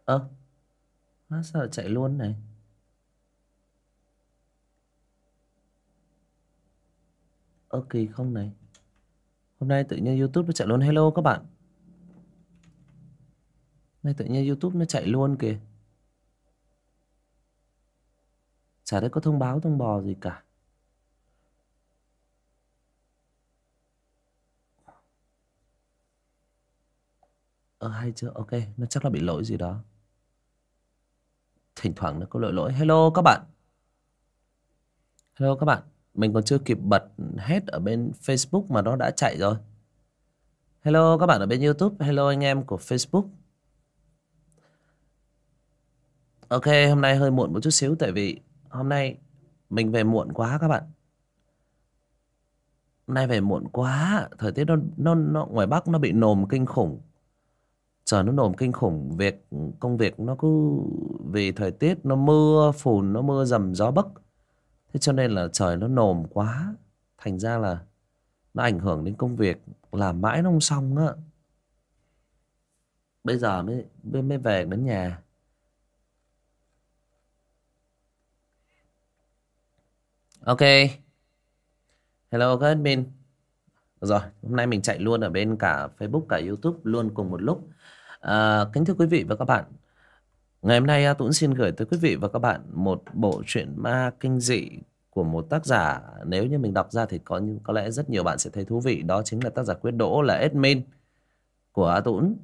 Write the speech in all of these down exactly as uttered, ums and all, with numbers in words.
Ơ, à, sao lại chạy luôn này? Ơ kỳ không này. Hôm nay tự nhiên YouTube nó chạy luôn. Hello các bạn. Hôm nay tự nhiên YouTube nó chạy luôn kìa. Chả thấy có thông báo thông bò gì cả. Ờ hay chưa? Ok, nó chắc là bị lỗi gì đó. Thỉnh thoảng nó có lỗi lỗi. Hello các bạn. Hello các bạn. Mình còn chưa kịp bật hết ở bên Facebook mà nó đã chạy rồi. Hello các bạn ở bên YouTube. Hello anh em của Facebook. Ok, hôm nay hơi muộn một chút xíu tại vì hôm nay mình về muộn quá các bạn. Hôm nay về muộn quá, thời tiết nó nó nó ngoài Bắc nó bị nồm kinh khủng. Trời nó nồm kinh khủng, việc công việc nó cứ vì thời tiết nó mưa phùn, nó mưa dầm gió bấc. Thế cho nên là trời nó nồm quá, thành ra là nó ảnh hưởng đến công việc, làm mãi nó không xong á. Bây giờ mới mới, mới về đến nhà. Ok, hello các admin. Được rồi, hôm nay mình chạy luôn ở bên cả Facebook cả YouTube luôn cùng một lúc. À, kính thưa quý vị và các bạn, ngày hôm nay A Tuấn xin gửi tới quý vị và các bạn một bộ truyện ma kinh dị của một tác giả. Nếu như mình đọc ra thì có có lẽ rất nhiều bạn sẽ thấy thú vị. Đó chính là tác giả Quyết Đỗ, là admin của A Tuấn.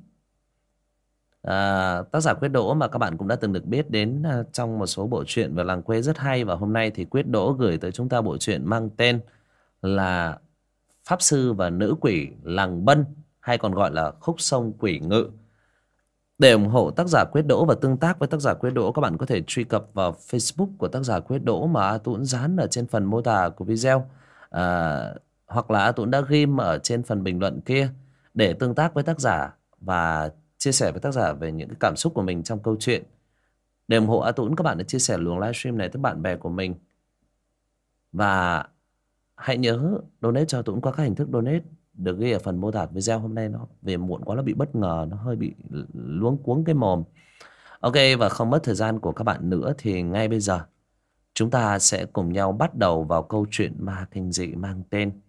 À, tác giả Quyết Đỗ mà các bạn cũng đã từng được biết đến à, trong một số bộ truyện về làng quê rất hay. Và hôm nay thì Quyết Đỗ gửi tới chúng ta bộ truyện mang tên là Pháp Sư và Nữ Quỷ Làng Bân, hay còn gọi là Khúc Sông Quỷ Ngự. Để ủng hộ tác giả Quyết Đỗ và tương tác với tác giả Quyết Đỗ, các bạn có thể truy cập vào Facebook của tác giả Quyết Đỗ mà A Tuấn dán ở trên phần mô tả của video, à, hoặc là A Tuấn đã ghim ở trên phần bình luận kia để tương tác với tác giả và chia sẻ với tác giả về những cái cảm xúc của mình trong câu chuyện. Để ủng hộ A Tuấn, các bạn đã chia sẻ luồng livestream này tới bạn bè của mình. Và hãy nhớ donate cho Tuấn qua các hình thức donate được ghi ở phần mô tả video. Hôm nay nó về muộn quá, nó bị bất ngờ, nó hơi bị luống cuống cái mồm. Ok, và không mất thời gian của các bạn nữa thì ngay bây giờ chúng ta sẽ cùng nhau bắt đầu vào câu chuyện ma kinh dị mang tên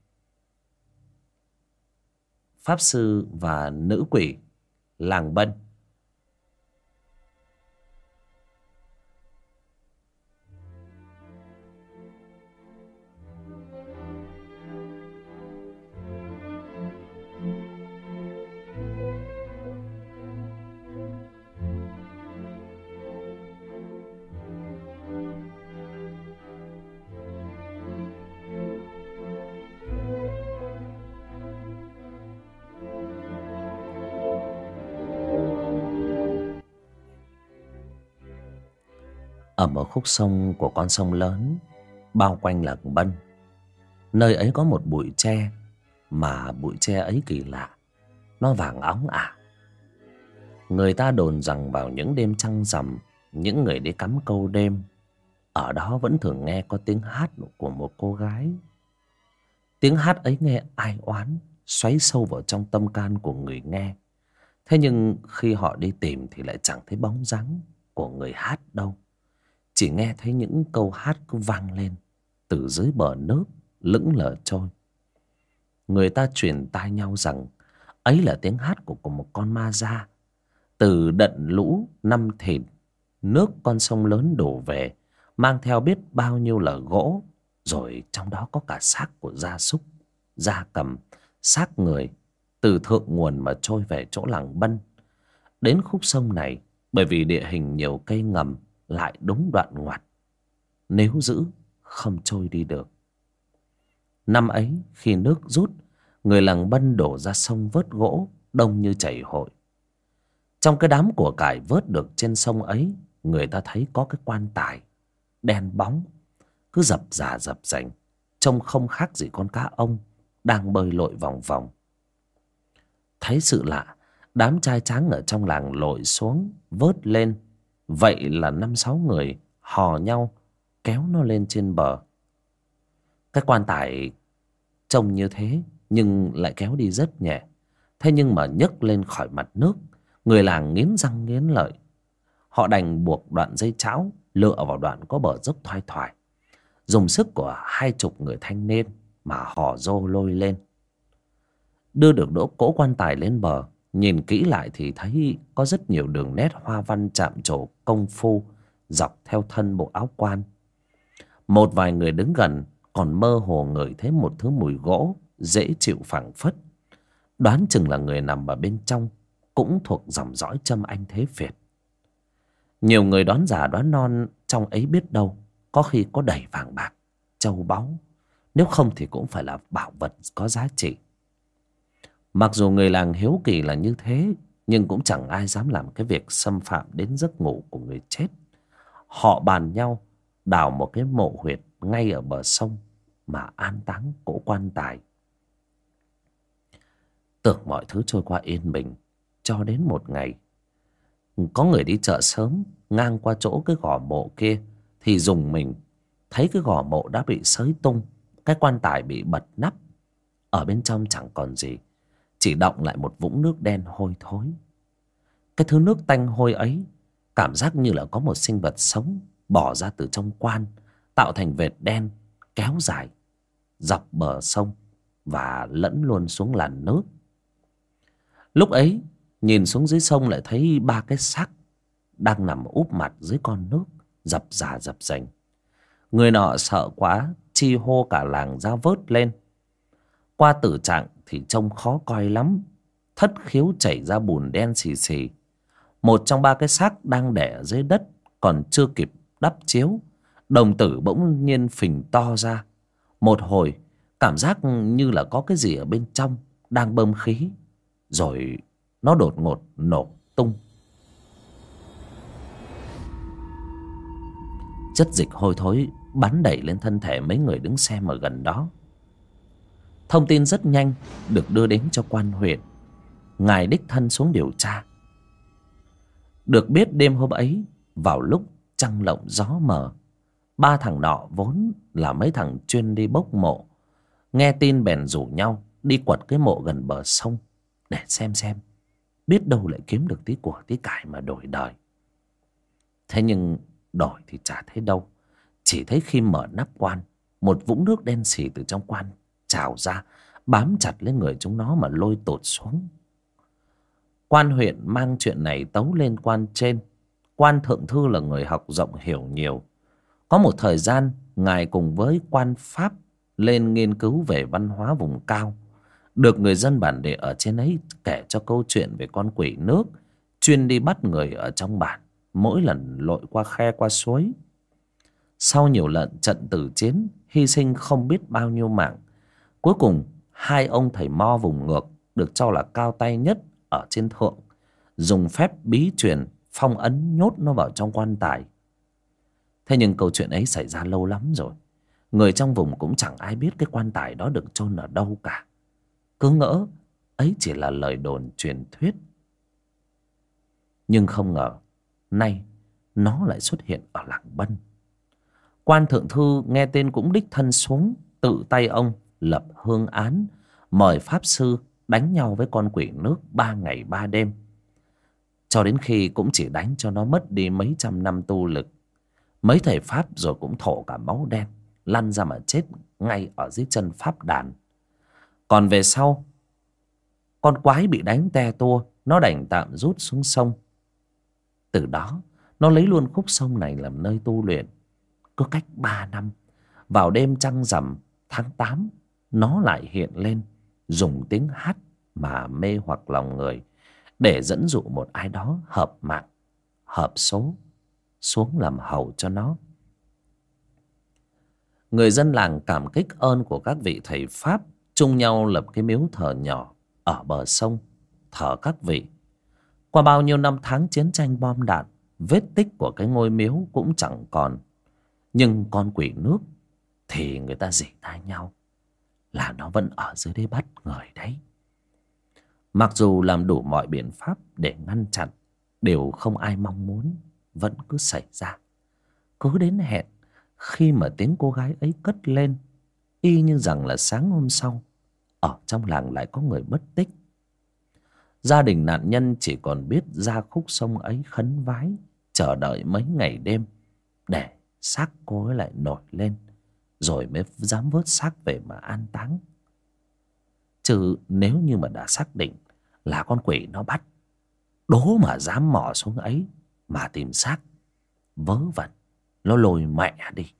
Pháp Sư và Nữ Quỷ Làng Bân. Ở một khúc sông của con sông lớn bao quanh làng Bân, nơi ấy có một bụi tre, mà bụi tre ấy kỳ lạ, nó vàng óng ả. Người ta đồn rằng vào những đêm trăng rằm, những người đi cắm câu đêm ở đó vẫn thường nghe có tiếng hát của một cô gái. Tiếng hát ấy nghe ai oán, xoáy sâu vào trong tâm can của người nghe. Thế nhưng khi họ đi tìm thì lại chẳng thấy bóng dáng của người hát đâu. Chỉ nghe thấy những câu hát cứ vang lên từ dưới bờ nước lững lờ trôi. Người ta truyền tai nhau rằng ấy là tiếng hát của, của một con ma da. Từ đận lũ năm thìn, nước con sông lớn đổ về, mang theo biết bao nhiêu là gỗ, rồi trong đó có cả xác của gia súc, gia cầm, xác người, từ thượng nguồn mà trôi về chỗ làng Bân. Đến khúc sông này, bởi vì địa hình nhiều cây ngầm, lại đúng đoạn ngoặt, nếu giữ không trôi đi được. Năm ấy khi nước rút, người làng Bân đổ ra sông vớt gỗ đông như chảy hội. Trong cái đám của cải vớt được trên sông ấy, người ta thấy có cái quan tài đen bóng, cứ dập dà dập dành, trông không khác gì con cá ông đang bơi lội vòng vòng. Thấy sự lạ, đám trai tráng ở trong làng lội xuống vớt lên. Vậy là năm sáu người hò nhau kéo nó lên trên bờ. Cái quan tài trông như thế nhưng lại kéo đi rất nhẹ. Thế nhưng mà nhấc lên khỏi mặt nước, người làng nghiến răng nghiến lợi. Họ đành buộc đoạn dây chảo lựa vào đoạn có bờ dốc thoai thoải, dùng sức của hai chục người thanh niên mà hò rô lôi lên. Đưa được đỗ cỗ quan tài lên bờ, nhìn kỹ lại thì thấy có rất nhiều đường nét hoa văn chạm trổ công phu dọc theo thân bộ áo quan. Một vài người đứng gần còn mơ hồ ngửi thấy một thứ mùi gỗ dễ chịu phảng phất, đoán chừng là người nằm ở bên trong cũng thuộc dòng dõi Trâm Anh Thế Việt. Nhiều người đoán già đoán non trong ấy biết đâu có khi có đầy vàng bạc, châu báu, nếu không thì cũng phải là bảo vật có giá trị. Mặc dù người làng hiếu kỳ là như thế, nhưng cũng chẳng ai dám làm cái việc xâm phạm đến giấc ngủ của người chết. Họ bàn nhau đào một cái mộ huyệt ngay ở bờ sông mà an táng cỗ quan tài. Tưởng mọi thứ trôi qua yên bình, cho đến một ngày có người đi chợ sớm ngang qua chỗ cái gò mộ kia thì rùng mình, thấy cái gò mộ đã bị xới tung, cái quan tài bị bật nắp, ở bên trong chẳng còn gì, chỉ đọng lại một vũng nước đen hôi thối. Cái thứ nước tanh hôi ấy cảm giác như là có một sinh vật sống bỏ ra từ trong quan, tạo thành vệt đen kéo dài dọc bờ sông và lẫn luôn xuống làn nước. Lúc ấy nhìn xuống dưới sông lại thấy ba cái xác đang nằm úp mặt dưới con nước dập dà dập dềnh. Người nọ sợ quá chi hô cả làng ra vớt lên. Qua tử trạng thì trông khó coi lắm, thất khiếu chảy ra bùn đen xì xì. Một trong ba cái xác đang để ở dưới đất còn chưa kịp đắp chiếu, đồng tử bỗng nhiên phình to ra. Một hồi cảm giác như là có cái gì ở bên trong đang bơm khí, rồi nó đột ngột nổ tung. Chất dịch hôi thối bắn đẩy lên thân thể mấy người đứng xem ở gần đó. Thông tin rất nhanh được đưa đến cho quan huyện. Ngài đích thân xuống điều tra. Được biết đêm hôm ấy, vào lúc trăng lộng gió mờ, ba thằng nọ vốn là mấy thằng chuyên đi bốc mộ, nghe tin bèn rủ nhau đi quật cái mộ gần bờ sông để xem xem, biết đâu lại kiếm được tí của tí cải mà đổi đời. Thế nhưng đổi thì chả thấy đâu, chỉ thấy khi mở nắp quan, một vũng nước đen xì từ trong quan trào ra, bám chặt lấy người chúng nó mà lôi tụt xuống. Quan huyện mang chuyện này tấu lên quan trên. Quan thượng thư là người học rộng hiểu nhiều. Có một thời gian ngài cùng với quan Pháp lên nghiên cứu về văn hóa vùng cao, được người dân bản địa ở trên ấy kể cho câu chuyện về con quỷ nước chuyên đi bắt người ở trong bản, mỗi lần lội qua khe qua suối. Sau nhiều lần trận tử chiến, hy sinh không biết bao nhiêu mạng, cuối cùng hai ông thầy mo vùng ngược được cho là cao tay nhất ở trên thượng, dùng phép bí truyền phong ấn nhốt nó vào trong quan tài. Thế nhưng câu chuyện ấy xảy ra lâu lắm rồi, người trong vùng cũng chẳng ai biết cái quan tài đó được chôn ở đâu cả, cứ ngỡ ấy chỉ là lời đồn truyền thuyết. Nhưng không ngờ nay nó lại xuất hiện ở làng Bân. Quan thượng thư nghe tên cũng đích thân xuống, tự tay ông lập hương án, mời pháp sư đánh nhau với con quỷ nước ba ngày ba đêm, cho đến khi cũng chỉ đánh cho nó mất đi mấy trăm năm tu lực. Mấy thầy pháp rồi cũng thổ cả máu đen, lăn ra mà chết ngay ở dưới chân pháp đàn. Còn về sau, con quái bị đánh te tua, nó đành tạm rút xuống sông. Từ đó nó lấy luôn khúc sông này làm nơi tu luyện. Cứ cách ba năm, vào đêm trăng rằm tháng tám, nó lại hiện lên, dùng tiếng hát mà mê hoặc lòng người, để dẫn dụ một ai đó hợp mạng, hợp số xuống làm hầu cho nó. Người dân làng cảm kích ơn của các vị thầy pháp, chung nhau lập cái miếu thờ nhỏ ở bờ sông, thờ các vị. Qua bao nhiêu năm tháng chiến tranh bom đạn, vết tích của cái ngôi miếu cũng chẳng còn. Nhưng con quỷ nước thì người ta rỉ tai nhau là nó vẫn ở dưới đây bắt người đấy. Mặc dù làm đủ mọi biện pháp để ngăn chặn, đều không ai mong muốn, vẫn cứ xảy ra. Cứ đến hẹn, khi mà tiếng cô gái ấy cất lên, y như rằng là sáng hôm sau, ở trong làng lại có người mất tích. Gia đình nạn nhân chỉ còn biết ra khúc sông ấy khấn vái, chờ đợi mấy ngày đêm để xác cô ấy lại nổi lên, rồi mới dám vớt xác về mà an táng. Chứ nếu như mà đã xác định là con quỷ nó bắt, đố mà dám mò xuống ấy mà tìm xác, vớ vẩn, nó lôi mẹ đi.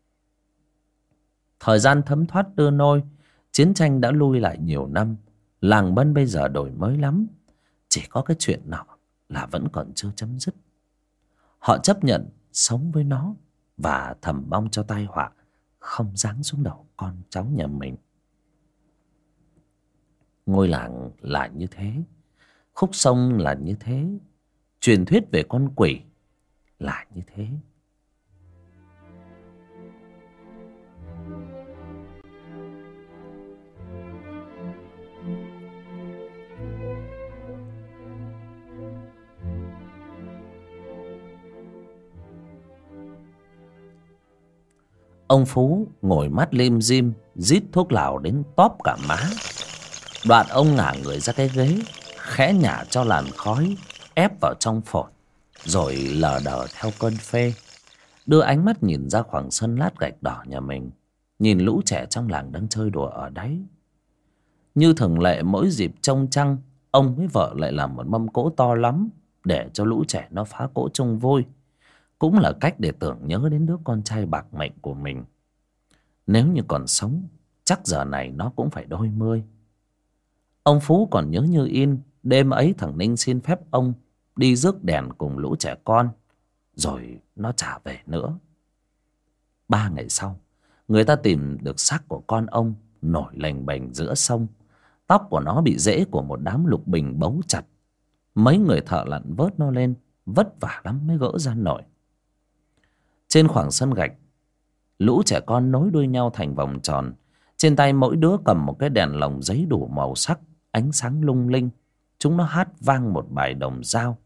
Thời gian thấm thoát đưa nôi, chiến tranh đã lui lại nhiều năm. Làng Bân bây giờ đổi mới lắm. Chỉ có cái chuyện nọ là vẫn còn chưa chấm dứt. Họ chấp nhận sống với nó và thầm mong cho tai họa không giáng xuống đầu con cháu nhà mình. Ngôi làng là như thế, khúc sông là như thế, truyền thuyết về con quỷ là như thế. Ông Phú ngồi mắt lim dim, rít thuốc lào đến tóp cả má. Đoạn ông ngả người ra cái ghế, khẽ nhả cho làn khói ép vào trong phổi, rồi lờ đờ theo cơn phê, đưa ánh mắt nhìn ra khoảng sân lát gạch đỏ nhà mình, nhìn lũ trẻ trong làng đang chơi đùa ở đấy. Như thường lệ mỗi dịp trông trăng, ông với vợ lại làm một mâm cỗ to lắm để cho lũ trẻ nó phá cỗ chung vui. Cũng là cách để tưởng nhớ đến đứa con trai bạc mệnh của mình. Nếu như còn sống, chắc giờ này nó cũng phải đôi mươi. Ông Phú còn nhớ như in đêm ấy thằng Ninh xin phép ông đi rước đèn cùng lũ trẻ con, rồi nó trả về nữa. Ba ngày sau, người ta tìm được xác của con ông nổi lềnh bềnh giữa sông. Tóc của nó bị rễ của một đám lục bình bấu chặt. Mấy người thợ lặn vớt nó lên, vất vả lắm mới gỡ ra nổi. Trên khoảng sân gạch, lũ trẻ con nối đuôi nhau thành vòng tròn. Trên tay mỗi đứa cầm một cái đèn lồng giấy đủ màu sắc, ánh sáng lung linh. Chúng nó hát vang một bài đồng dao.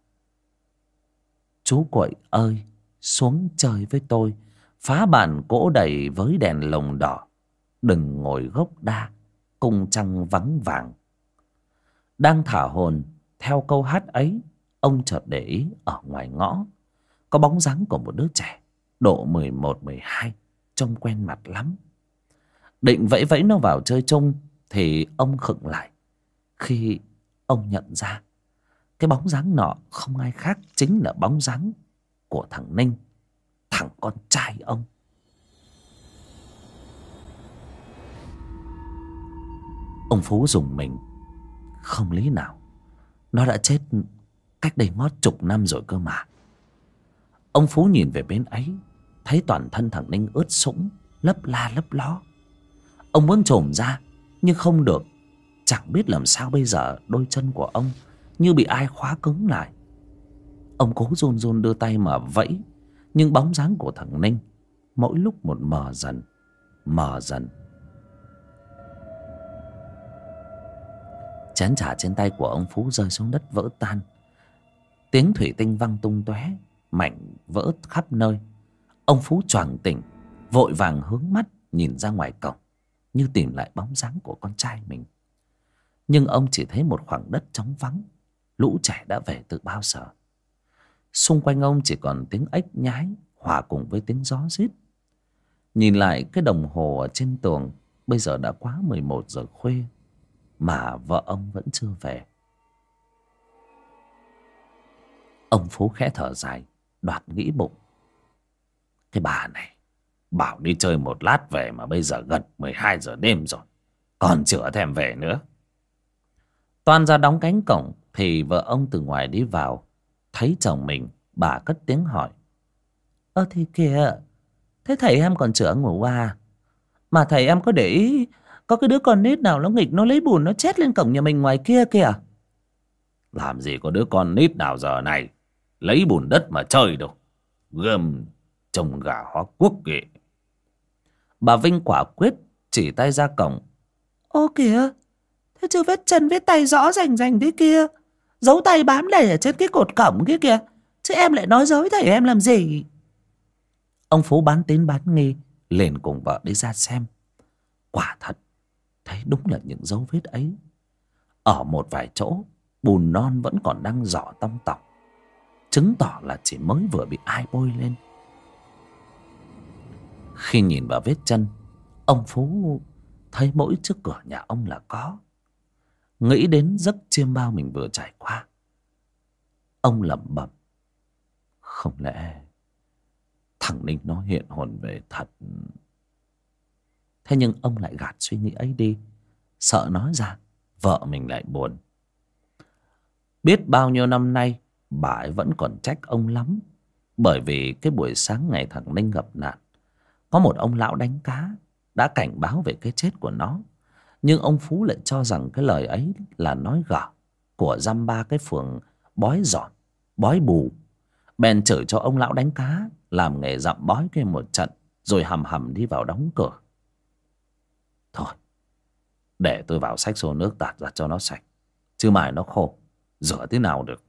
Chú Quậy ơi, xuống chơi với tôi, phá bàn cỗ đầy với đèn lồng đỏ. Đừng ngồi gốc đa, cung trăng vắng vàng. Đang thả hồn theo câu hát ấy, ông chợt để ý ở ngoài ngõ có bóng dáng của một đứa trẻ độ mười một mười hai, trông quen mặt lắm. Định vẫy vẫy nó vào chơi chung thì ông khựng lại khi ông nhận ra cái bóng dáng nọ không ai khác chính là bóng dáng của thằng Ninh, thằng con trai ông. Ông Phú rùng mình. Không lý nào, nó đã chết cách đây ngót chục năm rồi cơ mà. Ông Phú nhìn về bên ấy, thấy toàn thân thằng Ninh ướt sũng, lấp la lấp ló. Ông muốn chồm ra nhưng không được. Chẳng biết làm sao bây giờ, đôi chân của ông như bị ai khóa cứng lại. Ông cố run run đưa tay mà vẫy, nhưng bóng dáng của thằng Ninh mỗi lúc một mờ dần, mờ dần. Chén trà trên tay của ông Phú rơi xuống đất vỡ tan. Tiếng thủy tinh văng tung tóe, mảnh vỡ khắp nơi. Ông Phú choàng tỉnh, vội vàng hướng mắt nhìn ra ngoài cổng, như tìm lại bóng dáng của con trai mình. Nhưng ông chỉ thấy một khoảng đất trống vắng. Lũ trẻ đã về từ bao giờ. Xung quanh ông chỉ còn tiếng ếch nhái hòa cùng với tiếng gió rít. Nhìn lại cái đồng hồ ở trên tường, bây giờ đã quá mười một giờ khuya mà vợ ông vẫn chưa về. Ông Phú khẽ thở dài, đoạt nghĩ bụng. Cái bà này bảo đi chơi một lát về mà bây giờ gần mười hai giờ đêm rồi, còn chưa thèm về nữa. Toan ra đóng cánh cổng thì vợ ông từ ngoài đi vào. Thấy chồng mình, bà cất tiếng hỏi. Ơ thì kìa, thế thầy em còn chữa ngủ à? Mà thầy em có để ý có cái đứa con nít nào nó nghịch, nó lấy bùn nó chết lên cổng nhà mình ngoài kia kìa. Làm gì có đứa con nít nào giờ này lấy bùn đất mà chơi đâu. Gươm trông gà hóa quốc kìa. Bà Vinh quả quyết chỉ tay ra cổng. Ô kìa, thế chứ vết chân vết tay rõ rành rành thế kia, dấu tay bám đầy ở trên cái cột cổng kia kìa. Chứ em lại nói dối thầy em làm gì? Ông Phú bán tín bán nghi, liền cùng vợ đi ra xem. Quả thật, thấy đúng là những dấu vết ấy. Ở một vài chỗ, bùn non vẫn còn đang rỏ tong tỏng. chứng tỏ là chỉ mới vừa bị ai bôi lên. Khi nhìn vào vết chân, ông Phú thấy mỗi trước cửa nhà ông là có. Nghĩ đến giấc chiêm bao mình vừa trải qua, ông lẩm bẩm: không lẽ thằng Ninh nó hiện hồn về thật? Thế nhưng ông lại gạt suy nghĩ ấy đi, sợ nói ra vợ mình lại buồn. Biết bao nhiêu năm nay bà ấy vẫn còn trách ông lắm. Bởi vì cái buổi sáng ngày thằng Ninh gặp nạn, có một ông lão đánh cá đã cảnh báo về cái chết của nó. Nhưng ông Phú lại cho rằng cái lời ấy là nói gở của dăm ba cái phường bói giỏi, bói bù. Bèn chửi cho ông lão đánh cá làm nghề dặm bói kia một trận, rồi hầm hầm đi vào đóng cửa. Thôi, để tôi vào xách xô nước tạt ra cho nó sạch, chứ mải nó khô, rửa thế nào được.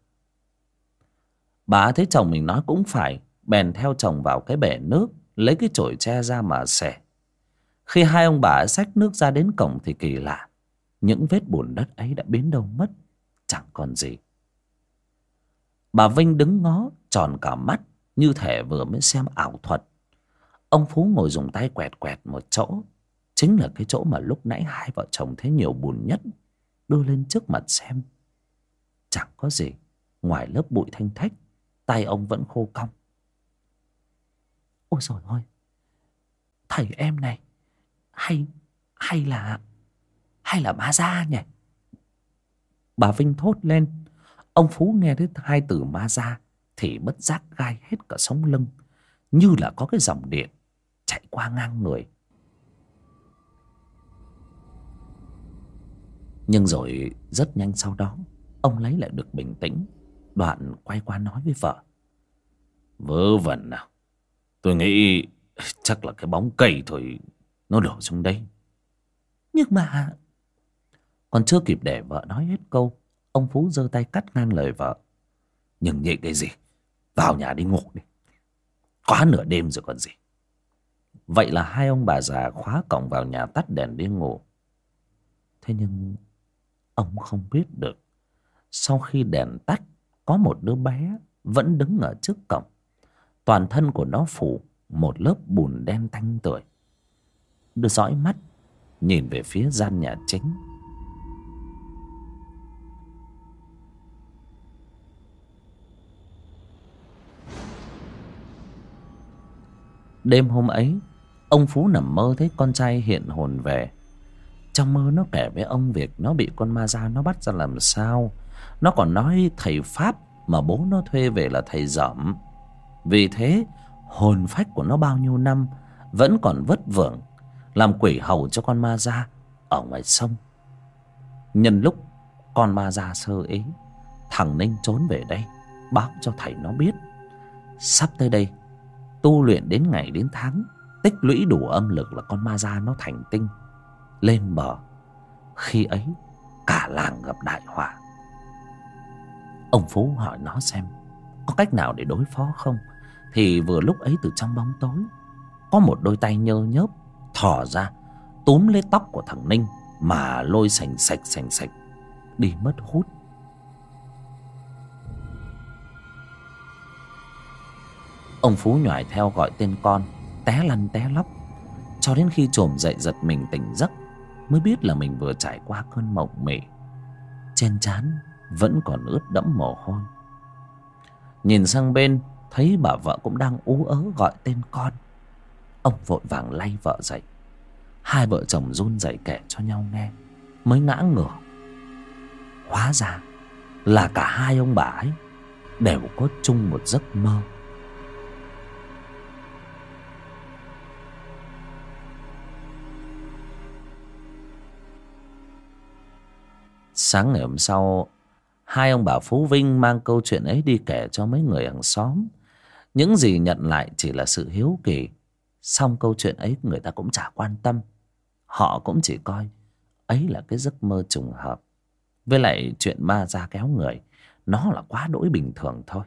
Bà thấy chồng mình nói cũng phải, bèn theo chồng vào cái bể nước, lấy cái chổi tre ra mà xẻ. Khi hai ông bà xách nước ra đến cổng thì kỳ lạ, những vết bùn đất ấy đã biến đâu mất, chẳng còn gì. Bà Vinh đứng ngó tròn cả mắt, như thể vừa mới xem ảo thuật. Ông Phú ngồi dùng tay quẹt quẹt một chỗ, chính là cái chỗ mà lúc nãy hai vợ chồng thấy nhiều bùn nhất, đưa lên trước mặt xem. Chẳng có gì ngoài lớp bụi thanh thách. Tay ông vẫn khô cong. Ôi dồi ôi, thầy em này, hay hay là hay là ma da nhỉ? Bà Vinh thốt lên. Ông Phú nghe đến hai từ ma da thì bất giác gai hết cả sống lưng, như là có cái dòng điện chạy qua ngang người. Nhưng rồi rất nhanh sau đó, ông lấy lại được bình tĩnh, đoạn quay qua nói với vợ: vớ vẩn nào, tôi nghĩ chắc là cái bóng cây thôi, nó đổ xuống đây. Nhưng mà... Còn chưa kịp để vợ nói hết câu, ông Phú giơ tay cắt ngang lời vợ: nhưng nhị cái gì, vào nhà đi ngủ đi, quá nửa đêm rồi còn gì. Vậy là hai ông bà già khóa cổng vào nhà, tắt đèn đi ngủ. Thế nhưng ông không biết được, sau khi đèn tắt, có một đứa bé vẫn đứng ở trước cổng. Toàn thân của nó phủ một lớp bùn đen tanh tưởi, đưa dõi mắt nhìn về phía gian nhà chính. Đêm hôm ấy, ông Phú nằm mơ thấy con trai hiện hồn về. Trong mơ nó kể với ông việc nó bị con ma da nó bắt ra làm sao. Nó còn nói thầy Pháp mà bố nó thuê về là thầy dởm. Vì thế hồn phách của nó bao nhiêu năm vẫn còn vất vưởng làm quỷ hầu cho con ma da ở ngoài sông. Nhân lúc con ma da sơ ý, thằng Ninh trốn về đây báo cho thầy nó biết sắp tới đây tu luyện đến ngày đến tháng, tích lũy đủ âm lực là con ma da nó thành tinh lên bờ. Khi ấy cả làng gặp đại họa. Ông Phú hỏi nó xem có cách nào để đối phó không. Thì vừa lúc ấy từ trong bóng tối, có một đôi tay nhơ nhớp thò ra túm lấy tóc của thằng Ninh mà lôi sành sạch sành sạch đi mất hút. Ông Phú nhoài theo gọi tên con, té lăn té lóc, cho đến khi chồm dậy giật mình tỉnh giấc mới biết là mình vừa trải qua cơn mộng mị. Trên trán vẫn còn ướt đẫm mồ hôi. Nhìn sang bên thấy bà vợ cũng đang ú ớ gọi tên con. Ông vội vàng lay vợ dậy. Hai vợ chồng run rẩy kể cho nhau nghe, mới ngã ngửa. Hóa ra là cả hai ông bà ấy đều có chung một giấc mơ. Sáng ngày hôm sau, hai ông bà Phú Vinh mang câu chuyện ấy đi kể cho mấy người hàng xóm. Những gì nhận lại chỉ là sự hiếu kỳ. Xong câu chuyện ấy người ta cũng chả quan tâm. Họ cũng chỉ coi ấy là cái giấc mơ trùng hợp. Với lại chuyện ma da kéo người, nó là quá đỗi bình thường thôi.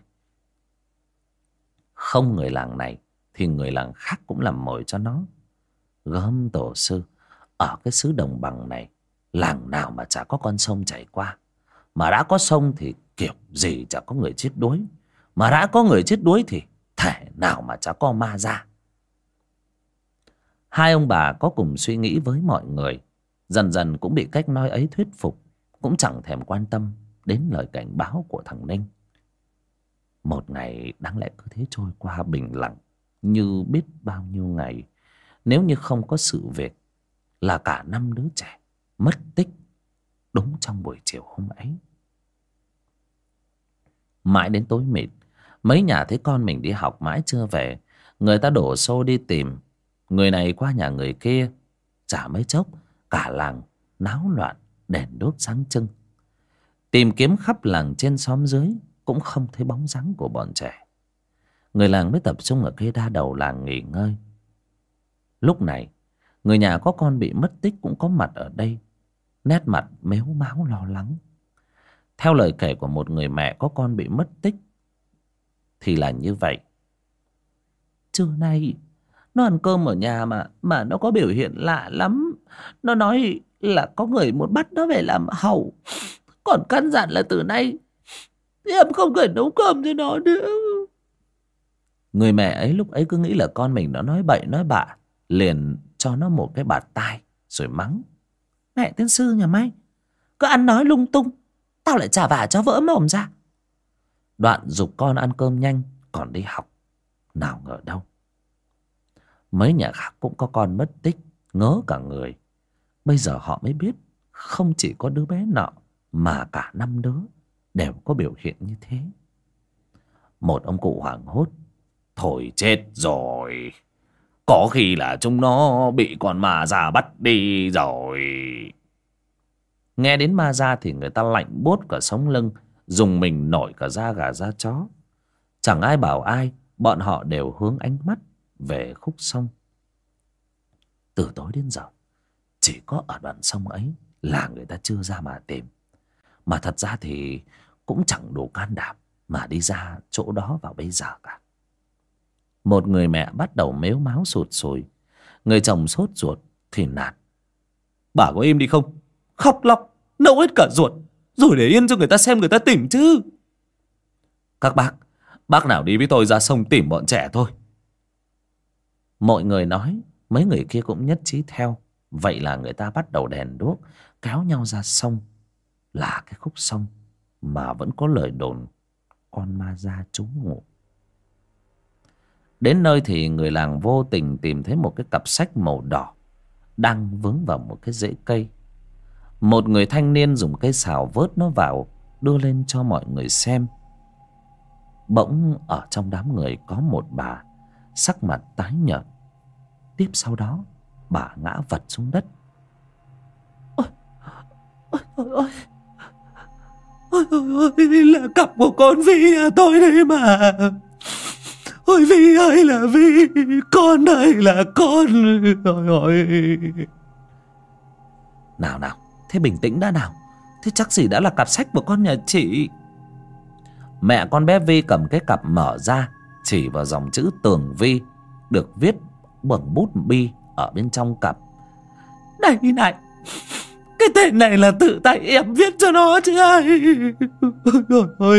Không người làng này thì người làng khác cũng làm mồi cho nó. Gớm tổ sư, ở cái xứ đồng bằng này, làng nào mà chả có con sông chảy qua. Mà đã có sông thì kiểu gì chả có người chết đuối. Mà đã có người chết đuối thì thể nào mà chả có ma ra. Hai ông bà có cùng suy nghĩ với mọi người, dần dần cũng bị cách nói ấy thuyết phục, cũng chẳng thèm quan tâm đến lời cảnh báo của thằng Ninh. Một ngày đáng lẽ cứ thế trôi qua bình lặng như biết bao nhiêu ngày, nếu như không có sự việc là cả năm đứa trẻ mất tích đúng trong buổi chiều hôm ấy. Mãi đến tối mịt, mấy nhà thấy con mình đi học mãi chưa về, người ta đổ xô đi tìm. Người này qua nhà người kia, chả mấy chốc cả làng náo loạn, đèn đuốc sáng trưng. Tìm kiếm khắp làng trên xóm dưới cũng không thấy bóng dáng của bọn trẻ. Người làng mới tập trung ở cây đa đầu làng nghỉ ngơi. Lúc này, người nhà có con bị mất tích cũng có mặt ở đây, nét mặt mếu máo lo lắng. Theo lời kể của một người mẹ có con bị mất tích thì là như vậy. Trưa nay nó ăn cơm ở nhà mà mà nó có biểu hiện lạ lắm. Nó nói là có người muốn bắt nó về làm hầu, còn căn dặn là từ nay em không cần nấu cơm cho nó nữa. Người mẹ ấy lúc ấy cứ nghĩ là con mình nó nói bậy nói bạ, liền cho nó một cái bạt tai rồi mắng: Mẹ tiên sư nhà mày cứ ăn nói lung tung, tao lại chả vả cho vỡ mồm ra. Đoạn giục con ăn cơm nhanh còn đi học. Nào ngờ đâu, mấy nhà khác cũng có con mất tích, ngớ cả người. Bây giờ họ mới biết không chỉ có đứa bé nọ mà cả năm đứa đều có biểu hiện như thế. Một ông cụ hoảng hốt: Thôi chết rồi, có khi là chúng nó bị con ma già bắt đi rồi. Nghe đến ma già thì người ta lạnh buốt cả sống lưng, dùng mình nổi cả da gà da chó. Chẳng ai bảo ai, bọn họ đều hướng ánh mắt về khúc sông. Từ tối đến giờ, chỉ có ở đoạn sông ấy là người ta chưa ra mà tìm. Mà thật ra thì cũng chẳng đủ can đảm mà đi ra chỗ đó vào bây giờ cả. Một người mẹ bắt đầu mếu máo sụt sùi. Người chồng sốt ruột thì nạt: Bà có im đi không? Khóc lóc nấu hết cả ruột, rồi để yên cho người ta xem người ta tìm chứ. Các bác, bác nào đi với tôi ra sông tìm bọn trẻ thôi. Mọi người nói, mấy người kia cũng nhất trí theo. Vậy là người ta bắt đầu đèn đuốc kéo nhau ra sông. Là cái khúc sông mà vẫn có lời đồn con ma da trú ngụ. Đến nơi thì người làng vô tình tìm thấy một cái cặp sách màu đỏ đang vướng vào một cái rễ cây. Một người thanh niên dùng cây xào vớt nó vào, đưa lên cho mọi người xem. Bỗng ở trong đám người có một bà, sắc mặt tái nhợt. Tiếp sau đó bà ngã vật xuống đất. Ôi, ôi, ôi, ôi. Ôi, ôi, ôi, là cặp của con Vi à, tôi đây mà. Ôi Vi ơi là Vi, con ơi là con. Ôi, ôi. Nào nào, thế bình tĩnh đã nào. Thế chắc gì đã là cặp sách của con nhà chị. Mẹ con bé Vi cầm cái cặp mở ra, chỉ vào dòng chữ Tường Vi được viết bằng bút bi ở bên trong cặp. Này này, cái tên này là tự tay em viết cho nó chứ ai. Ôi, ôi.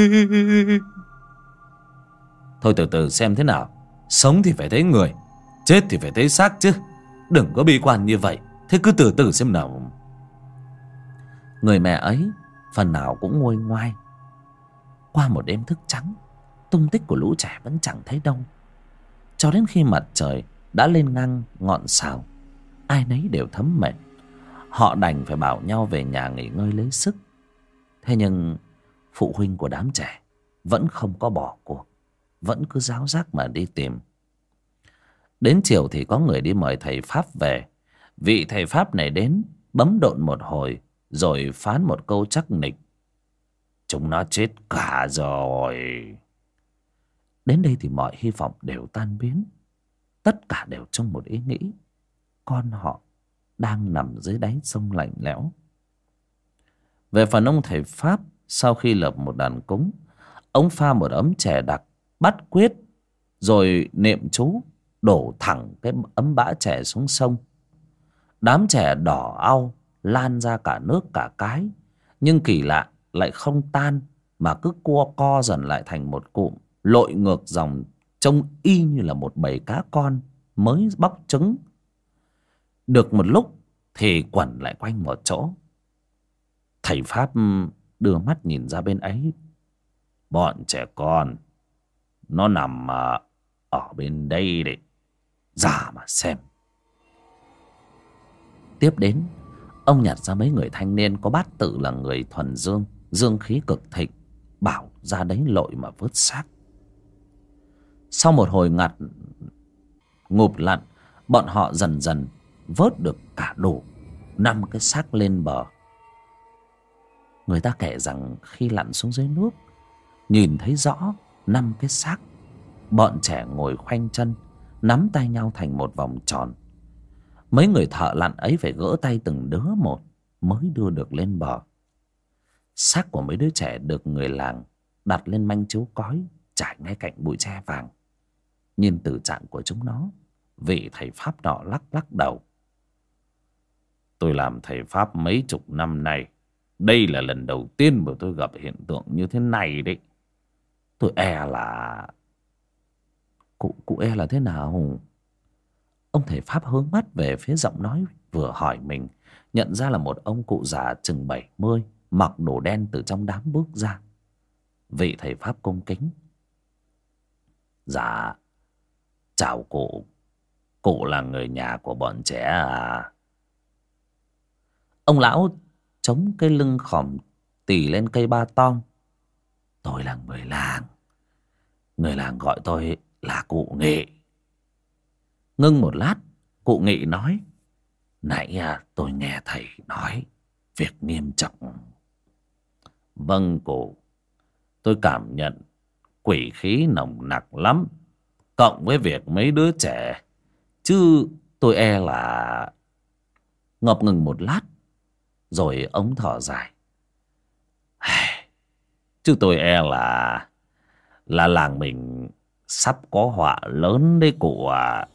Thôi từ từ xem thế nào. Sống thì phải thấy người, chết thì phải thấy xác chứ. Đừng có bi quan như vậy. Thế cứ từ từ xem nào. Người mẹ ấy phần nào cũng nguôi ngoai. Qua một đêm thức trắng, tung tích của lũ trẻ vẫn chẳng thấy đâu. Cho đến khi mặt trời đã lên ngang ngọn sào, ai nấy đều thấm mệt. Họ đành phải bảo nhau về nhà nghỉ ngơi lấy sức. Thế nhưng phụ huynh của đám trẻ vẫn không có bỏ cuộc, vẫn cứ ráo rác mà đi tìm. Đến chiều thì có người đi mời thầy Pháp về. Vị thầy Pháp này đến bấm độn một hồi rồi phán một câu chắc nịch: Chúng nó chết cả rồi. Đến đây thì mọi hy vọng đều tan biến. Tất cả đều trong một ý nghĩ: con họ đang nằm dưới đáy sông lạnh lẽo. Về phần ông thầy Pháp, sau khi lập một đàn cúng, ông pha một ấm chè đặc, bắt quyết, rồi niệm chú, đổ thẳng cái ấm bã chè xuống sông. Đám chè đỏ au lan ra cả nước cả cái, nhưng kỳ lạ lại không tan mà cứ co co dần lại thành một cụm, lội ngược dòng, trông y như là một bầy cá con mới bóc trứng. Được một lúc thì quẩn lại quanh một chỗ. Thầy Pháp đưa mắt nhìn ra bên ấy. Bọn trẻ con nó nằm à, ở bên đây đấy, ra mà xem. Tiếp đến, ông nhặt ra mấy người thanh niên có bát tự là người thuần dương, dương khí cực thịnh, bảo ra đấy lội mà vớt xác. Sau một hồi ngặt ngụp lặn, bọn họ dần dần vớt được cả đủ năm cái xác lên bờ. Người ta kể rằng khi lặn xuống dưới nước, nhìn thấy rõ năm cái xác. Bọn trẻ ngồi khoanh chân, nắm tay nhau thành một vòng tròn. Mấy người thợ lặn ấy phải gỡ tay từng đứa một mới đưa được lên bờ. Xác của mấy đứa trẻ được người làng đặt lên manh chiếu cói trải ngay cạnh bụi tre vàng. Nhìn từ trạng của chúng nó, vị thầy Pháp nọ lắc lắc đầu. Tôi làm thầy Pháp mấy chục năm nay, đây là lần đầu tiên mà tôi gặp hiện tượng như thế này đấy. Tôi e là... Cụ, cụ e là thế nào? Ông thầy Pháp hướng mắt về phía giọng nói vừa hỏi mình, nhận ra là một ông cụ già chừng bảy mươi, mặc đồ đen từ trong đám bước ra. Vị thầy Pháp cung kính. Dạ, chào cụ. Cụ là người nhà của bọn trẻ à? Ông lão chống cái lưng khòm tì lên cây ba tong. Tôi là người làng. Người làng gọi tôi là cụ Nghị. Ngưng một lát, cụ Nghị nói. Nãy à, tôi nghe thầy nói việc nghiêm trọng. Vâng cụ. Tôi cảm nhận quỷ khí nồng nặc lắm, cộng với việc mấy đứa trẻ, chứ tôi e là... Ngập ngừng một lát, rồi ông thở dài. Chứ tôi e là... Là làng mình sắp có họa lớn đấy cụ à.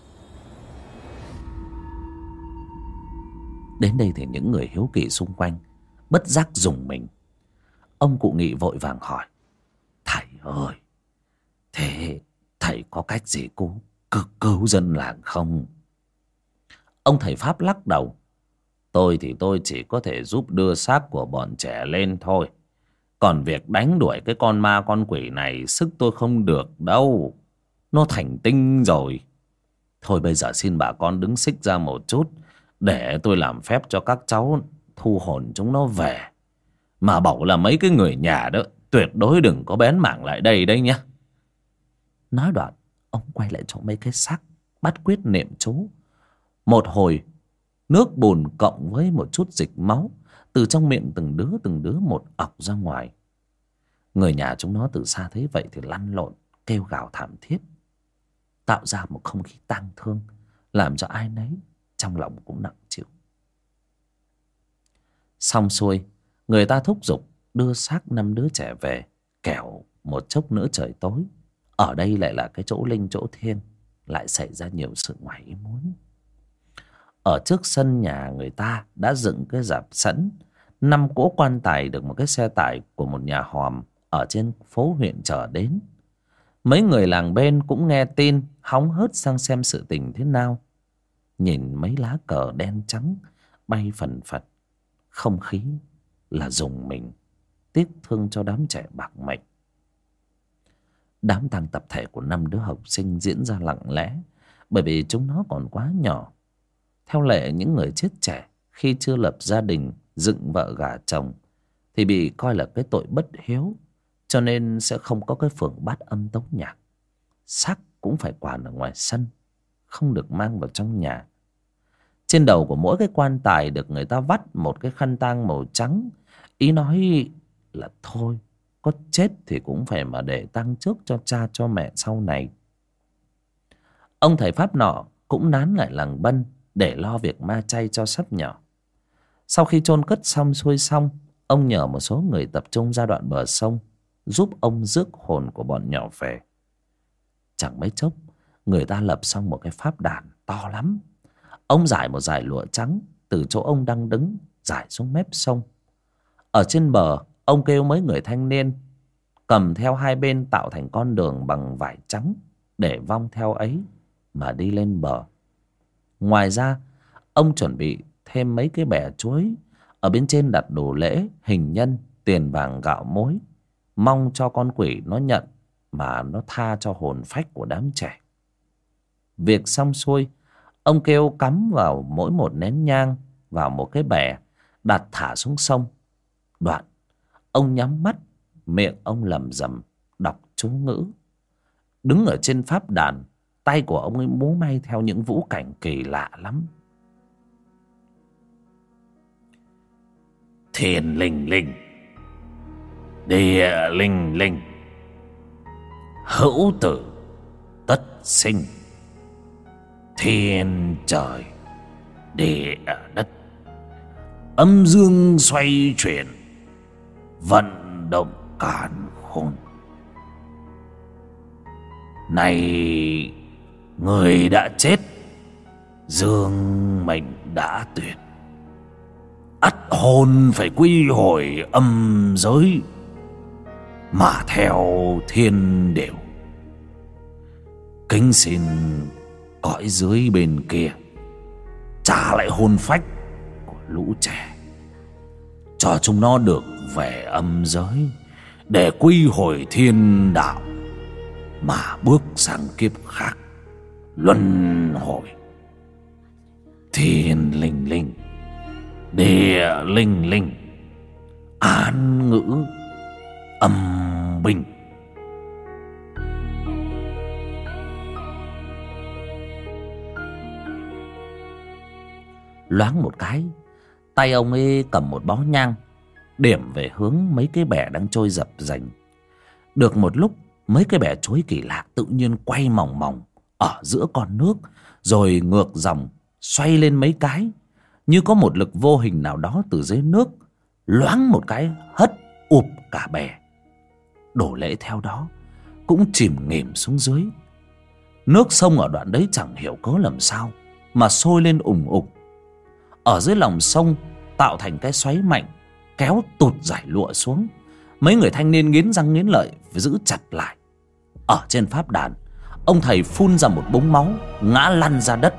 Đến đây thì những người hiếu kỳ xung quanh bất giác rùng mình. Ông cụ Nghị vội vàng hỏi. Thầy ơi, thế thầy có cách gì cứu, cứu, cứu dân làng không? Ông thầy Pháp lắc đầu. Tôi thì tôi chỉ có thể giúp đưa xác của bọn trẻ lên thôi. Còn việc đánh đuổi cái con ma con quỷ này sức tôi không được đâu. Nó thành tinh rồi. Thôi bây giờ xin bà con đứng xích ra một chút, để tôi làm phép cho các cháu thu hồn chúng nó về. Mà bảo là mấy cái người nhà đó tuyệt đối đừng có bén mảng lại đây đấy nhé. Nói đoạn, ông quay lại chỗ mấy cái xác, bắt quyết niệm chú. Một hồi, nước bùn cộng với một chút dịch máu từ trong miệng từng đứa từng đứa một ọc ra ngoài. Người nhà chúng nó từ xa thấy vậy thì lăn lộn, kêu gào thảm thiết, tạo ra một không khí tang thương, làm cho ai nấy trong lòng cũng nặng chịu. Xong xuôi, người ta thúc giục đưa xác năm đứa trẻ về, kẻo một chốc nữa trời tối. Ở đây lại là cái chỗ linh chỗ thiêng, lại xảy ra nhiều sự ngoài ý muốn. Ở trước sân nhà người ta đã dựng cái rạp sẵn. Năm cỗ quan tài được một cái xe tải của một nhà hòm ở trên phố huyện chở đến. Mấy người làng bên cũng nghe tin, hóng hớt sang xem sự tình thế nào. Nhìn mấy lá cờ đen trắng bay phần phật, không khí là rùng mình, tiếc thương cho đám trẻ bạc mệnh. Đám tang tập thể của năm đứa học sinh diễn ra lặng lẽ, bởi vì chúng nó còn quá nhỏ. Theo lệ, những người chết trẻ khi chưa lập gia đình, dựng vợ gả chồng thì bị coi là cái tội bất hiếu, cho nên sẽ không có cái phường bát âm tấu nhạc. Xác cũng phải quản ở ngoài sân, không được mang vào trong nhà. Trên đầu của mỗi cái quan tài được người ta vắt một cái khăn tang màu trắng. Ý nói là thôi, có chết thì cũng phải mà để tang trước cho cha cho mẹ sau này. Ông thầy Pháp nọ cũng nán lại làng Bân để lo việc ma chay cho sắp nhỏ. Sau khi chôn cất xong xuôi xong, ông nhờ một số người tập trung ra đoạn bờ sông, giúp ông rước hồn của bọn nhỏ về. Chẳng mấy chốc, người ta lập xong một cái pháp đàn to lắm. Ông rải một dải lụa trắng từ chỗ ông đang đứng rải xuống mép sông. Ở trên bờ, Ông kêu mấy người thanh niên cầm theo hai bên tạo thành con đường bằng vải trắng để vong theo ấy mà đi lên bờ. Ngoài ra, ông chuẩn bị thêm mấy cái bè chuối, ở bên trên đặt đồ lễ, hình nhân, tiền vàng gạo muối, mong cho con quỷ nó nhận mà nó tha cho hồn phách của đám trẻ. Việc xong xuôi, ông kêu cắm vào mỗi một nén nhang vào một cái bè, đặt thả xuống sông. Đoạn ông nhắm mắt, miệng ông lẩm rẩm đọc chú ngữ. Đứng ở trên pháp đàn, tay của ông ấy múa may theo những vũ cảnh kỳ lạ lắm. Thiên linh linh, địa linh linh, hữu tử tất sinh, thiên trời địa đất, âm dương xoay chuyển, vận động càn khôn. Này người đã chết, dương mệnh đã tuyệt, ắt hồn phải quy hồi âm giới mà theo thiên đều. Kính xin cõi dưới bên kia trả lại hồn phách của lũ trẻ, cho chúng nó được về âm giới để quy hồi thiên đạo mà bước sang kiếp khác luân hồi. Thiên linh linh, địa linh linh, an ngữ âm binh. Loáng một cái, tay ông ấy cầm một bó nhang, điểm về hướng mấy cái bè đang trôi dập dành. Được một lúc, mấy cái bè chuối kỳ lạ tự nhiên quay mòng mòng ở giữa con nước, rồi ngược dòng xoay lên mấy cái, như có một lực vô hình nào đó từ dưới nước loáng một cái hất ụp cả bè. Đồ lễ theo đó cũng chìm nghỉm xuống dưới. Nước sông ở đoạn đấy chẳng hiểu cớ làm sao mà sôi lên ùng ục. Ở dưới lòng sông tạo thành cái xoáy mạnh, kéo tụt giải lụa xuống. Mấy người thanh niên nghiến răng nghiến lợi giữ chặt lại. Ở trên pháp đàn, ông thầy phun ra một búng máu, ngã lăn ra đất.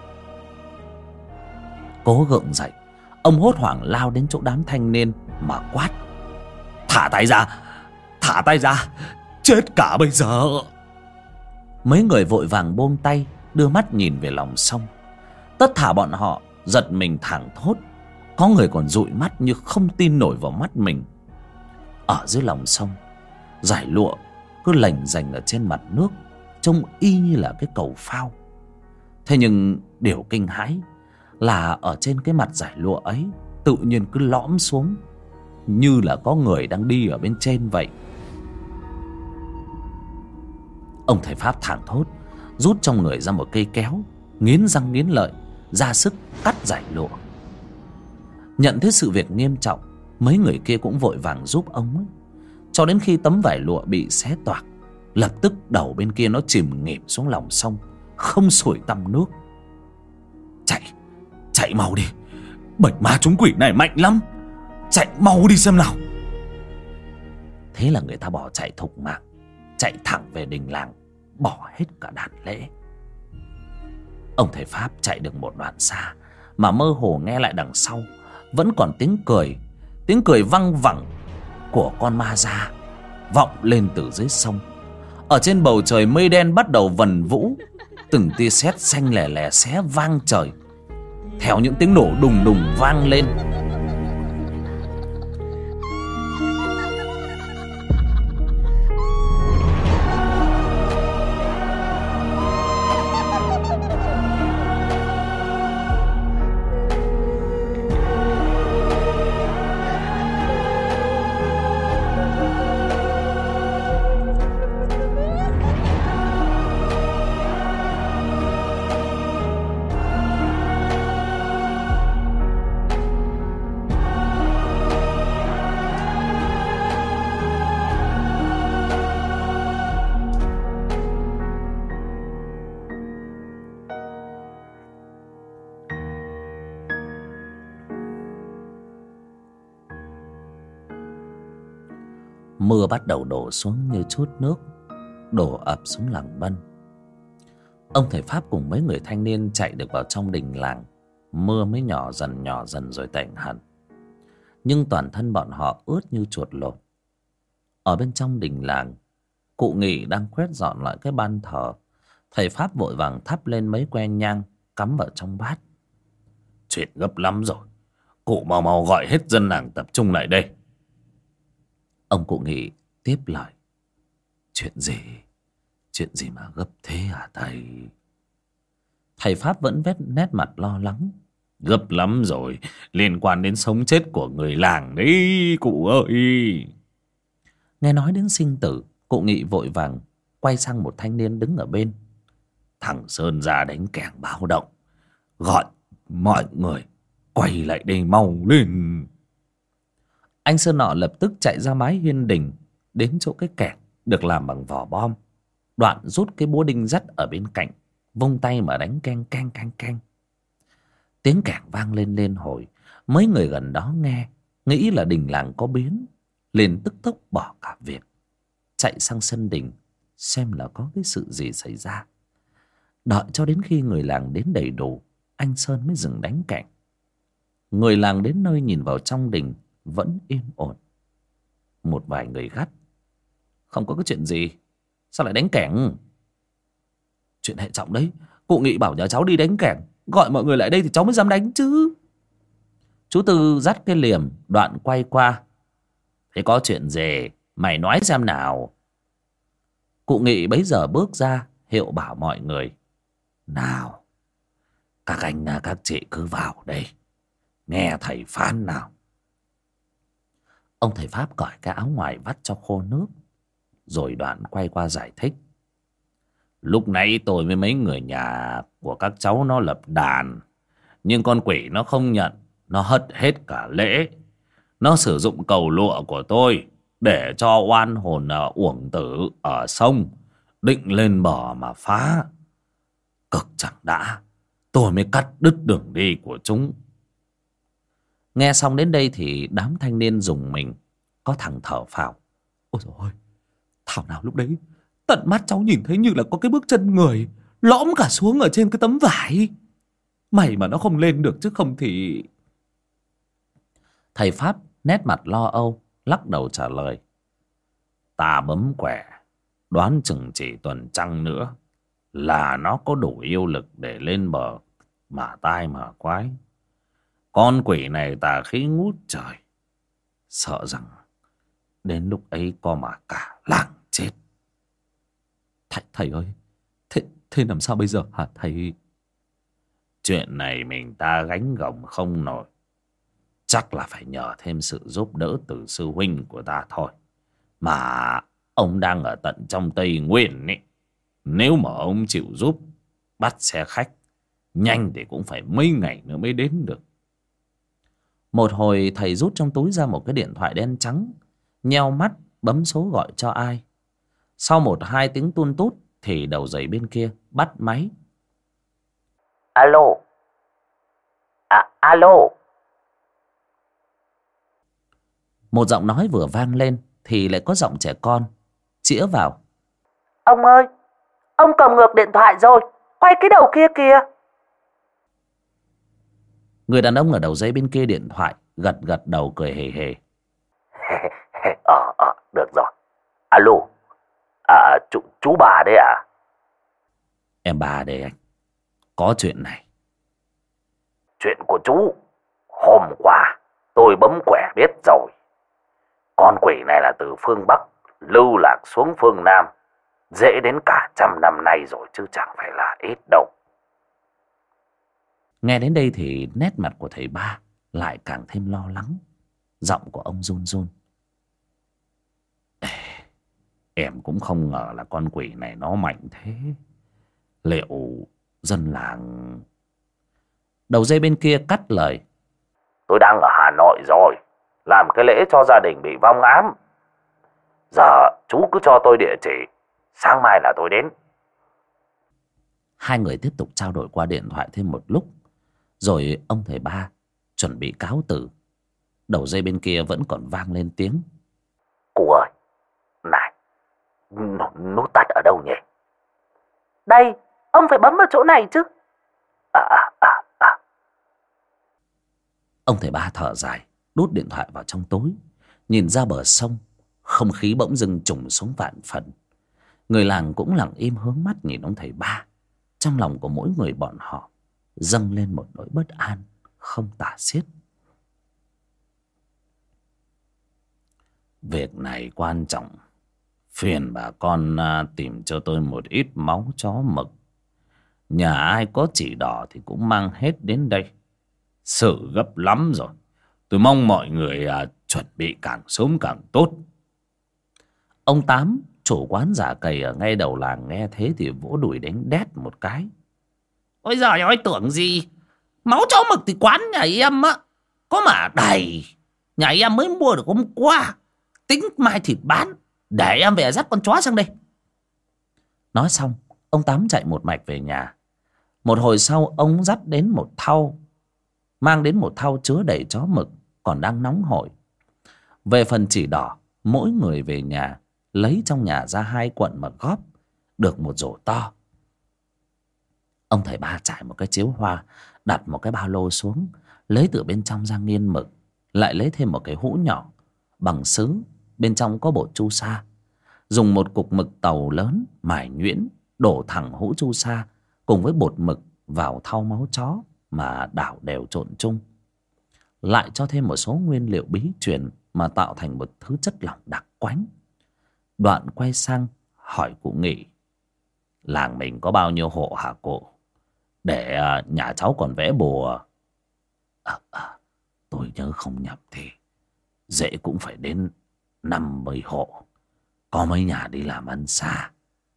Cố gượng dậy, ông hốt hoảng lao đến chỗ đám thanh niên mà quát: Thả tay ra, thả tay ra, chết cả bây giờ. Mấy người vội vàng buông tay, đưa mắt nhìn về lòng sông. Tất thả bọn họ giật mình thảng thốt, có người còn dụi mắt như không tin nổi vào mắt mình. Ở dưới lòng sông, giải lụa cứ lềnh dềnh ở trên mặt nước, trông y như là cái cầu phao. Thế nhưng điều kinh hãi là ở trên cái mặt giải lụa ấy tự nhiên cứ lõm xuống, như là có người đang đi ở bên trên vậy. Ông thầy pháp thảng thốt, rút trong người ra một cây kéo, nghiến răng nghiến lợi ra sức cắt giải lụa. Nhận thấy sự việc nghiêm trọng, mấy người kia cũng vội vàng giúp ông ấy, cho đến khi tấm vải lụa bị xé toạc, lập tức đầu bên kia nó chìm nghỉm xuống lòng sông, không sủi tăm nước. Chạy, chạy mau đi, bảy ma chúng quỷ này mạnh lắm, chạy mau đi xem nào. Thế là người ta bỏ chạy thục mạng, chạy thẳng về đình làng, bỏ hết cả đàn lễ. Ông thầy pháp chạy được một đoạn xa mà mơ hồ nghe lại đằng sau vẫn còn tiếng cười, tiếng cười văng vẳng của con ma da vọng lên từ dưới sông. Ở trên bầu trời mây đen bắt đầu vần vũ, từng tia sét xanh lè lè xé vang trời, theo những tiếng nổ đùng đùng vang lên. Mưa bắt đầu đổ xuống như chút nước, đổ ập xuống làng Bân. Ông thầy Pháp cùng mấy người thanh niên chạy được vào trong đình làng. Mưa mới nhỏ dần nhỏ dần rồi tạnh hẳn, nhưng toàn thân bọn họ ướt như chuột lột. Ở bên trong đình làng, cụ Nghị đang quét dọn lại cái ban thờ. Thầy Pháp vội vàng thắp lên mấy que nhang cắm vào trong bát. Chuyện gấp lắm rồi, cụ mau mau gọi hết dân làng tập trung lại đây. Ông cụ Nghị tiếp lời. Chuyện gì? Chuyện gì mà gấp thế hả thầy? Thầy Pháp vẫn vết nét mặt lo lắng. Gấp lắm rồi, liên quan đến sống chết của người làng đấy cụ ơi. Nghe nói đến sinh tử, cụ Nghị vội vàng quay sang một thanh niên đứng ở bên. Thằng Sơn ra đánh kẻng báo động, gọi mọi người quay lại đây mau lên. Anh Sơn nọ lập tức chạy ra mái hiên đình, đến chỗ cái kẻng được làm bằng vỏ bom. Đoạn rút cái búa đinh dắt ở bên cạnh, vung tay mà đánh keng keng keng keng. Tiếng kẻng vang lên lên hồi. Mấy người gần đó nghe, nghĩ là đình làng có biến, liền tức tốc bỏ cả việc, chạy sang sân đình xem là có cái sự gì xảy ra. Đợi cho đến khi người làng đến đầy đủ, anh Sơn mới dừng đánh kẻng. Người làng đến nơi nhìn vào trong đình vẫn yên ổn. Một vài người gắt: không có cái chuyện gì, sao lại đánh kẻng? Chuyện hệ trọng đấy, cụ Nghị bảo nhà cháu đi đánh kẻng, gọi mọi người lại đây thì cháu mới dám đánh chứ. Chú Tư dắt cái liềm, đoạn quay qua: thế có chuyện gì, mày nói xem nào. Cụ Nghị bấy giờ bước ra hiệu bảo mọi người: nào, các anh các chị cứ vào đây, nghe thầy phán nào. Ông thầy Pháp cởi cái áo ngoài vắt cho khô nước, rồi đoạn quay qua giải thích: lúc nãy tôi với mấy người nhà của các cháu nó lập đàn, nhưng con quỷ nó không nhận, nó hất hết cả lễ. Nó sử dụng cầu lụa của tôi để cho oan hồn uổng tử ở sông định lên bờ mà phá. Cực chẳng đã, tôi mới cắt đứt đường đi của chúng. Nghe xong đến đây thì đám thanh niên rùng mình, có thằng thở phào: ôi dồi ôi, thảo nào lúc đấy tận mắt cháu nhìn thấy như là có cái bước chân người lõm cả xuống ở trên cái tấm vải. Mày mà nó không lên được chứ không thì... Thầy Pháp nét mặt lo âu, lắc đầu trả lời: ta bấm quẻ, đoán chừng chỉ tuần trăng nữa là nó có đủ yêu lực để lên bờ mà tai mà quái. Con quỷ này tà khí ngút trời, sợ rằng đến lúc ấy có mà cả làng chết. Thầy, thầy ơi, thế, thế làm sao bây giờ hả thầy? Chuyện này mình ta gánh gồng không nổi, chắc là phải nhờ thêm sự giúp đỡ từ sư huynh của ta thôi. Mà ông đang ở tận trong Tây Nguyên ấy, nếu mà ông chịu giúp bắt xe khách, nhanh thì cũng phải mấy ngày nữa mới đến được. Một hồi thầy rút trong túi ra một cái điện thoại đen trắng, nheo mắt bấm số gọi cho ai. Sau một hai tiếng tun tút thì đầu dây bên kia bắt máy. Alo. À, alo. Một giọng nói vừa vang lên thì lại có giọng trẻ con chĩa vào: ông ơi, ông cầm ngược điện thoại rồi, quay cái đầu kia kìa. Người đàn ông ở đầu dây bên kia điện thoại gật gật đầu cười hề hề: ờ ờ được rồi. Alo. À, chú, chú bà đấy à? Em bà đây anh, có chuyện này. Chuyện của chú, hôm qua tôi bấm quẻ biết rồi. Con quỷ này là từ phương Bắc lưu lạc xuống phương Nam, dễ đến cả trăm năm nay rồi chứ chẳng phải là ít đâu. Nghe đến đây thì nét mặt của thầy ba lại càng thêm lo lắng. Giọng của ông run run: em cũng không ngờ là con quỷ này nó mạnh thế. Liệu dân làng... Đầu dây bên kia cắt lời: tôi đang ở Hà Nội rồi, làm cái lễ cho gia đình bị vong ám. Giờ chú cứ cho tôi địa chỉ, sáng mai là tôi đến. Hai người tiếp tục trao đổi qua điện thoại thêm một lúc, rồi ông thầy ba chuẩn bị cáo từ. Đầu dây bên kia vẫn còn vang lên tiếng: cụ ơi, N- nút tắt ở đâu nhỉ? Đây, ông phải bấm vào chỗ này chứ. À, à, à, à. Ông thầy ba thở dài, đút điện thoại vào trong túi, nhìn ra bờ sông. Không khí bỗng dưng trùng xuống vạn phần. Người làng cũng lặng im hướng mắt nhìn ông thầy ba. Trong lòng của mỗi người bọn họ dâng lên một nỗi bất an không tả xiết. Việc này quan trọng. Phiền bà con tìm cho tôi một ít máu chó mực. Nhà ai có chỉ đỏ thì cũng mang hết đến đây. Sự gấp lắm rồi. Tôi mong mọi người à, chuẩn bị càng sớm càng tốt. Ông Tám, chủ quán giả cầy ở ngay đầu làng, nghe thế thì vỗ đùi đánh đét một cái. Ôi giời ơi, tưởng gì. Máu chó mực thì quán nhà em á có mà đầy. Nhà em mới mua được hôm qua. Tính mai thịt bán. Để em về dắt con chó sang đây. Nói xong, ông Tám chạy một mạch về nhà. Một hồi sau, ông dắt đến một thau, mang đến một thau chứa đầy chó mực còn đang nóng hổi. Về phần chỉ đỏ, mỗi người về nhà lấy trong nhà ra hai quận mà góp được một rổ to. Ông thầy ba trải một cái chiếu hoa, đặt một cái ba lô xuống, lấy từ bên trong ra nghiên mực, lại lấy thêm một cái hũ nhỏ bằng sứ, bên trong có bột chu sa. Dùng một cục mực tàu lớn mài nhuyễn, đổ thẳng hũ chu sa cùng với bột mực vào thau máu chó mà đảo đều trộn chung. Lại cho thêm một số nguyên liệu bí truyền mà tạo thành một thứ chất lỏng đặc quánh. Đoạn quay sang hỏi cụ Nghị: Làng mình có bao nhiêu hộ hả cụ? Để nhà cháu còn vẽ bùa. À, à, tôi nhớ không nhầm thì dễ cũng phải đến năm mươi hộ. Có mấy nhà đi làm ăn xa.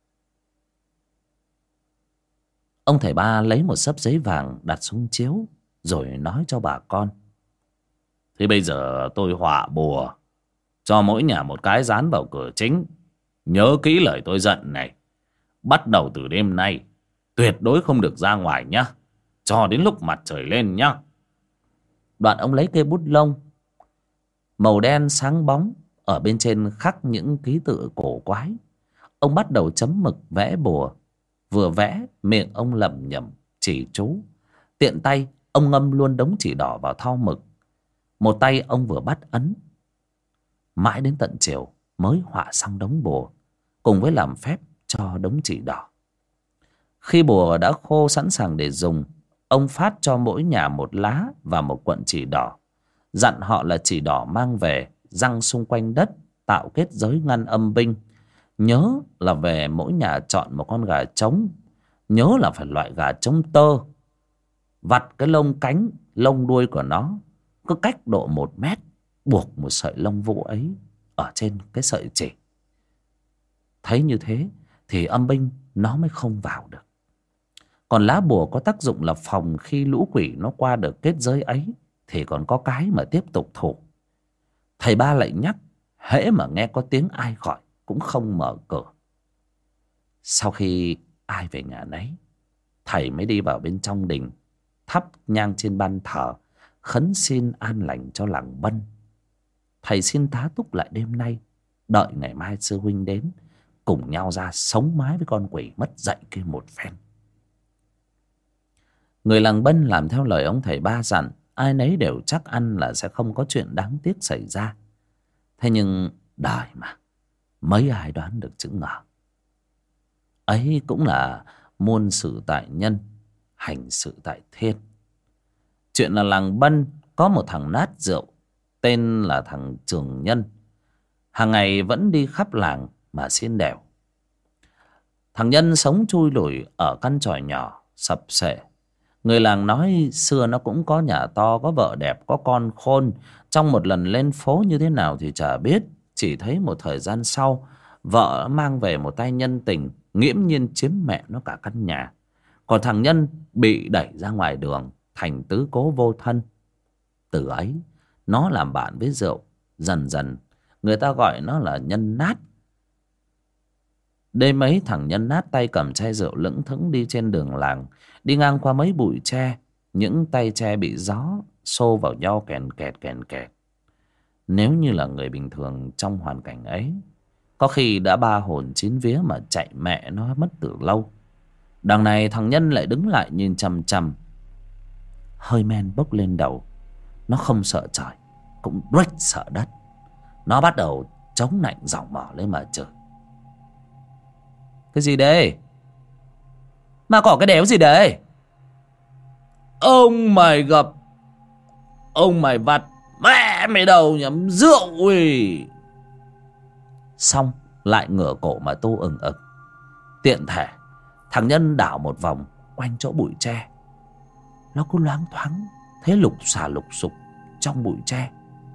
Ông thầy ba lấy một xấp giấy vàng đặt xuống chiếu, rồi nói cho bà con: Thế bây giờ tôi họa bùa, cho mỗi nhà một cái dán vào cửa chính. Nhớ kỹ lời tôi dặn này. Bắt đầu từ đêm nay, tuyệt đối không được ra ngoài nhá, cho đến lúc mặt trời lên nhá. Đoạn ông lấy cây bút lông màu đen sáng bóng, ở bên trên khắc những ký tự cổ quái. Ông bắt đầu chấm mực vẽ bùa. Vừa vẽ, miệng ông lẩm nhẩm chỉ chú. Tiện tay ông ngâm luôn đống chỉ đỏ vào thau mực. Một tay ông vừa bắt ấn. Mãi đến tận chiều mới họa xong đống bùa, cùng với làm phép cho đống chỉ đỏ. Khi bùa đã khô sẵn sàng để dùng, ông phát cho mỗi nhà một lá và một cuộn chỉ đỏ, dặn họ là chỉ đỏ mang về giăng xung quanh đất, tạo kết giới ngăn âm binh. Nhớ là về mỗi nhà chọn một con gà trống. Nhớ là phải loại gà trống tơ. Vặt cái lông cánh, lông đuôi của nó cứ cách độ một mét, buộc một sợi lông vũ ấy ở trên cái sợi chỉ. Thấy như thế thì âm binh nó mới không vào được. Còn lá bùa có tác dụng là phòng khi lũ quỷ nó qua được kết giới ấy, thì còn có cái mà tiếp tục thủ. Thầy ba lại nhắc, hễ mà nghe có tiếng ai gọi cũng không mở cửa. Sau khi ai về nhà nấy, thầy mới đi vào bên trong đình, thắp nhang trên ban thờ, khấn xin an lành cho làng Bân. Thầy xin tá túc lại đêm nay, đợi ngày mai sư huynh đến, cùng nhau ra sống mái với con quỷ mất dạy kia một phen. Người làng Bân làm theo lời ông thầy ba dặn, ai nấy đều chắc ăn là sẽ không có chuyện đáng tiếc xảy ra. Thế nhưng đời mà, mấy ai đoán được chữ ngờ. Ấy cũng là muôn sự tại nhân, hành sự tại thiên. Chuyện là làng Bân có một thằng nát rượu, tên là thằng Trường Nhân. Hàng ngày vẫn đi khắp làng mà xin đèo. Thằng Nhân sống chui lủi ở căn tròi nhỏ sập sệ. Người làng nói xưa nó cũng có nhà to, có vợ đẹp, có con khôn. Trong một lần lên phố như thế nào thì chả biết. Chỉ thấy một thời gian sau, vợ mang về một tay nhân tình, nghiễm nhiên chiếm mẹ nó cả căn nhà. Còn thằng Nhân bị đẩy ra ngoài đường, thành tứ cố vô thân. Từ ấy nó làm bạn với rượu. Dần dần người ta gọi nó là Nhân nát. Đêm ấy thằng Nhân nát tay cầm chai rượu lững thững đi trên đường làng. Đi ngang qua mấy bụi tre, những tay tre bị gió xô vào nhau kèn kẹt kèn kẹt. Nếu như là người bình thường trong hoàn cảnh ấy Có khi đã ba hồn chín vía mà chạy mẹ nó mất từ lâu. Đằng này thằng Nhân lại đứng lại nhìn chằm chằm. Hơi men bốc lên đầu. Nó không sợ trời, cũng rất sợ đất. Nó bắt đầu chống nạnh giọng mỏ lên mà chửi. Cái gì đây? Mà có cái đéo gì đây? Ông mày gặp, ông mày vặt mẹ mày đầu nhắm rượu ui. Xong lại ngửa cổ mà tu ừng ực. Tiện thể thằng Nhân đảo một vòng quanh chỗ bụi tre. Nó cứ loáng thoáng thấy lục xà lục sục trong bụi tre.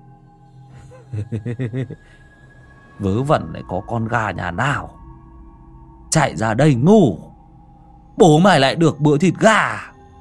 Vớ vẩn lại có con gà nhà nào chạy ra đây ngủ. Bố mày lại được bữa thịt gà.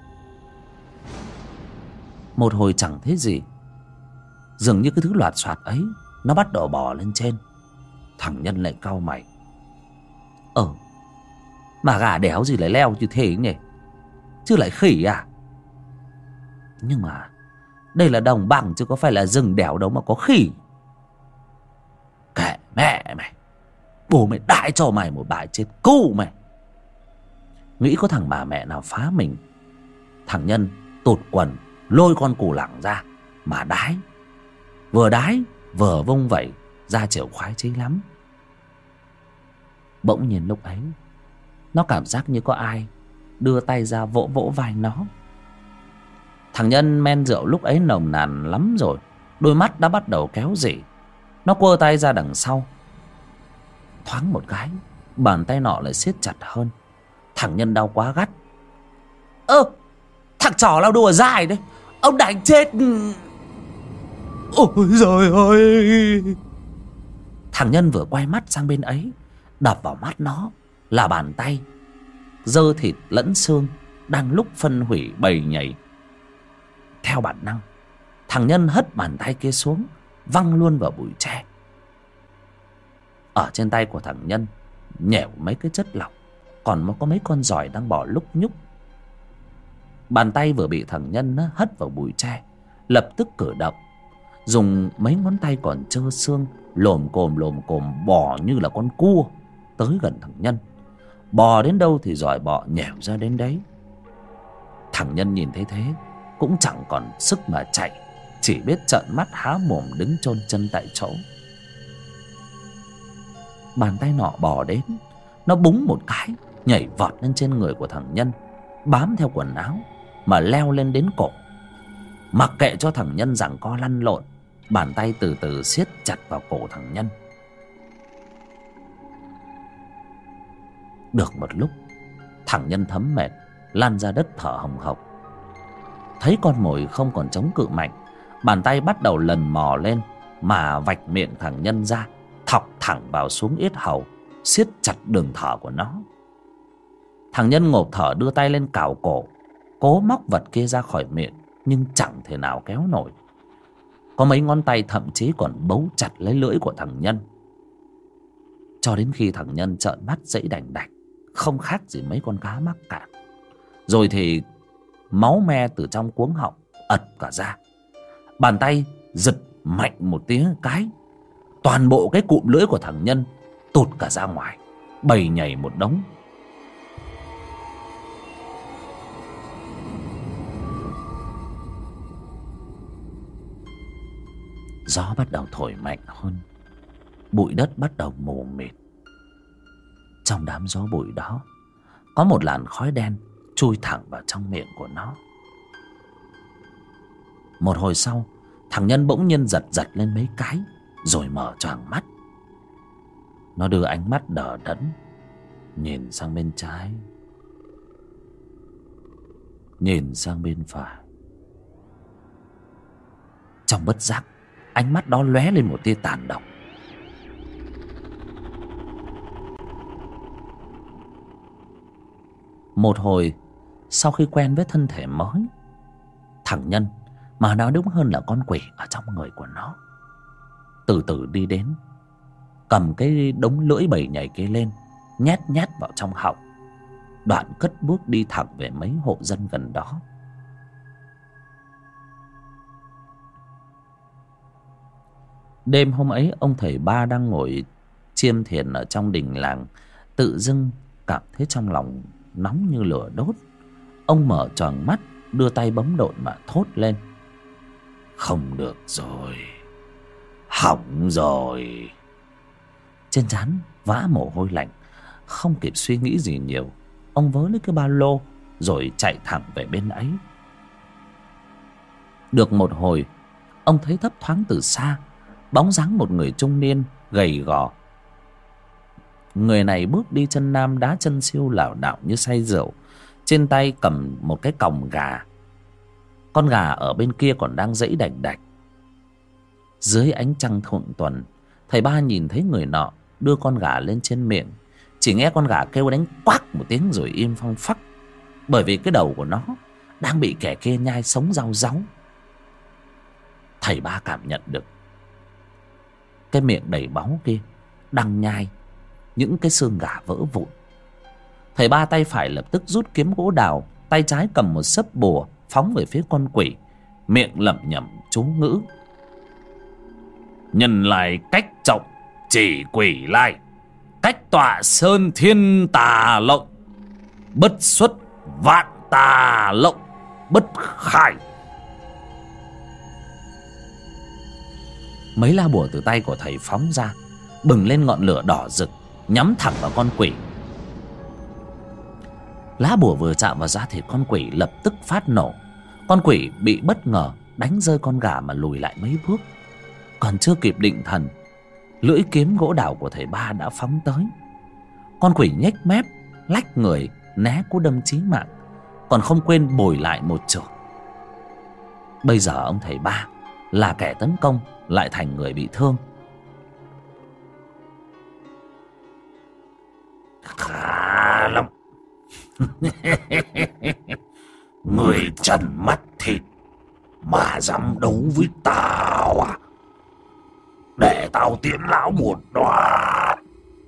Một hồi chẳng thấy gì. Dường như cái thứ loạt soạt ấy nó bắt đầu bò lên trên. Thằng Nhân lại cau mày. Ờ, mà gà đéo gì lại leo như thế nhỉ? Chứ lại khỉ à? Nhưng mà đây là đồng bằng chứ có phải là rừng đéo đâu mà có khỉ. Kệ mẹ mày, bố mày đãi cho mày một bài chết cu mày. Nghĩ có thằng bà mẹ nào phá mình. Thằng Nhân tụt quần lôi con cù lẳng ra mà đái. Vừa đái vừa vung vẩy ra chiều khoái chí lắm. Bỗng nhiên lúc ấy nó cảm giác như có ai đưa tay ra vỗ vỗ vai nó. Thằng Nhân men rượu lúc ấy nồng nàn lắm rồi, đôi mắt đã bắt đầu kéo rỉ. Nó quơ tay ra đằng sau. Thoáng một cái, bàn tay nọ lại siết chặt hơn. Thằng Nhân đau quá gắt. Ơ, thằng trò lao đùa dài đấy, ông đánh chết. Ôi giời ơi. Thằng Nhân vừa quay mắt sang bên ấy, đập vào mắt nó là bàn tay dơ thịt lẫn xương đang lúc phân hủy bầy nhảy. Theo bản năng, thằng Nhân hất bàn tay kia xuống, văng luôn vào bụi tre. Ở trên tay của thằng Nhân nhẻo mấy cái chất lỏng, còn có mấy con giỏi đang bò lúc nhúc. Bàn tay vừa bị thằng Nhân hất vào bụi tre lập tức cử động, dùng mấy ngón tay còn trơ xương lồm cồm lồm cồm bò như là con cua tới gần thằng Nhân. Bò đến đâu thì giỏi bọ nhẻo ra đến đấy. Thằng Nhân nhìn thấy thế cũng chẳng còn sức mà chạy, chỉ biết trợn mắt há mồm đứng chôn chân tại chỗ. Bàn tay nọ bò đến, nó búng một cái nhảy vọt lên trên người của thằng Nhân, bám theo quần áo mà leo lên đến cổ. Mặc kệ cho thằng Nhân giằng co lăn lộn, bàn tay từ từ siết chặt vào cổ thằng Nhân. Được một lúc, thằng Nhân thấm mệt lăn ra đất thở hồng hộc. Thấy con mồi không còn chống cự mạnh, bàn tay bắt đầu lần mò lên mà vạch miệng thằng Nhân ra, thọc thẳng vào xuống yết hầu, siết chặt đường thở của nó. Thằng Nhân ngộp thở đưa tay lên cào cổ, cố móc vật kia ra khỏi miệng, nhưng chẳng thể nào kéo nổi. Có mấy ngón tay thậm chí còn bấu chặt lấy lưỡi của thằng Nhân. Cho đến khi thằng Nhân trợn mắt dãy đành đạch, không khác gì mấy con cá mắc cạn. Rồi thì máu me từ trong cuống họng ật cả ra. Bàn tay giật mạnh một tiếng cái, toàn bộ cái cụm lưỡi của thằng Nhân tụt cả ra ngoài, bầy nhảy một đống. Gió bắt đầu thổi mạnh hơn, bụi đất bắt đầu mù mịt. Trong đám gió bụi đó có một làn khói đen chui thẳng vào trong miệng của nó. Một hồi sau, thằng Nhân bỗng nhiên giật giật lên mấy cái, rồi mở choàng mắt. Nó đưa ánh mắt đờ đẫn nhìn sang bên trái, nhìn sang bên phải. Trong bất giác, ánh mắt đó lóe lên một tia tàn độc. Một hồi sau khi quen với thân thể mới, thằng Nhân, mà nói đúng hơn là con quỷ ở trong người của nó, từ từ đi đến, cầm cái đống lưỡi bầy nhảy kia lên, nhét nhét vào trong họng, đoạn cất bước đi thẳng về mấy hộ dân gần đó. Đêm hôm ấy, ông thầy ba đang ngồi chiêm thiền ở trong đình làng tự dưng cảm thấy trong lòng nóng như lửa đốt. Ông mở tròn mắt, đưa tay bấm độn mà thốt lên: không được rồi, hỏng rồi. Trên trán vã mồ hôi lạnh. Không kịp suy nghĩ gì nhiều, ông vớ lấy cái ba lô rồi chạy thẳng về bên ấy. Được một hồi, ông thấy thấp thoáng từ xa bóng dáng một người trung niên gầy gò. Người này bước đi chân nam đá chân siêu lảo đảo như say rượu, trên tay cầm một cái còng gà. Con gà ở bên kia còn đang giãy đành đạch. Dưới ánh trăng thượng tuần, thầy ba nhìn thấy người nọ đưa con gà lên trên miệng. Chỉ nghe con gà kêu đánh quác một tiếng rồi im phăng phắc, bởi vì cái đầu của nó đang bị kẻ kia nhai sống rau ráu. Thầy ba cảm nhận được cái miệng đầy máu kia đang nhai những cái xương gà vỡ vụn. Thầy ba tay phải lập tức rút kiếm gỗ đào, tay trái cầm một sấp bùa phóng về phía con quỷ, miệng lẩm nhẩm chú ngữ: nhân lai cách trọng, chỉ quỷ lai, cách tọa sơn thiên tà lộng, bất xuất vạn tà lộng, bất khai. Mấy la bùa từ tay của thầy phóng ra, bừng lên ngọn lửa đỏ rực, nhắm thẳng vào con quỷ. Lá bùa vừa chạm vào da thịt con quỷ lập tức phát nổ. Con quỷ bị bất ngờ đánh rơi con gà mà lùi lại mấy bước. Còn chưa kịp định thần, lưỡi kiếm gỗ đào của thầy ba đã phóng tới. Con quỷ nhếch mép lách người né cú đâm chí mạng, còn không quên bồi lại một chưởng. Bây giờ ông thầy ba là kẻ tấn công lại thành người bị thương. Khá lắm. Người trần mắt thịt mà dám đấu với tao à? Để tao tiễn lão một đoạn.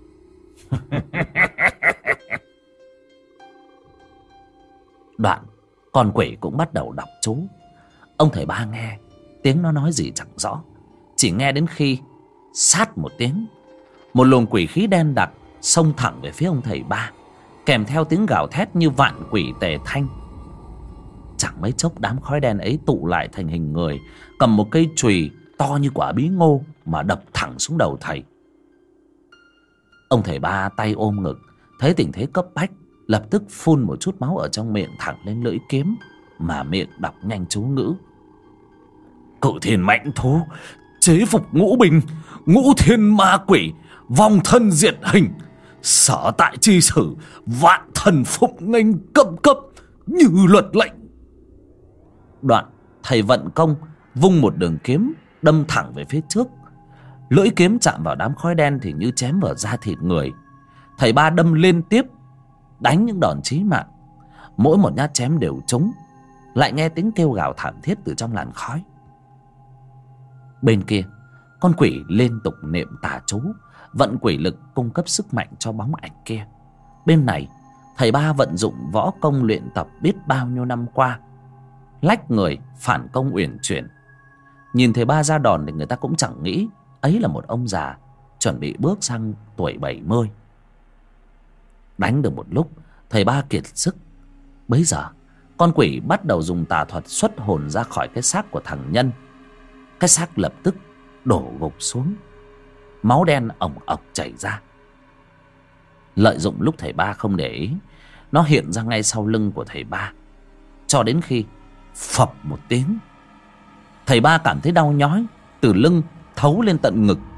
Đoạn con quỷ cũng bắt đầu đọc chú. Ông thầy ba nghe tiếng nó nói gì chẳng rõ, chỉ nghe đến khi sát một tiếng, một luồng quỷ khí đen đặc xông thẳng về phía ông thầy ba, kèm theo tiếng gào thét như vạn quỷ tề thanh. Chẳng mấy chốc đám khói đen ấy tụ lại thành hình người, cầm một cây chùy to như quả bí ngô mà đập thẳng xuống đầu thầy. Ông thầy ba tay ôm ngực, thấy tình thế cấp bách, lập tức phun một chút máu ở trong miệng thẳng lên lưỡi kiếm, mà miệng đọc nhanh chú ngữ: Cự thiên mãnh thú, chế phục ngũ bình, ngũ thiên ma quỷ, vong thân diệt hình, sở tại chi sử, vạn thần phụng nghênh cấp cấp như luật lệnh. Đoạn thầy vận công vung một đường kiếm đâm thẳng về phía trước. Lưỡi kiếm chạm vào đám khói đen thì như chém vào da thịt người. Thầy ba đâm liên tiếp, đánh những đòn chí mạng. Mỗi một nhát chém đều trúng. Lại nghe tiếng kêu gào thảm thiết từ trong làn khói. Bên kia, con quỷ liên tục niệm tà chú, vận quỷ lực cung cấp sức mạnh cho bóng ảnh kia. Bên này, thầy ba vận dụng võ công luyện tập biết bao nhiêu năm qua, lách người phản công uyển chuyển. Nhìn thầy ba ra đòn thì người ta cũng chẳng nghĩ ấy là một ông già chuẩn bị bước sang tuổi bảy mươi. Đánh được một lúc, thầy ba kiệt sức. Bấy giờ con quỷ bắt đầu dùng tà thuật xuất hồn ra khỏi cái xác của thằng Nhân. Cái xác lập tức đổ gục xuống, máu đen ỏng ọc chảy ra. Lợi dụng lúc thầy ba không để ý, nó hiện ra ngay sau lưng của thầy ba, cho đến khi phập một tiếng, thầy ba cảm thấy đau nhói từ lưng thấu lên tận ngực.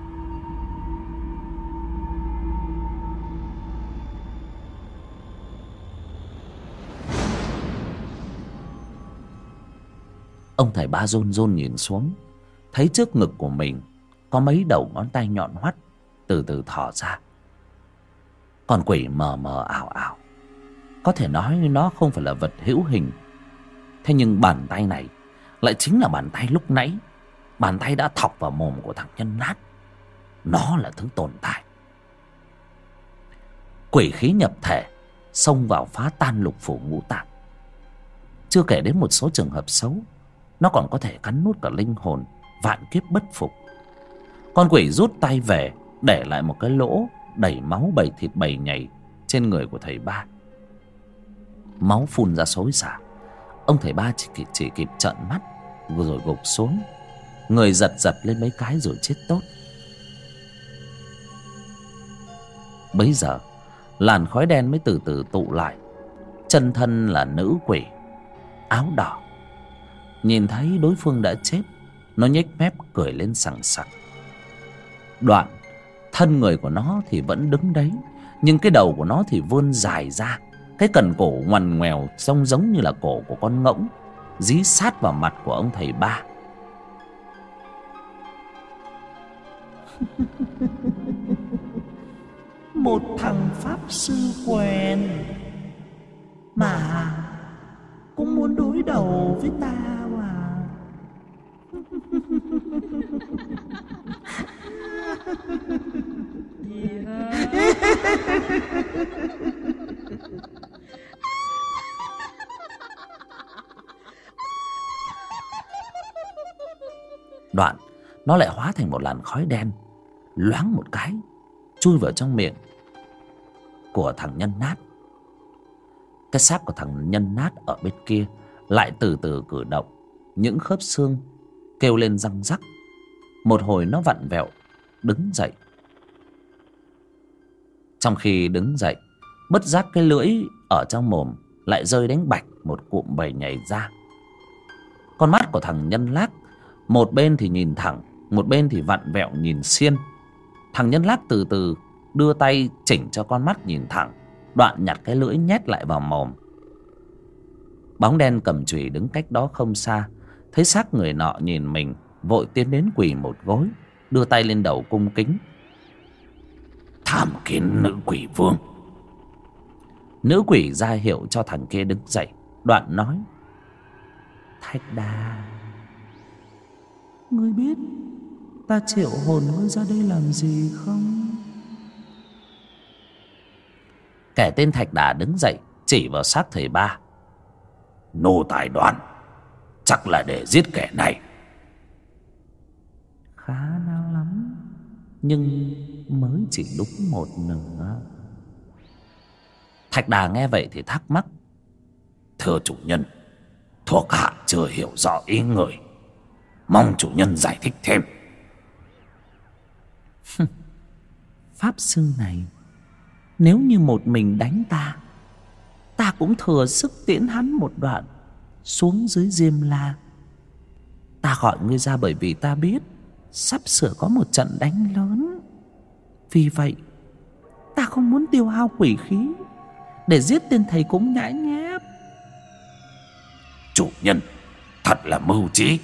Ông thầy ba run run nhìn xuống, thấy trước ngực của mình có mấy đầu ngón tay nhọn hoắt từ từ thò ra. Con quỷ mờ mờ ảo ảo, có thể nói nó không phải là vật hữu hình. Thế nhưng bàn tay này lại chính là bàn tay lúc nãy, bàn tay đã thọc vào mồm của thằng Nhân nát. Nó là thứ tồn tại. Quỷ khí nhập thể, xông vào phá tan lục phủ ngũ tạng. Chưa kể đến một số trường hợp xấu, nó còn có thể cắn nuốt cả linh hồn, vạn kiếp bất phục. Con quỷ rút tay về, để lại một cái lỗ đầy máu bầy thịt bầy nhầy trên người của thầy ba. Máu phun ra xối xả. Ông thầy ba chỉ kịp, chỉ kịp trợn mắt rồi gục xuống, người giật giật lên mấy cái rồi chết tốt. Bấy giờ làn khói đen mới từ từ tụ lại. Chân thân là nữ quỷ áo đỏ. Nhìn thấy đối phương đã chết, nó nhếch mép cười lên sằng sặc. Đoạn thân người của nó thì vẫn đứng đấy, nhưng cái đầu của nó thì vươn dài ra. Cái cần cổ ngoằn ngoèo trông giống như là cổ của con ngỗng, dí sát vào mặt của ông thầy ba. Một thằng pháp sư quèn mà cũng muốn đối đầu với tao à? Đoạn nó lại hóa thành một làn khói đen, loáng một cái chui vào trong miệng của thằng nhân nát. Cái xác của thằng nhân nát ở bên kia lại từ từ cử động, những khớp xương kêu lên răng rắc. Một hồi nó vặn vẹo đứng dậy. Trong khi đứng dậy, bất giác cái lưỡi ở trong mồm lại rơi đánh bạch một cụm bầy nhảy ra. Con mắt của thằng nhân lác một bên thì nhìn thẳng, một bên thì vặn vẹo nhìn xiên. Thằng nhân lác từ từ đưa tay chỉnh cho con mắt nhìn thẳng, đoạn nhặt cái lưỡi nhét lại vào mồm. Bóng đen cầm chùy đứng cách đó không xa, thấy xác người nọ nhìn mình, vội tiến đến quỳ một gối, đưa tay lên đầu cung kính. Tham kiến nữ quỷ vương. Nữ quỷ ra hiệu cho thằng kia đứng dậy, đoạn nói: Thạch Đà, ngươi biết ta triệu hồn ngươi ra đây làm gì không? Kẻ tên Thạch Đà đứng dậy chỉ vào xác thầy ba. Nô tài đoán chắc là để giết kẻ này. Khá nào lắm, nhưng mới chỉ đúng một nửa. Thạch Đà nghe vậy thì thắc mắc: Thưa chủ nhân, thuộc hạ chưa hiểu rõ ý người, mong chủ nhân giải thích thêm. Pháp sư này, nếu như một mình đánh ta, ta cũng thừa sức tiễn hắn một đoạn xuống dưới Diêm La. Ta gọi ngươi ra bởi vì ta biết sắp sửa có một trận đánh lớn. Vì vậy ta không muốn tiêu hao quỷ khí để giết tên thầy cúng nhãi nhép. Chủ nhân thật là mưu trí.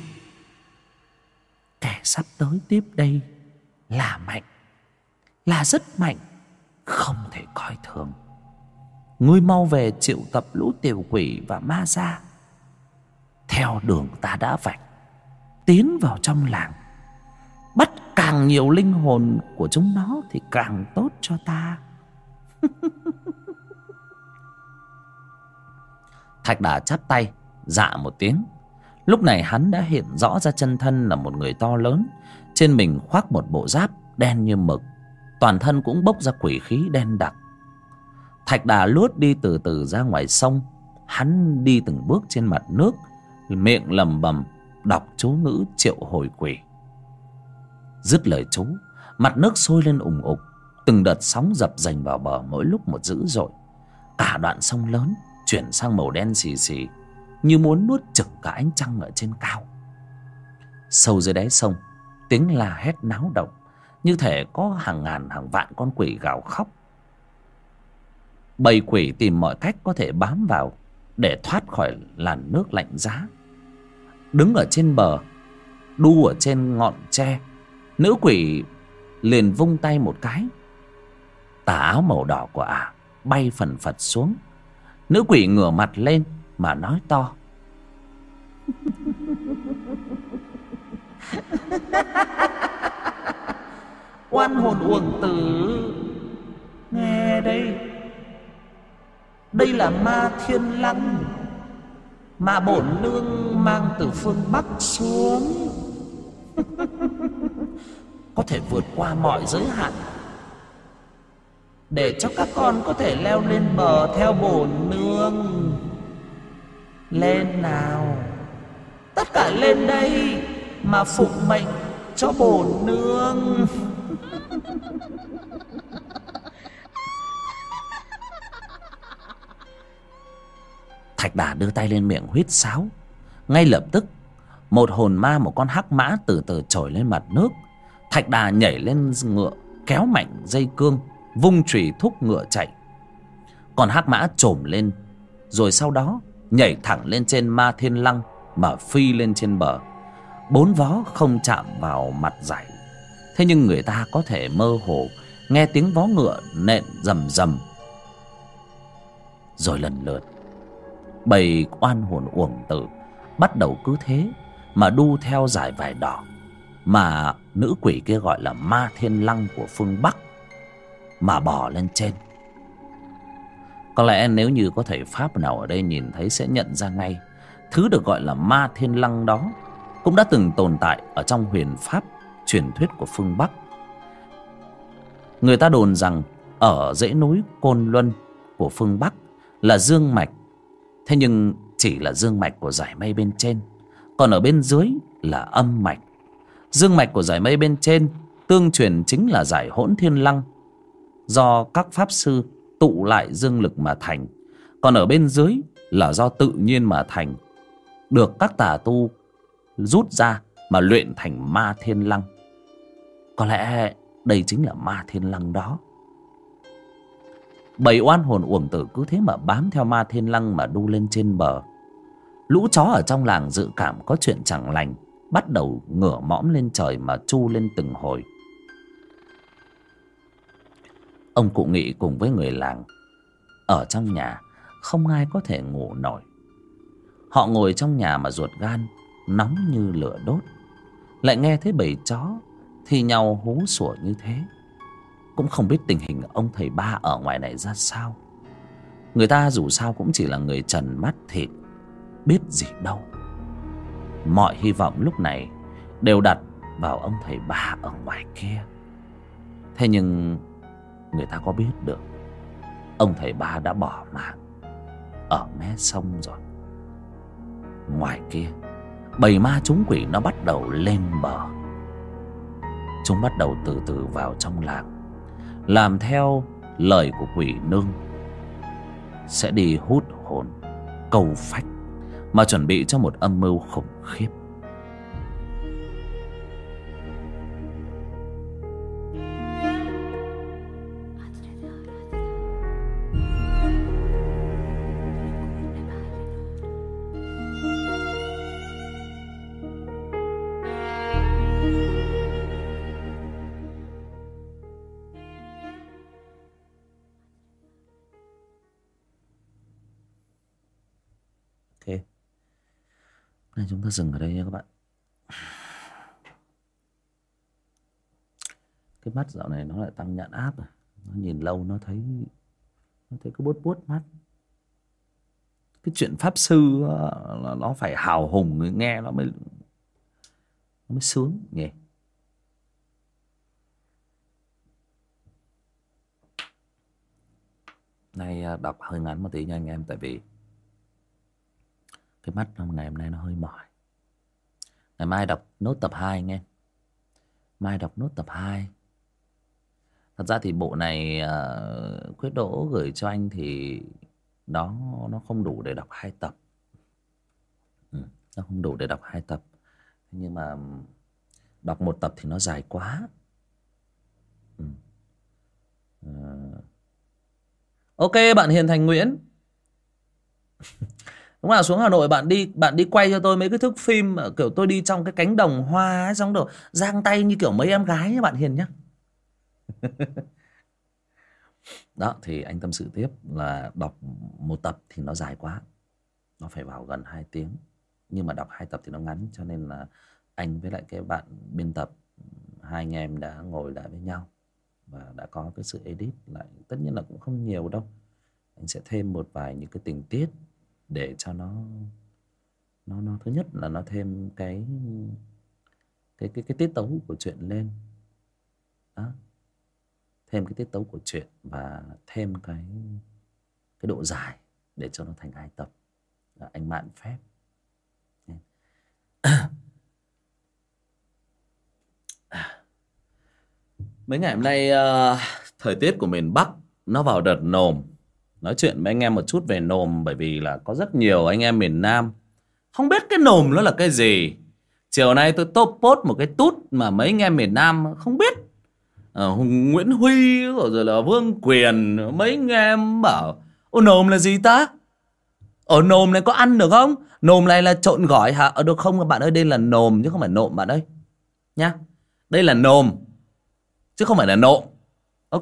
Kẻ sắp tới tiếp đây là mạnh, là rất mạnh, không thể coi thường. Ngươi mau về triệu tập lũ tiểu quỷ và ma gia, theo đường ta đã vạch, tiến vào trong làng, bắt càng nhiều linh hồn của chúng nó thì càng tốt cho ta. Thạch Đà chắp tay dạ một tiếng. Lúc này hắn đã hiện rõ ra chân thân là một người to lớn, trên mình khoác một bộ giáp đen như mực, toàn thân cũng bốc ra quỷ khí đen đặc. Thạch Đà lướt đi từ từ ra ngoài sông. Hắn đi từng bước trên mặt nước, miệng lẩm bẩm đọc chú ngữ triệu hồi quỷ. Dứt lời chú, mặt nước sôi lên ùng ục, từng đợt sóng dập dềnh vào bờ mỗi lúc một dữ dội. Cả đoạn sông lớn chuyển sang màu đen xì xì, như muốn nuốt chửng cả ánh trăng ở trên cao. Sâu dưới đáy sông, tiếng la hét náo động, như thể có hàng ngàn hàng vạn con quỷ gào khóc. Bầy quỷ tìm mọi cách có thể bám vào để thoát khỏi làn nước lạnh giá. Đứng ở trên bờ, đu ở trên ngọn tre, nữ quỷ liền vung tay một cái, tà áo màu đỏ của ả bay phần phật xuống. Nữ quỷ ngửa mặt lên mà nói to: Oan hồn uổng tử, nghe đây, đây là ma Thiên Lăng mà bổn nương mang từ phương Bắc xuống. có thể vượt qua mọi giới hạn, để cho các con có thể leo lên bờ theo bổn nương. Lên nào, tất cả lên đây mà phụng mệnh cho bổn nương. Thạch Đà đưa tay lên miệng huýt sáo. Ngay lập tức một hồn ma, một con hắc mã từ từ trồi lên mặt nước. Thạch Đà nhảy lên ngựa, kéo mạnh dây cương, vung chùy thúc ngựa chạy. Còn hắc mã trồm lên, rồi sau đó nhảy thẳng lên trên Ma Thiên Lăng mà phi lên trên bờ. Bốn vó không chạm vào mặt dải, thế nhưng người ta có thể mơ hồ nghe tiếng vó ngựa nện rầm rầm. Rồi lần lượt bầy oan hồn uổng tử bắt đầu cứ thế mà đu theo dải vải đỏ mà nữ quỷ kia gọi là Ma Thiên Lăng của phương Bắc mà bò lên trên. Có lẽ nếu như có thầy Pháp nào ở đây nhìn thấy sẽ nhận ra ngay, thứ được gọi là Ma Thiên Lăng đó cũng đã từng tồn tại ở trong huyền pháp truyền thuyết của phương Bắc. Người ta đồn rằng ở dãy núi Côn Luân của phương Bắc là dương mạch, thế nhưng chỉ là dương mạch của dải mây bên trên, còn ở bên dưới là âm mạch. Dương mạch của dải mây bên trên tương truyền chính là dải Hỗn Thiên Lăng, do các pháp sư tụ lại dương lực mà thành, còn ở bên dưới là do tự nhiên mà thành, được các tà tu rút ra mà luyện thành Ma Thiên Lăng. Có lẽ đây chính là Ma Thiên Lăng đó. Bầy oan hồn uổng tử cứ thế mà bám theo Ma Thiên Lăng mà đu lên trên bờ. Lũ chó ở trong làng dự cảm có chuyện chẳng lành, bắt đầu ngửa mõm lên trời mà chu lên từng hồi. Ông cụ Nghị cùng với người làng ở trong nhà không ai có thể ngủ nổi. Họ ngồi trong nhà mà ruột gan nóng như lửa đốt, lại nghe thấy bầy chó thì nhau hú sủa như thế. Cũng không biết tình hình ông thầy Ba ở ngoài này ra sao. Người ta dù sao cũng chỉ là người trần mắt thịt, biết gì đâu. Mọi hy vọng lúc này đều đặt vào ông thầy Ba ở ngoài kia. Thế nhưng người ta có biết được ông thầy Ba đã bỏ mạng ở mé sông rồi. Ngoài kia bầy ma chúng quỷ nó bắt đầu lên bờ. Chúng bắt đầu từ từ vào trong làng, làm theo lời của quỷ nương, sẽ đi hút hồn, câu phách, mà chuẩn bị cho một âm mưu khủng khiếp. Ok, này chúng ta dừng ở đây nha các bạn. Cái mắt dạo này nó lại tăng nhãn áp rồi. Nó nhìn lâu nó thấy nó thấy cứ buốt buốt mắt. Cái chuyện pháp sư là nó phải hào hùng nghe nó mới nó mới sướng nhỉ. Nay đọc hơi ngắn một tí nha anh em, tại vì cái mắt ngày hôm nay nó hơi mỏi. Ngày mai đọc nốt tập hai anh em. Mai đọc nốt tập hai. Thật ra thì bộ này uh, Quyết Đỗ gửi cho anh thì đó nó không đủ để đọc hai tập. Ừ, nó không đủ để đọc hai tập. Nhưng mà đọc một tập thì nó dài quá. Ừ. Uh. Ok bạn Hiền Thành Nguyễn. Đúng là xuống Hà Nội bạn đi bạn đi quay cho tôi mấy cái thước phim kiểu tôi đi trong cái cánh đồng hoa ấy, xong rồi giang tay như kiểu mấy em gái nhé bạn Hiền nhé. Đó thì anh tâm sự tiếp là đọc một tập thì nó dài quá, nó phải vào gần hai tiếng, nhưng mà đọc hai tập thì nó ngắn, cho nên là anh với lại cái bạn biên tập, hai anh em đã ngồi lại với nhau và đã có cái sự edit lại. Tất nhiên là cũng không nhiều đâu, anh sẽ thêm một vài những cái tình tiết để cho nó nó nó thứ nhất là nó thêm cái cái cái cái tiết tấu của chuyện lên, Đó. Thêm cái tiết tấu của chuyện và thêm cái cái độ dài để cho nó thành hai tập. Đó, anh mạn phép. Mấy ngày hôm nay uh, thời tiết của miền Bắc nó vào đợt nồm. Nói chuyện với anh em một chút về nồm, bởi vì là có rất nhiều anh em miền Nam không biết cái nồm nó là cái gì. Chiều nay tôi top post một cái tút mà mấy anh em miền Nam không biết. uh, Nguyễn Huy rồi, rồi là Vương Quyền, mấy anh em bảo ô nồm là gì ta? Ở nồm này có ăn được không? Nồm này là trộn gỏi hả? Ở được không bạn ơi, đây là nồm chứ không phải nộm bạn ơi nhá. Đây là nồm chứ không phải là nộm. Ok,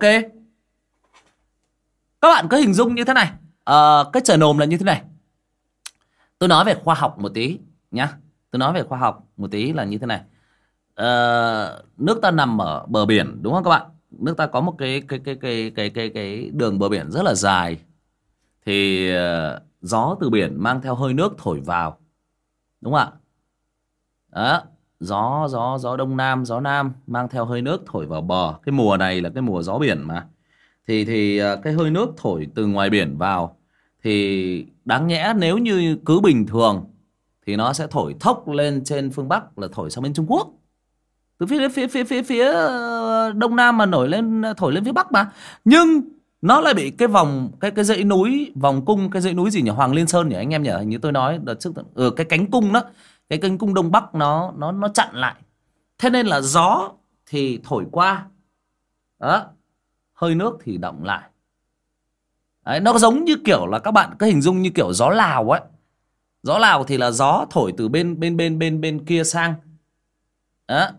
các bạn cứ hình dung như thế này. à, Cái chả nồm là như thế này. Tôi nói về khoa học một tí nhá. Tôi nói về khoa học một tí là như thế này. à, Nước ta nằm ở bờ biển đúng không các bạn? Nước ta có một cái cái cái cái cái cái cái đường bờ biển rất là dài. Thì uh, gió từ biển mang theo hơi nước thổi vào, đúng không ạ? Đó, gió gió gió đông nam, gió nam mang theo hơi nước thổi vào bờ. Cái mùa này là cái mùa gió biển mà. Thì thì cái hơi nước thổi từ ngoài biển vào thì đáng nhẽ nếu như cứ bình thường thì nó sẽ thổi thốc lên trên phương Bắc, là thổi sang bên Trung Quốc. Từ phía phía phía phía phía đông nam mà nổi lên, thổi lên phía Bắc mà. Nhưng nó lại bị cái vòng cái cái dãy núi, vòng cung, cái dãy núi gì nhỉ, Hoàng Liên Sơn nhỉ anh em nhỉ, hình như tôi nói đợt trước. Ừ, cái cánh cung đó, cái cánh cung đông bắc nó nó nó chặn lại. Thế nên là gió thì thổi qua, đó, hơi nước thì động lại. Đấy, nó giống như kiểu là các bạn cứ hình dung như kiểu gió Lào ấy. Gió Lào thì là gió thổi từ bên bên bên bên bên kia sang. Đó.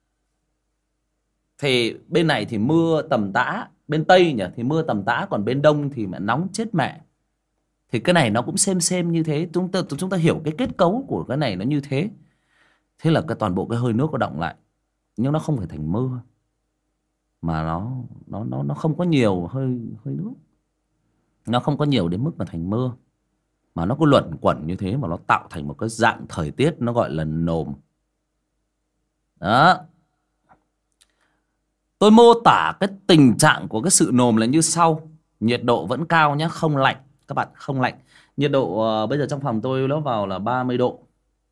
Thì bên này thì mưa tầm tã, bên Tây nhỉ thì mưa tầm tã, còn bên Đông thì mẹ nóng chết mẹ. Thì cái này nó cũng xem xem như thế. Chúng ta chúng ta hiểu cái kết cấu của cái này nó như thế. Thế là cái toàn bộ cái hơi nước nó động lại, nhưng nó không phải thành mưa, mà nó nó nó nó không có nhiều hơi hơi nước. Nó không có nhiều đến mức mà thành mưa, mà nó có luẩn quẩn như thế mà nó tạo thành một cái dạng thời tiết nó gọi là nồm. Đó. Tôi mô tả cái tình trạng của cái sự nồm là như sau. Nhiệt độ vẫn cao nhé, không lạnh. Các bạn không lạnh. Nhiệt độ uh, bây giờ trong phòng tôi nó vào là ba mươi độ.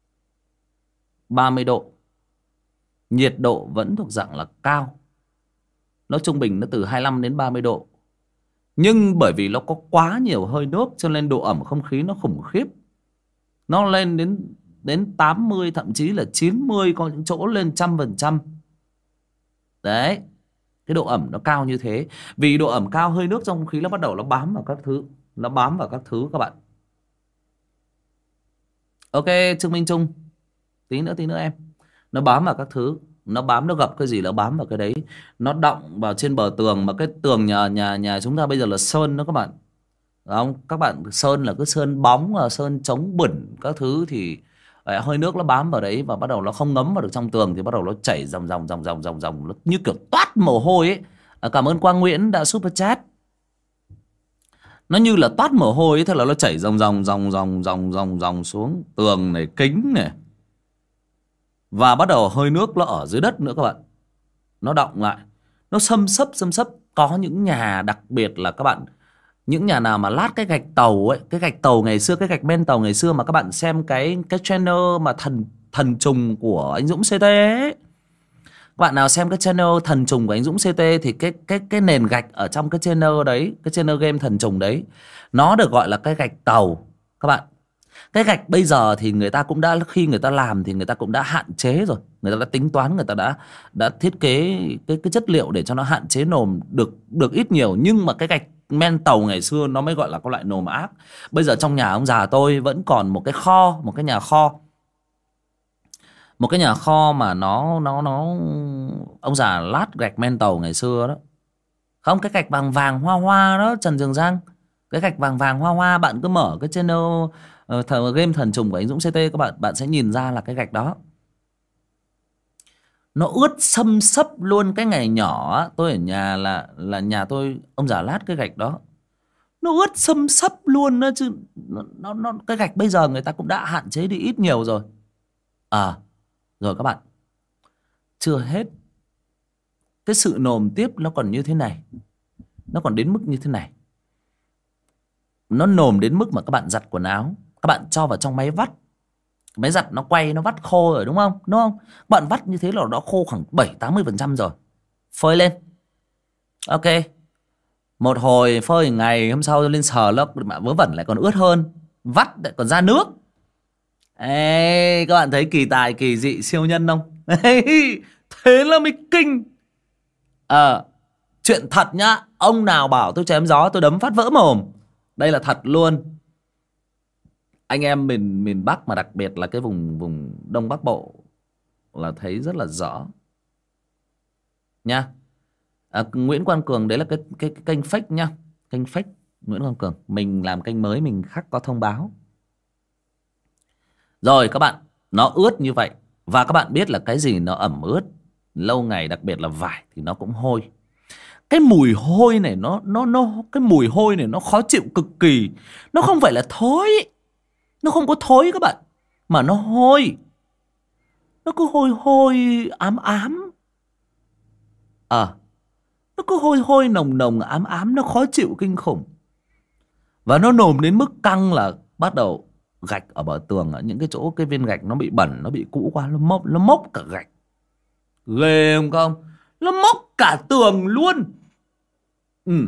ba mươi độ. Nhiệt độ vẫn thuộc dạng là cao. Nó trung bình nó từ hai mươi lăm đến ba mươi độ. Nhưng bởi vì nó có quá nhiều hơi nước cho nên độ ẩm không khí nó khủng khiếp. Nó lên đến đến tám mươi, thậm chí là chín mươi, có những chỗ lên trăm phần trăm. Đấy. Cái độ ẩm nó cao như thế. Vì độ ẩm cao, hơi nước trong không khí nó bắt đầu nó bám vào các thứ. Nó bám vào các thứ các bạn. Ok, Trương Minh Trung. Tí nữa, tí nữa em. Nó bám vào các thứ. Nó bám, nó gặp cái gì nó bám vào cái đấy. Nó đọng vào trên bờ tường. Mà cái tường nhà nhà nhà chúng ta bây giờ là sơn đó các bạn. Đúng không? Các bạn sơn là cứ sơn bóng, sơn chống bẩn các thứ thì hơi nước nó bám vào đấy và bắt đầu nó không ngấm vào được trong tường thì bắt đầu nó chảy dòng dòng dòng dòng dòng dòng, nó như kiểu toát mồ hôi ấy. À, cảm ơn Quang Nguyễn đã super chat. Nó như là toát mồ hôi ấy, thế là nó chảy dòng dòng dòng dòng dòng dòng dòng xuống tường này, kính này. Và bắt đầu hơi nước nó ở dưới đất nữa các bạn. Nó đọng lại, nó xâm xấp xâm xấp. Có những nhà đặc biệt là các bạn, những nhà nào mà lát cái gạch tàu ấy, cái gạch tàu ngày xưa, cái gạch men tàu ngày xưa mà các bạn xem cái cái channel mà thần thần trùng của anh Dũng xê tê ấy. Các bạn nào xem cái channel thần trùng của anh Dũng xê tê thì cái cái cái nền gạch ở trong cái channel đấy, cái channel game thần trùng đấy, nó được gọi là cái gạch tàu các bạn. Cái gạch bây giờ thì người ta cũng đã, khi người ta làm thì người ta cũng đã hạn chế rồi. Người ta đã tính toán, người ta đã đã thiết kế cái cái chất liệu để cho nó hạn chế nồm được được ít nhiều. Nhưng mà cái gạch men tàu ngày xưa nó mới gọi là có loại nồm ác. Bây giờ trong nhà ông già tôi vẫn còn một cái kho, một cái nhà kho. Một cái nhà kho mà nó nó nó ông già lát gạch men tàu ngày xưa đó. Không, cái gạch vàng vàng hoa hoa đó Trần Trường Giang. Cái gạch vàng vàng hoa hoa, bạn cứ mở cái channel uh, thờ, game thần trùng của anh Dũng xê tê các bạn, bạn sẽ nhìn ra là cái gạch đó nó ướt xâm xấp luôn. Cái ngày nhỏ tôi ở nhà là là nhà tôi ông già lát cái gạch đó, nó ướt xâm xấp luôn đó chứ. Nó, nó, nó cái gạch bây giờ người ta cũng đã hạn chế đi ít nhiều rồi. À rồi các bạn, chưa hết. cái sự nồm tiếp nó còn như thế này. Nó còn đến mức như thế này. Nó nồm đến mức mà các bạn giặt quần áo, các bạn cho vào trong máy vắt. Máy giặt nó quay, nó vắt khô rồi đúng không? Đúng không? Các bạn vắt như thế là nó khô khoảng bảy tám mươi phần trăm rồi. Phơi lên. Ok. Một hồi phơi ngày, hôm sau lên sờ nó vớ vẩn lại còn ướt hơn. Vắt lại còn ra nước. Ê, các bạn thấy kỳ tài, kỳ dị, siêu nhân không? Thế là mới kinh. Ờ, à, chuyện thật nhá. Ông nào bảo tôi chém gió tôi đấm phát vỡ mồm. Đây là thật luôn. Anh em miền miền Bắc mà đặc biệt là cái vùng vùng Đông Bắc Bộ là thấy rất là rõ nha. À, Nguyễn Quang Cường đấy là cái cái, cái kênh fake nha, kênh fake Nguyễn Quang Cường. Mình làm kênh mới mình khắc có thông báo. Rồi các bạn, nó ướt như vậy và các bạn biết là cái gì nó ẩm ướt lâu ngày, đặc biệt là vải thì nó cũng hôi. Cái mùi hôi này nó nó nó cái mùi hôi này nó khó chịu cực kỳ. Nó không phải là thối, nó không có thối các bạn, mà nó hôi. Nó cứ hôi hôi ám ám. À, nó cứ hôi hôi nồng nồng ám ám, nó khó chịu kinh khủng. Và nó nồm đến mức căng là bắt đầu gạch ở bờ tường, ở những cái chỗ cái viên gạch nó bị bẩn, nó bị cũ quá, nó mốc nó mốc cả gạch. Ghê không không? Nó mốc cả tường luôn. Ừ.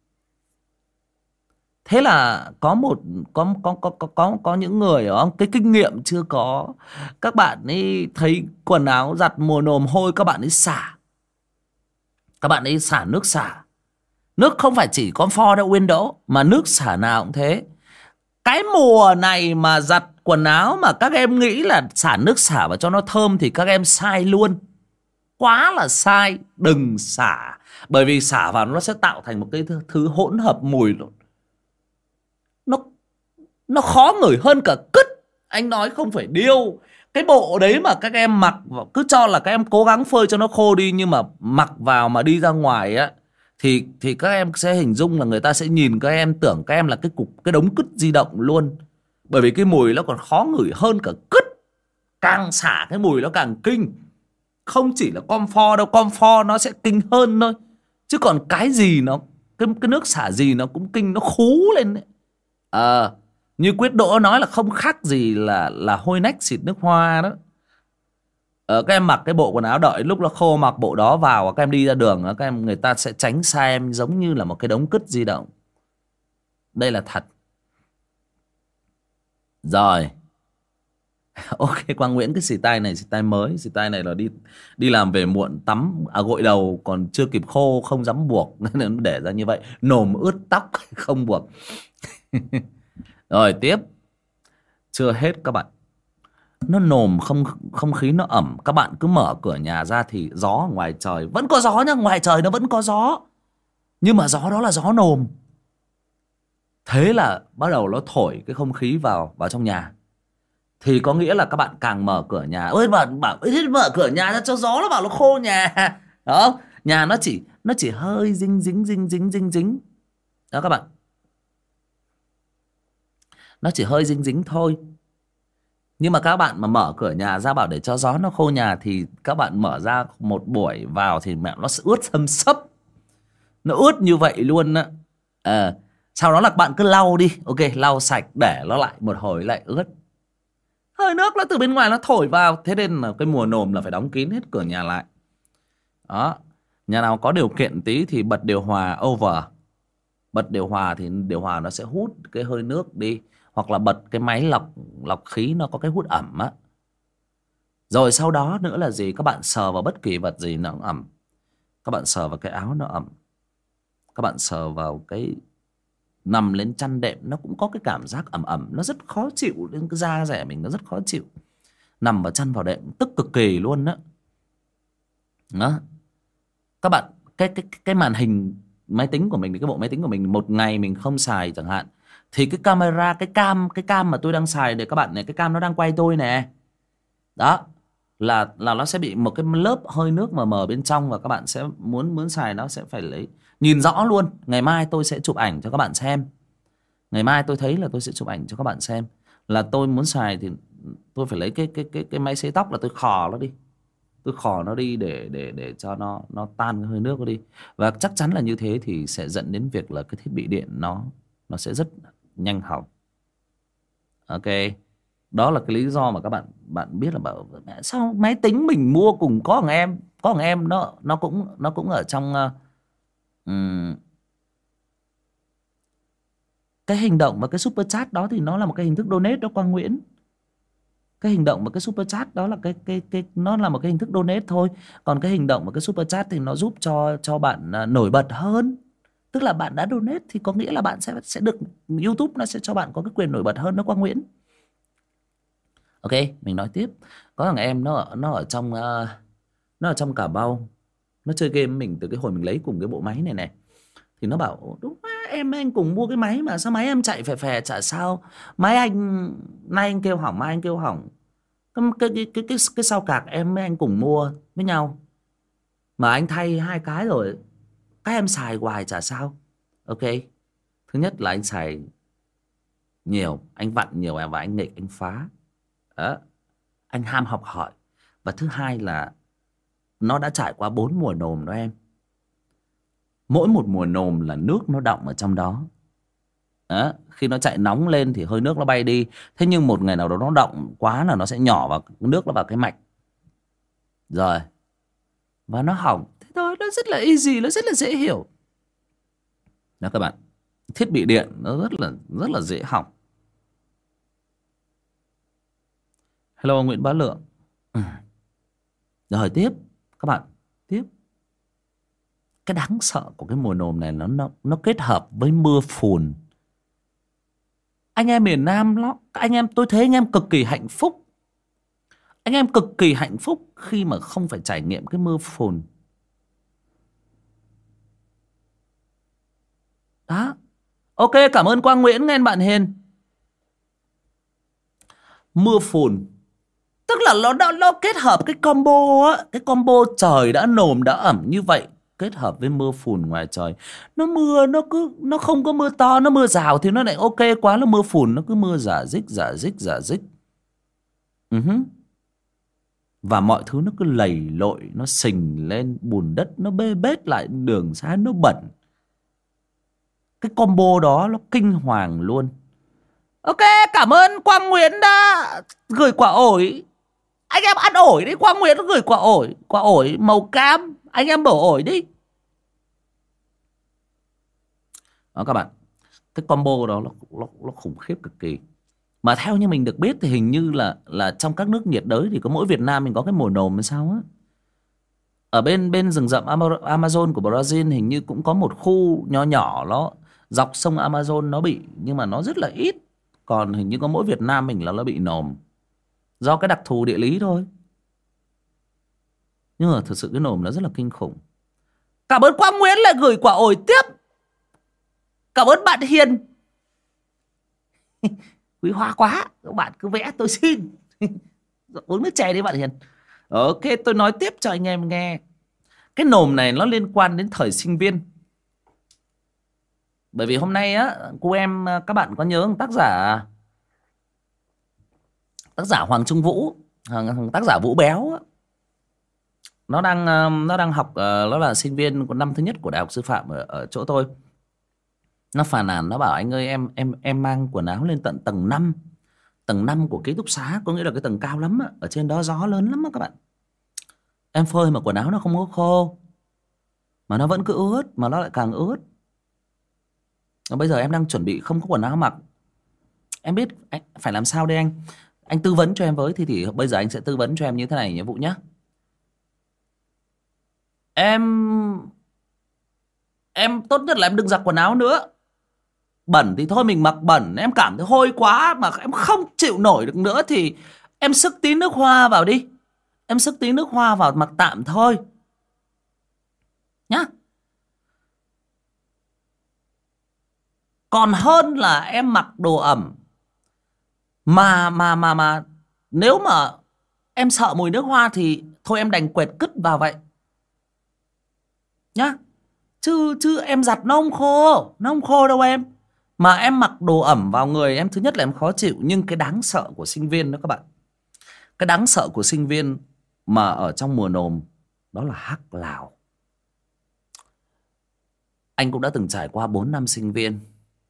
Thế là có một có có có có có có những người ở cái kinh nghiệm chưa có, các bạn ấy thấy quần áo giặt mùa nồm hôi, các bạn ấy xả. Các bạn ấy xả nước xả. Nước không phải chỉ Comfort đâu Uyên Đỗ, mà nước xả nào cũng thế. Cái mùa này mà giặt quần áo mà các em nghĩ là xả nước xả và cho nó thơm thì các em sai luôn. Quá là sai. Đừng xả. Bởi vì xả vào nó sẽ tạo thành một cái thứ hỗn hợp mùi. Nó Nó khó ngửi hơn cả cứt. Anh nói không phải điêu. Cái bộ đấy mà các em mặc, cứ cho là các em cố gắng phơi cho nó khô đi, nhưng mà mặc vào mà đi ra ngoài á Thì thì các em sẽ hình dung là người ta sẽ nhìn các em tưởng các em là cái cục cái đống cứt di động luôn. Bởi vì cái mùi nó còn khó ngửi hơn cả cứt. Càng xả cái mùi nó càng kinh. Không chỉ là Comfort đâu, Comfort nó sẽ kinh hơn thôi. Chứ còn cái gì nó Cái, cái nước xả gì nó cũng kinh, nó khú lên đấy. À, như Quyết Đỗ nói là không khác gì là là hôi nách xịt nước hoa đó. Ờ, các em mặc cái bộ quần áo đợi lúc nó khô, mặc bộ đó vào các em đi ra đường, các em người ta sẽ tránh xa em giống như là một cái đống cứt di động. Đây là thật. Rồi. Ok, Quang Nguyễn, cái xì tai này xì tai mới, xì tai này là đi đi làm về muộn, tắm à, gội đầu còn chưa kịp khô, không dám buộc nên để ra như vậy, nồm ướt tóc không buộc. Rồi tiếp. Chưa hết các bạn. Nó nồm, không không khí nó ẩm, các bạn cứ mở cửa nhà ra thì gió ngoài trời vẫn có gió nhá, ngoài trời nó vẫn có gió, nhưng mà gió đó là gió nồm. Thế là bắt đầu nó thổi cái không khí vào vào trong nhà. Thì có nghĩa là các bạn càng mở cửa nhà, ơi bạn bảo mở cửa nhà ra cho gió nó vào nó khô nhà. Đó, nhà nó chỉ nó chỉ hơi dính dính dính dính dính dính. Đó các bạn. Nó chỉ hơi dính dính thôi. Nhưng mà các bạn mà mở cửa nhà ra bảo để cho gió nó khô nhà thì các bạn mở ra một buổi vào thì mẹ nó sẽ ướt xâm xấp. Nó ướt như vậy luôn á. À, sau đó là bạn cứ lau đi. Ok, lau sạch để nó lại một hồi lại ướt. Hơi nước nó từ bên ngoài nó thổi vào. Thế nên là cái mùa nồm là phải đóng kín hết cửa nhà lại. Đó. Nhà nào có điều kiện tí thì bật điều hòa over. Bật điều hòa thì điều hòa nó sẽ hút cái hơi nước đi. Hoặc là bật cái máy lọc lọc khí nó có cái hút ẩm á. Rồi sau đó nữa là gì? Các bạn sờ vào bất kỳ vật gì nó cũng ẩm. Các bạn sờ vào cái áo nó ẩm. Các bạn sờ vào cái nằm lên chăn đệm nó cũng có cái cảm giác ẩm ẩm. Nó rất khó chịu. Cái da rẻ mình nó rất khó chịu. Nằm vào chăn vào đệm tức cực kỳ luôn đó. Đó. Các bạn cái, cái, cái màn hình máy tính của mình, cái bộ máy tính của mình một ngày mình không xài chẳng hạn, thì cái camera, cái cam cái cam mà tôi đang xài để các bạn này, cái cam nó đang quay tôi nè. Đó. Là là nó sẽ bị một cái lớp hơi nước mờ mờ bên trong, và các bạn sẽ muốn muốn xài nó sẽ phải lấy nhìn rõ luôn. Ngày mai tôi sẽ chụp ảnh cho các bạn xem. Ngày mai tôi thấy là tôi sẽ chụp ảnh cho các bạn xem. Là tôi muốn xài thì tôi phải lấy cái cái cái cái máy sấy tóc là tôi khò nó đi. tôi khò nó đi để để để cho nó nó tan cái hơi nước nó đi. Và chắc chắn là như thế thì sẽ dẫn đến việc là cái thiết bị điện nó nó sẽ rất nhanh hỏng. Ok, đó là cái lý do mà các bạn bạn biết là bảo mẹ sao máy tính mình mua cùng có thằng em có thằng em nó nó cũng nó cũng ở trong uh, um, cái hành động và cái super chat đó thì nó là một cái hình thức donate đó Quang Nguyễn. Cái hành động và cái super chat đó là cái cái cái nó là một cái hình thức donate thôi. Còn cái hành động và cái super chat thì nó giúp cho cho bạn uh, nổi bật hơn. Tức là bạn đã donate thì có nghĩa là bạn sẽ sẽ được YouTube nó sẽ cho bạn có cái quyền nổi bật hơn đó Quang Nguyễn. Ok, mình nói tiếp. Có thằng em nó ở, nó ở trong uh, nó ở trong Cà Mau. Nó chơi game mình từ cái hồi mình lấy cùng cái bộ máy này này. Thì nó bảo đúng quá, em anh cùng mua cái máy mà sao máy em chạy phè phè chả sao. Máy anh nay anh kêu hỏng mai anh kêu hỏng. Cái cái cái cái cái, cái sao cạc em với anh cùng mua với nhau. Mà anh thay hai cái rồi. Các em xài hoài chả sao. Ok. Thứ nhất là anh xài nhiều, anh vặn nhiều và anh nghịch anh phá. Đó. Anh ham học hỏi. Và thứ hai là nó đã trải qua bốn mùa nồm đó em. Mỗi một mùa nồm là nước nó đọng ở trong đó. Đó. Khi nó chạy nóng lên thì hơi nước nó bay đi. Thế nhưng một ngày nào đó nó đọng quá là nó sẽ nhỏ vào nước, nó vào cái mạch. Rồi. Và nó hỏng. Thế thôi, nó rất là easy, nó rất là dễ hiểu. Đó các bạn. Thiết bị điện nó rất là rất là dễ hỏng. Hello Nguyễn Bá Lượng. Ừ. Rồi tiếp các bạn, tiếp. Cái đáng sợ của cái mùa nồm này nó nó nó kết hợp với mưa phùn. Anh em miền Nam đó, anh em tôi thấy anh em cực kỳ hạnh phúc. Anh em cực kỳ hạnh phúc khi mà không phải trải nghiệm cái mưa phùn. Đó. Ok, cảm ơn Quang Nguyễn nghe bạn Hiền. Mưa phùn tức là nó, nó, nó kết hợp cái combo á, cái combo trời đã nồm đã ẩm như vậy kết hợp với mưa phùn ngoài trời. Nó mưa nó cứ nó không có mưa to, nó mưa rào thì nó lại ok quá. Nó mưa phùn nó cứ mưa rả rích rả rích rả rích. Uh-huh. Và mọi thứ nó cứ lầy lội, nó sình lên, bùn đất nó bê bết lại, đường xá nó bẩn. Cái combo đó nó kinh hoàng luôn. Ok, cảm ơn Quang Nguyễn đã gửi quả ổi. Anh em ăn ổi đi, Quang Nguyễn gửi quả ổi. Quả ổi màu cam. Anh em bổ ổi đi. Đó các bạn. Cái combo đó nó, nó, nó khủng khiếp cực kỳ. Mà theo như mình được biết thì hình như là là trong các nước nhiệt đới thì có mỗi Việt Nam mình có cái mùa nồm hay sao á. Ở bên bên rừng rậm Amazon của Brazil hình như cũng có một khu nhỏ nhỏ nó dọc sông Amazon nó bị, nhưng mà nó rất là ít. Còn hình như có mỗi Việt Nam mình là nó bị nồm. Do cái đặc thù địa lý thôi. Nhưng mà thực sự cái nồm nó rất là kinh khủng. Cảm ơn Quang Nguyễn lại gửi quả ổi tiếp. Cảm ơn bạn Hiền. Quý hóa quá. Các bạn cứ vẽ tôi xin. Uống nước chè đi bạn Hiền. Ok, tôi nói tiếp cho anh em nghe. Cái nồm này nó liên quan đến thời sinh viên. Bởi vì hôm nay á, cô em các bạn có nhớ tác giả tác giả Hoàng Trung Vũ, tác giả Vũ Béo á, nó đang nó đang học, nó là sinh viên của năm thứ nhất của Đại học Sư phạm ở, ở chỗ tôi. Nó phàn nàn, nó bảo anh ơi em em em mang quần áo lên tận tầng năm, tầng năm của ký túc xá, có nghĩa là cái tầng cao lắm á, ở trên đó gió lớn lắm á các bạn. Em phơi mà quần áo nó không có khô, mà nó vẫn cứ ướt, mà nó lại càng ướt. Bây giờ em đang chuẩn bị không có quần áo mặc. Em biết anh phải làm sao đây anh? Anh tư vấn cho em với. Thì, thì bây giờ anh sẽ tư vấn cho em như thế này nhé Vũ nhé. Em Em tốt nhất là em đừng giặt quần áo nữa. Bẩn thì thôi mình mặc bẩn. Em cảm thấy hôi quá mà em không chịu nổi được nữa thì em xức tí nước hoa vào đi. Em xức tí nước hoa vào mặc tạm thôi nhá. Còn hơn là em mặc đồ ẩm Mà mà mà mà nếu mà em sợ mùi nước hoa thì thôi em đành quệt cứt vào vậy nhá. Chứ chứ em giặt nó không khô, nó không khô đâu em. Mà em mặc đồ ẩm vào người em, thứ nhất là em khó chịu. Nhưng cái đáng sợ của sinh viên đó các bạn, cái đáng sợ của sinh viên mà ở trong mùa nồm, đó là hắc lào. Anh cũng đã từng trải qua bốn năm sinh viên,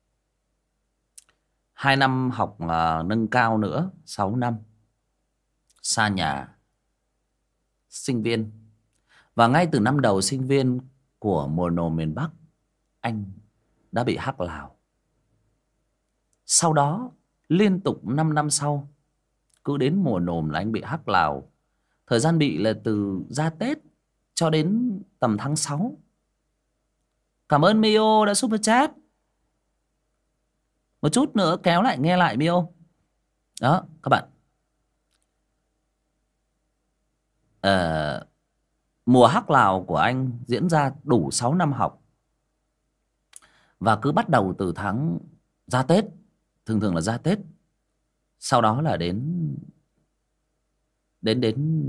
hai năm học uh, nâng cao nữa, sáu năm xa nhà sinh viên. Và ngay từ năm đầu sinh viên của mùa nồm miền Bắc, anh đã bị hắc lào. Sau đó liên tục năm năm sau, cứ đến mùa nồm là anh bị hắc lào. Thời gian bị là từ ra Tết cho đến tầm tháng sáu. Cảm ơn Mio đã super chat. Một chút nữa kéo lại nghe lại Mio. Đó các bạn. Ờ, mùa hắc lào của anh diễn ra đủ sáu năm học. Và cứ bắt đầu từ tháng ra Tết, thường thường là ra Tết, sau đó là đến đến đến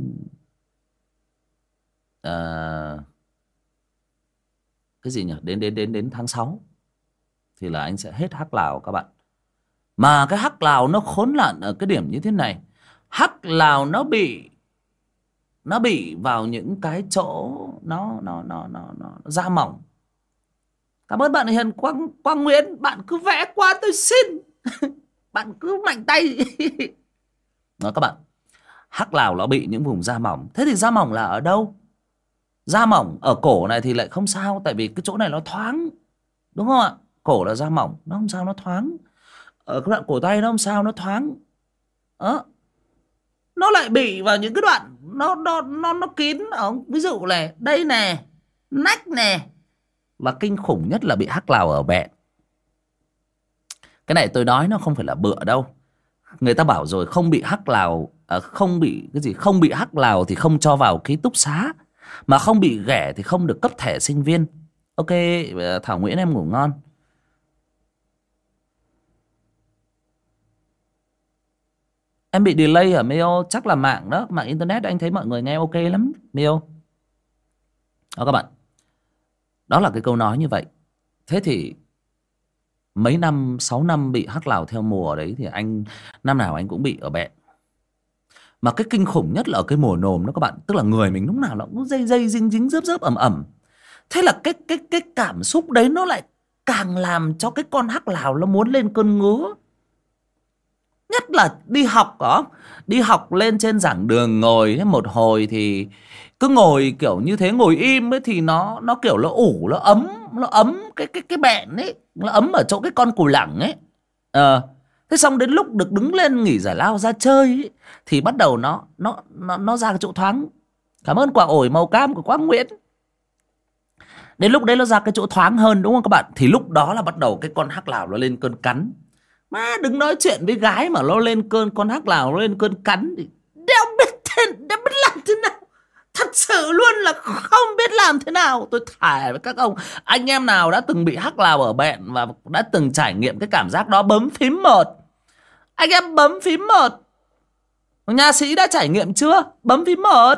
uh, cái gì nhỉ, đến đến đến đến tháng sáu thì là anh sẽ hết hắc lào các bạn. Mà cái hắc lào nó khốn nạn ở cái điểm như thế này. Hắc lào nó bị nó bị vào những cái chỗ nó nó nó nó nó da mỏng. Cảm ơn bạn Hiền Quang Quang Nguyễn, bạn cứ vẽ qua tôi xin. Bạn cứ mạnh tay. Đó các bạn, hắc lào nó bị những vùng da mỏng. Thế thì da mỏng là ở đâu? Da mỏng ở cổ này thì lại không sao, tại vì cái chỗ này nó thoáng, đúng không ạ? Cổ là da mỏng, nó không sao, nó thoáng. Ở cái đoạn cổ tay nó không sao, nó thoáng. Đó. Nó lại bị vào những cái đoạn nó nó nó nó kín ở, ví dụ này, đây nè, nách nè. Và kinh khủng nhất là bị hắc lào ở bẹn. Cái này tôi nói nó không phải là bựa đâu. Người ta bảo rồi, không bị hắc lào à, không bị cái gì, không bị hắc lào thì không cho vào ký túc xá, mà không bị ghẻ thì không được cấp thẻ sinh viên. Ok Thảo Nguyễn, em ngủ ngon. Em bị delay ở Mio, chắc là mạng đó, mạng internet. Anh thấy mọi người nghe ok lắm Mio. Đó các bạn, đó là cái câu nói như vậy. Thế thì mấy năm, sáu năm bị hắc lào theo mùa đấy thì anh năm nào anh cũng bị ở bẹn. Mà cái kinh khủng nhất là ở cái mùa nồm đó các bạn, tức là người mình lúc nào nó cũng dây dây dính dính rớp rớp ẩm ẩm. Thế là cái cái cái cảm xúc đấy nó lại càng làm cho cái con hắc lào nó muốn lên cơn ngứa. Nhất là đi học đó, đi học lên trên giảng đường ngồi một hồi thì cứ ngồi kiểu như thế, ngồi im ấy thì nó nó kiểu nó ủ, nó ấm, nó ấm cái cái cái bẹn ấy, nó ấm ở chỗ cái con cù lẳng ấy. Ờ, thế xong đến lúc được đứng lên nghỉ giải lao ra chơi ấy, thì bắt đầu nó nó nó nó ra cái chỗ thoáng. Cảm ơn quả ổi màu cam của Quang Nguyễn. Đến lúc đấy nó ra cái chỗ thoáng hơn, đúng không các bạn? Thì lúc đó là bắt đầu cái con hắc lào nó lên cơn cắn. Mà đừng nói chuyện với gái mà nó lên cơn, con hắc lào nó lên cơn cắn thì đéo biết thế, đéo biết làm thế nào. Thật sự luôn là không biết làm thế nào. Tôi thề với các ông, anh em nào đã từng bị hắc lào ở bẹn và đã từng trải nghiệm cái cảm giác đó, bấm phím một. Anh em bấm phím một. Nha sĩ đã trải nghiệm chưa? Bấm phím một.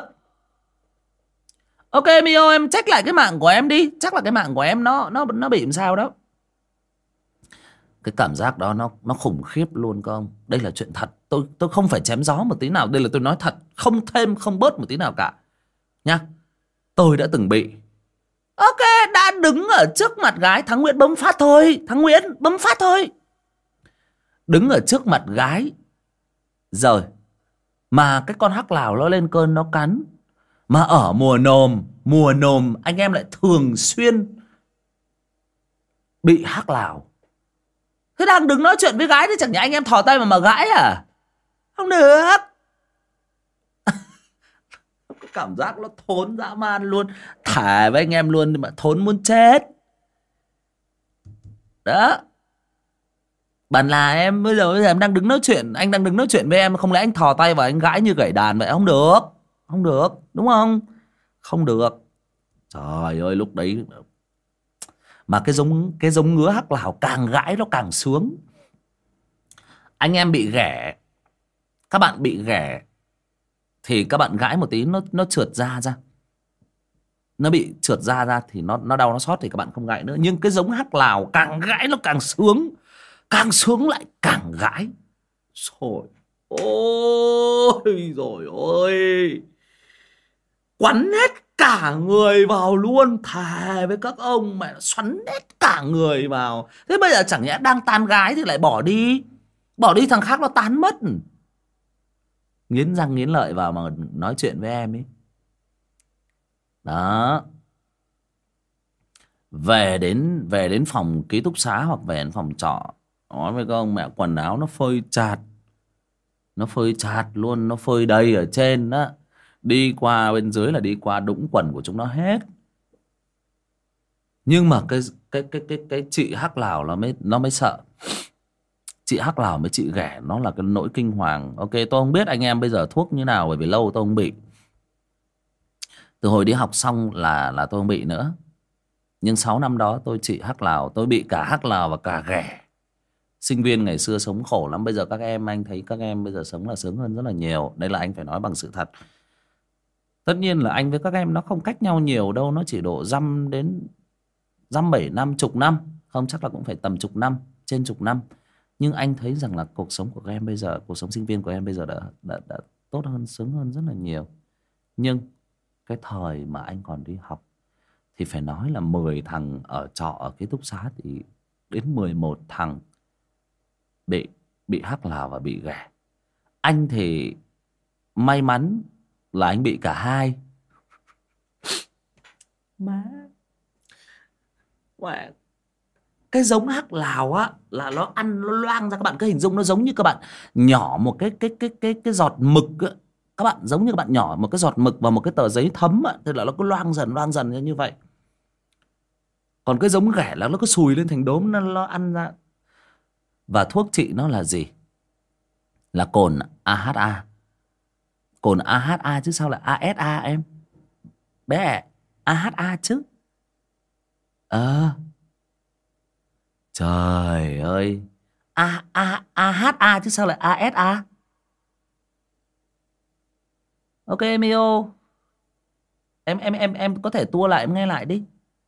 Ok Mio, em check lại cái mạng của em đi. Chắc là cái mạng của em nó nó nó bị làm sao đó. Cái cảm giác đó nó nó khủng khiếp luôn các ông. Đây là chuyện thật. Tôi tôi không phải chém gió một tí nào. Đây là tôi nói thật, không thêm không bớt một tí nào cả nha. Tôi đã từng bị. Ok, đã đứng ở trước mặt gái, thằng Nguyễn bấm phát thôi, thằng Nguyễn bấm phát thôi. Đứng ở trước mặt gái rồi mà cái con hắc lào nó lên cơn nó cắn. Mà ở mùa nồm, mùa nồm anh em lại thường xuyên bị hắc lào. Thế đang đứng nói chuyện với gái thì chẳng nhẽ anh em thò tay mà mà gãi à? Không được. Cái cảm giác nó thốn dã man luôn. Thả với anh em luôn mà thốn muốn chết. Đó. Bạn là em bây giờ, bây giờ em đang đứng nói chuyện, anh đang đứng nói chuyện với em, không lẽ anh thò tay vào anh gãi như gảy đàn vậy? Không được. Không được, đúng không? Không được. Trời ơi, lúc đấy mà cái giống cái giống ngứa hắc lào càng gãi nó càng sướng. Anh em bị ghẻ, các bạn bị ghẻ thì các bạn gãi một tí nó nó trượt da ra, nó bị trượt da ra thì nó nó đau nó xót thì các bạn không gãi nữa. Nhưng cái giống hắc lào càng gãi nó càng sướng, càng sướng lại càng gãi. Rồi ôi rồi ôi, quắn hết cả người vào luôn. Thề với các ông, mẹ xoắn hết cả người vào. Thế bây giờ chẳng nhẽ đang tán gái thì lại bỏ đi. Bỏ đi thằng khác nó tán mất. Nghiến răng nghiến lợi vào mà nói chuyện với em ấy. Đó. Về đến về đến phòng ký túc xá hoặc về đến phòng trọ, nói với các ông, mẹ quần áo nó phơi chạt. Nó phơi chạt luôn, nó phơi đầy ở trên đó. Đi qua bên dưới là đi qua đũng quần của chúng nó hết. Nhưng mà cái cái cái cái cái chị Hắc Lào nó mới nó mới sợ. Chị Hắc Lào với chị Ghẻ nó là cái nỗi kinh hoàng. Ok, tôi không biết anh em bây giờ thuốc như nào, bởi vì lâu tôi không bị. Từ hồi đi học xong là là tôi không bị nữa. Nhưng sáu năm đó tôi trị Hắc Lào, tôi bị cả Hắc Lào và cả Ghẻ. Sinh viên ngày xưa sống khổ lắm. Bây giờ các em, anh thấy các em bây giờ sống là sướng hơn rất là nhiều. Đây là anh phải nói bằng sự thật. Tất nhiên là anh với các em nó không cách nhau nhiều đâu. Nó chỉ độ dăm đến dăm bảy năm, chục năm. Không, chắc là cũng phải tầm chục năm, trên chục năm. Nhưng anh thấy rằng là cuộc sống của các em bây giờ, cuộc sống sinh viên của em bây giờ đã, đã, đã tốt hơn, sướng hơn rất là nhiều. Nhưng cái thời mà anh còn đi học thì phải nói là mười thằng ở trọ ở ký túc xá thì đến mười một thằng bị bị Hắc Lào và bị Ghẻ. Anh thì may mắn là anh bị cả hai. Má, Mẹ. Cái giống Hắc Lào á là nó ăn, nó loang ra, các bạn cứ hình dung nó giống như các bạn nhỏ một cái cái cái cái cái giọt mực á. Các bạn giống như các bạn nhỏ một cái giọt mực vào một cái tờ giấy thấm á, thì là nó cứ loang dần loang dần như vậy. Còn cái giống Ghẻ là nó cứ sùi lên thành đốm, nó, nó ăn ra. Và thuốc trị nó là gì? Là cồn a hát a. Cồn a hát a chứ sao lại a ét a em? Bé a hát a chứ. Ờ à. Trời ơi, a a a hát a chứ sao lại a ét a? Ok Mio, em em em em có thể tua lại em nghe lại đi.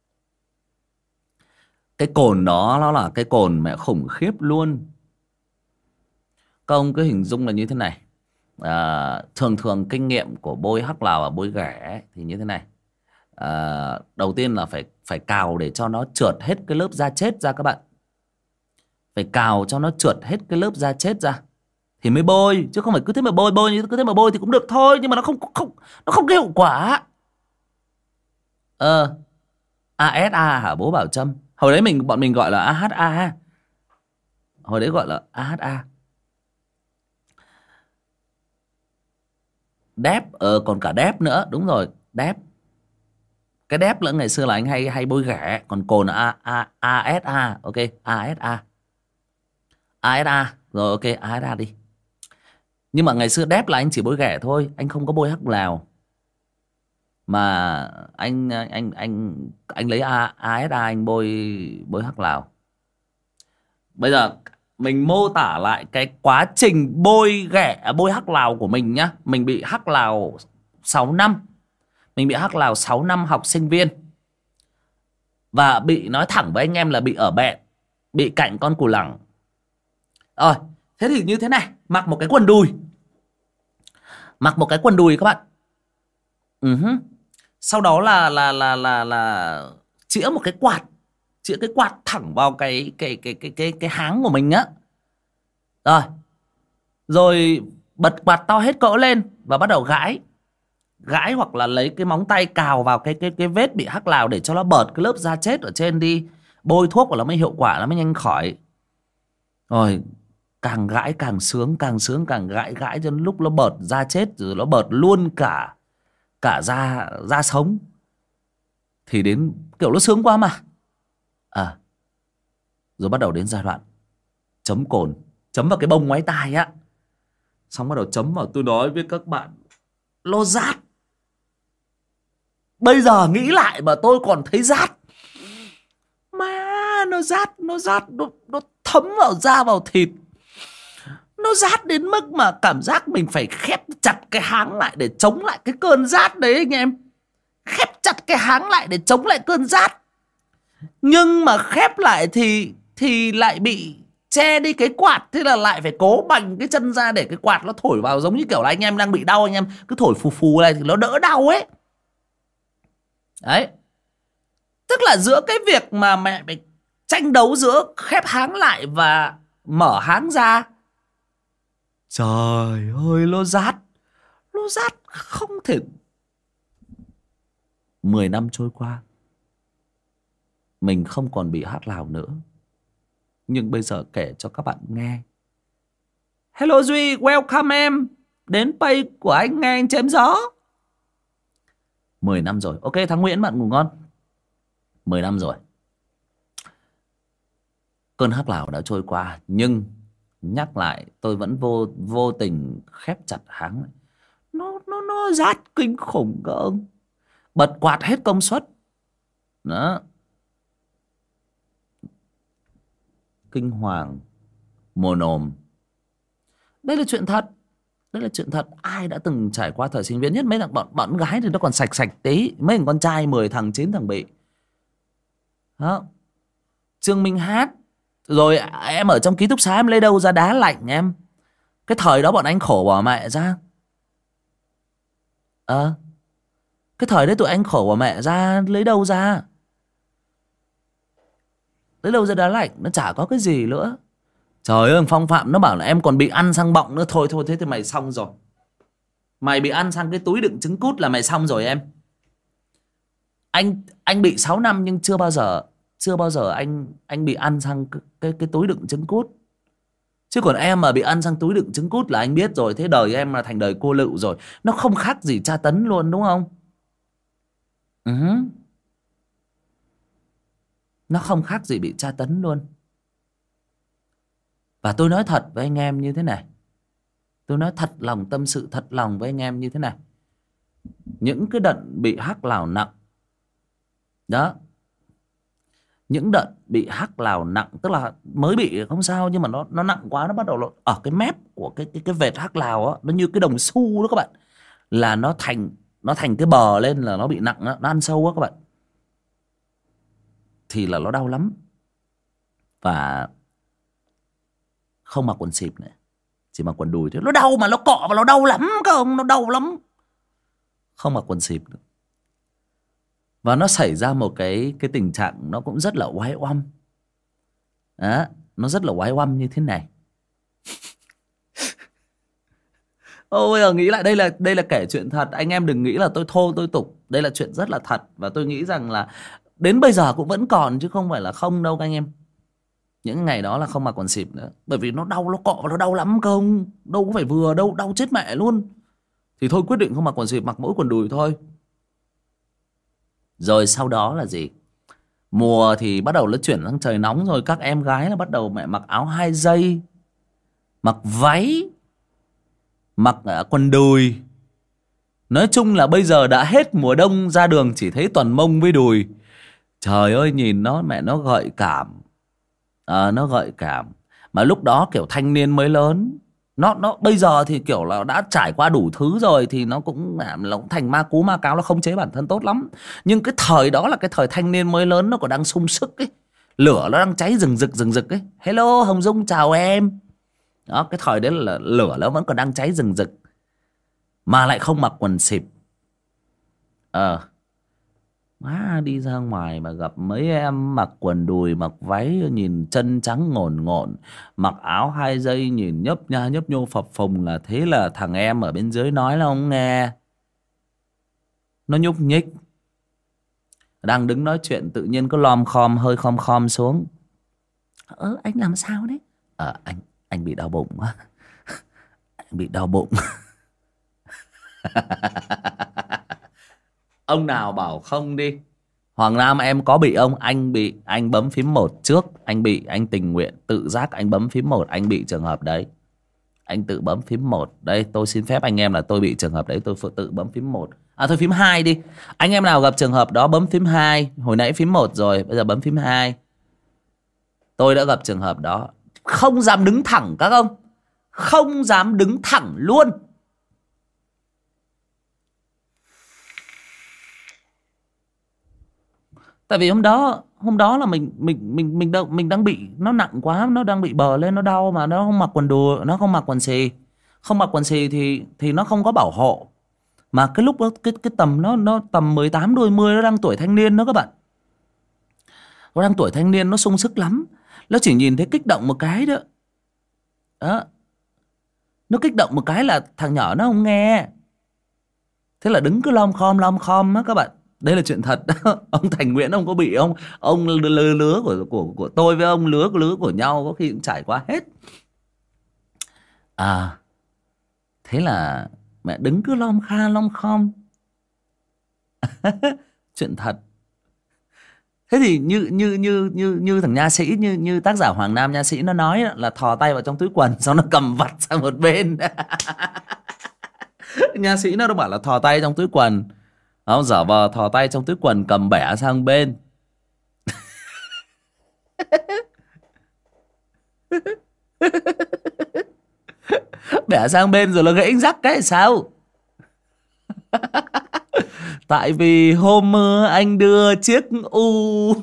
Cái cồn đó nó là cái cồn mẹ khủng khiếp luôn. Các ông cứ hình dung là như thế này. À, thường thường kinh nghiệm của bôi Hắc Lào và bôi Ghẻ ấy, thì như thế này. À, đầu tiên là phải phải cào để cho nó trượt hết cái lớp da chết ra các bạn. Phải cào cho nó trượt hết cái lớp da chết ra thì mới bôi, chứ không phải cứ thế mà bôi bôi như cứ thế mà bôi thì cũng được thôi, nhưng mà nó không không nó không có hiệu quả. Ờ a ét a hả bố Bảo Trâm? Hồi đấy mình bọn mình gọi là a hát a. Hồi đấy gọi là a hát a. Đép, ờ còn cả đép nữa, đúng rồi, đép. Cái đép nữa ngày xưa là anh hay hay bôi Ghẻ, còn cồn a a a ét a, ok, a ét a. a ét a, rồi ok, a ét a đi. Nhưng mà ngày xưa đép là anh chỉ bôi Ghẻ thôi, anh không có bôi Hắc Lào. Mà anh anh anh anh lấy a ét a anh bôi bôi Hắc Lào. Bây giờ mình mô tả lại cái quá trình bôi Ghẻ, bôi Hắc Lào của mình nhá. Mình bị Hắc Lào sáu năm. Mình bị Hắc Lào sáu năm học sinh viên. Và bị, nói thẳng với anh em là bị ở bẹn, bị cạnh con cù lẳng. Rồi, thế thì như thế này, mặc một cái quần đùi. Mặc một cái quần đùi các bạn. Uh-huh. Sau đó là là là là là chĩa một cái quạt, chĩa cái quạt thẳng vào cái cái cái cái cái cái háng của mình á. Rồi. Rồi bật quạt to hết cỡ lên và bắt đầu gãi. Gãi hoặc là lấy cái móng tay cào vào cái cái cái vết bị Hắc Lào để cho nó bợt cái lớp da chết ở trên đi. Bôi thuốc và nó mới hiệu quả, nó mới nhanh khỏi. Rồi càng gãi càng sướng, càng sướng càng gãi, gãi cho lúc nó bợt da chết rồi nó bợt luôn cả cả da da sống. Thì đến kiểu nó sướng quá mà. À. Rồi bắt đầu đến giai đoạn chấm cồn, chấm vào cái bông ngoáy tai á. Xong bắt đầu chấm vào, tôi nói với các bạn, nó rát. Bây giờ nghĩ lại mà tôi còn thấy rát. Mà nó rát, nó rát, nó, nó thấm vào da vào thịt. Nó rát đến mức mà cảm giác mình phải khép chặt cái háng lại để chống lại cái cơn rát đấy anh em. Khép chặt cái háng lại để chống lại cơn rát. Nhưng mà khép lại thì thì lại bị che đi cái quạt. Thế là lại phải cố bành cái chân ra để cái quạt nó thổi vào, giống như kiểu là anh em đang bị đau, anh em cứ thổi phù phù này thì nó đỡ đau ấy. Đấy. Tức là giữa cái việc mà mẹ phải tranh đấu giữa khép háng lại và mở háng ra, trời ơi, nó rát. Nó rát không thể. Mười năm trôi qua, mình không còn bị hát lào nữa. Nhưng bây giờ kể cho các bạn nghe. Hello Duy, welcome em đến page của anh nghe anh chém gió. Mười năm rồi. Ok thằng Nguyễn, bạn ngủ ngon. Mười năm rồi. Cơn hắc lào đã trôi qua, nhưng nhắc lại tôi vẫn vô vô tình khép chặt háng. Nó nó nó rát kinh khủng cơ ông. Bật quạt hết công suất. Đó. Kinh hoàng, mồ nồm. Đây là chuyện thật. Đây là chuyện thật. Ai đã từng trải qua thời sinh viên, nhất mấy thằng bọn bọn gái thì nó còn sạch sạch tí. Mấy thằng con trai mười thằng chín thằng bị. Đó. Trương Minh Hát. Rồi em ở trong ký túc xá em lấy đâu ra đá lạnh em. Cái thời đó bọn anh khổ bỏ mẹ ra. Ờ à, cái thời đấy tụi anh khổ bỏ mẹ ra. Lấy đâu ra Lấy đâu ra đá lạnh. Nó chả có cái gì nữa. Trời ơi, Phong Phạm nó bảo là em còn bị ăn sang bọng nữa. Thôi thôi thế thì mày xong rồi. Mày bị ăn sang cái túi đựng trứng cút là mày xong rồi em. Anh anh bị sáu năm nhưng chưa bao giờ chưa bao giờ anh anh bị ăn sang cái cái, cái túi đựng trứng cút. Chứ còn em mà bị ăn sang túi đựng trứng cút là anh biết rồi. Thế đời em là thành đời cô lựu rồi. Nó không khác gì tra tấn luôn, đúng không? Uh-huh. Nó không khác gì bị tra tấn luôn. Và tôi nói thật với anh em như thế này. Tôi nói thật lòng, tâm sự thật lòng với anh em như thế này. Những cái đợt bị hắc lào nặng đó, những đợt bị hắc lào nặng, tức là mới bị không sao, nhưng mà nó nó nặng quá, nó bắt đầu ở cái mép của cái cái cái vệt hắc lào á, nó như cái đồng xu đó các bạn, là nó thành nó thành cái bờ lên, là nó bị nặng đó, nó ăn sâu á các bạn, thì là nó đau lắm. Và không mặc quần xịp này, chỉ mặc quần đùi thôi, nó đau mà nó cọ và nó đau lắm các ông, nó đau lắm. Không mặc quần xịp nữa. Và nó xảy ra một cái cái tình trạng nó cũng rất là oái oăm. Đó, nó rất là oái oăm như thế này. Ô, bây giờ nghĩ lại đây là đây là kể chuyện thật, anh em đừng nghĩ là tôi thô tôi tục, đây là chuyện rất là thật, và tôi nghĩ rằng là đến bây giờ cũng vẫn còn chứ không phải là không đâu các anh em. Những ngày đó là không mặc quần xịp nữa, bởi vì nó đau, nó cọ và nó đau lắm không, đâu có phải vừa đâu, đau chết mẹ luôn. Thì thôi quyết định không mặc quần xịp, mặc mỗi quần đùi thôi. Rồi sau đó là gì? Mùa thì bắt đầu nó chuyển sang trời nóng rồi, các em gái là bắt đầu mẹ mặc áo hai dây, mặc váy, mặc uh, quần đùi. Nói chung là bây giờ đã hết mùa đông, ra đường chỉ thấy toàn mông với đùi. Trời ơi, nhìn nó mẹ nó gợi cảm. À, nó gợi cảm. Mà lúc đó kiểu thanh niên mới lớn, Nó nó bây giờ thì kiểu là đã trải qua đủ thứ rồi, thì nó cũng, nó cũng thành ma cú ma cáo, nó không chế bản thân tốt lắm. Nhưng cái thời đó là cái thời thanh niên mới lớn, nó còn đang sung sức ấy, lửa nó đang cháy rừng rực rừng rực ấy. Hello Hồng Dung, chào em. Đó, cái thời đấy là lửa nó vẫn còn đang cháy rừng rực, mà lại không mặc quần xịp. Ờ à, má đi ra ngoài mà gặp mấy em mặc quần đùi, mặc váy nhìn chân trắng ngổn ngổn, mặc áo hai dây nhìn nhấp nha nhấp nhô phập phồng, là thế là thằng em ở bên dưới nói là không nghe. Nó nhúc nhích, đang đứng nói chuyện tự nhiên có lom khom, hơi khom khom xuống. Ơ anh làm sao đấy? Ờ à, anh anh bị đau bụng quá. Anh bị đau bụng. Ông nào bảo không đi. Hoàng Nam em có bị không? Anh bị, anh bấm phím một trước. Anh bị, anh tình nguyện tự giác anh bấm phím một. Anh bị trường hợp đấy, anh tự bấm phím một. Đây tôi xin phép anh em là tôi bị trường hợp đấy, tôi tự bấm phím một. À thôi phím hai đi. Anh em nào gặp trường hợp đó bấm phím hai. Hồi nãy phím một rồi, bây giờ bấm phím hai. Tôi đã gặp trường hợp đó. Không dám đứng thẳng các ông, không dám đứng thẳng luôn. Tại vì hôm đó hôm đó là mình mình mình mình đang mình đang bị nó nặng quá, nó đang bị bờ lên, nó đau mà nó không mặc quần đùi, nó không mặc quần xì, không mặc quần xì thì thì nó không có bảo hộ, Mà cái lúc đó cái cái tầm nó nó tầm mười tám đôi mươi, nó đang tuổi thanh niên đó các bạn. Nó đang tuổi thanh niên, nó sung sức lắm. Nó chỉ nhìn thấy kích động một cái đó. Đó. Nó kích động một cái là thằng nhỏ nó không nghe. Thế là đứng cứ lom khom lom khom á các bạn. Đây là chuyện thật. Ông Thành Nguyễn ông có bị ông ông lứa lứa của của của tôi với ông lứa lứa của nhau có khi cũng trải qua hết. À, thế là mẹ đứng cứ lom kha lom khom. Chuyện thật. Thế thì như như như như như thằng nha sĩ, như như tác giả Hoàng Nam nha sĩ nó nói là thò tay vào trong túi quần xong nó cầm vặt sang một bên. Nha sĩ nó đâu bảo là thò tay trong túi quần, nó giả vờ thò tay trong túi quần cầm bẻ sang bên. Bẻ sang bên rồi nó gãy rắc cái sao? Tại vì hôm mưa anh đưa chiếc u.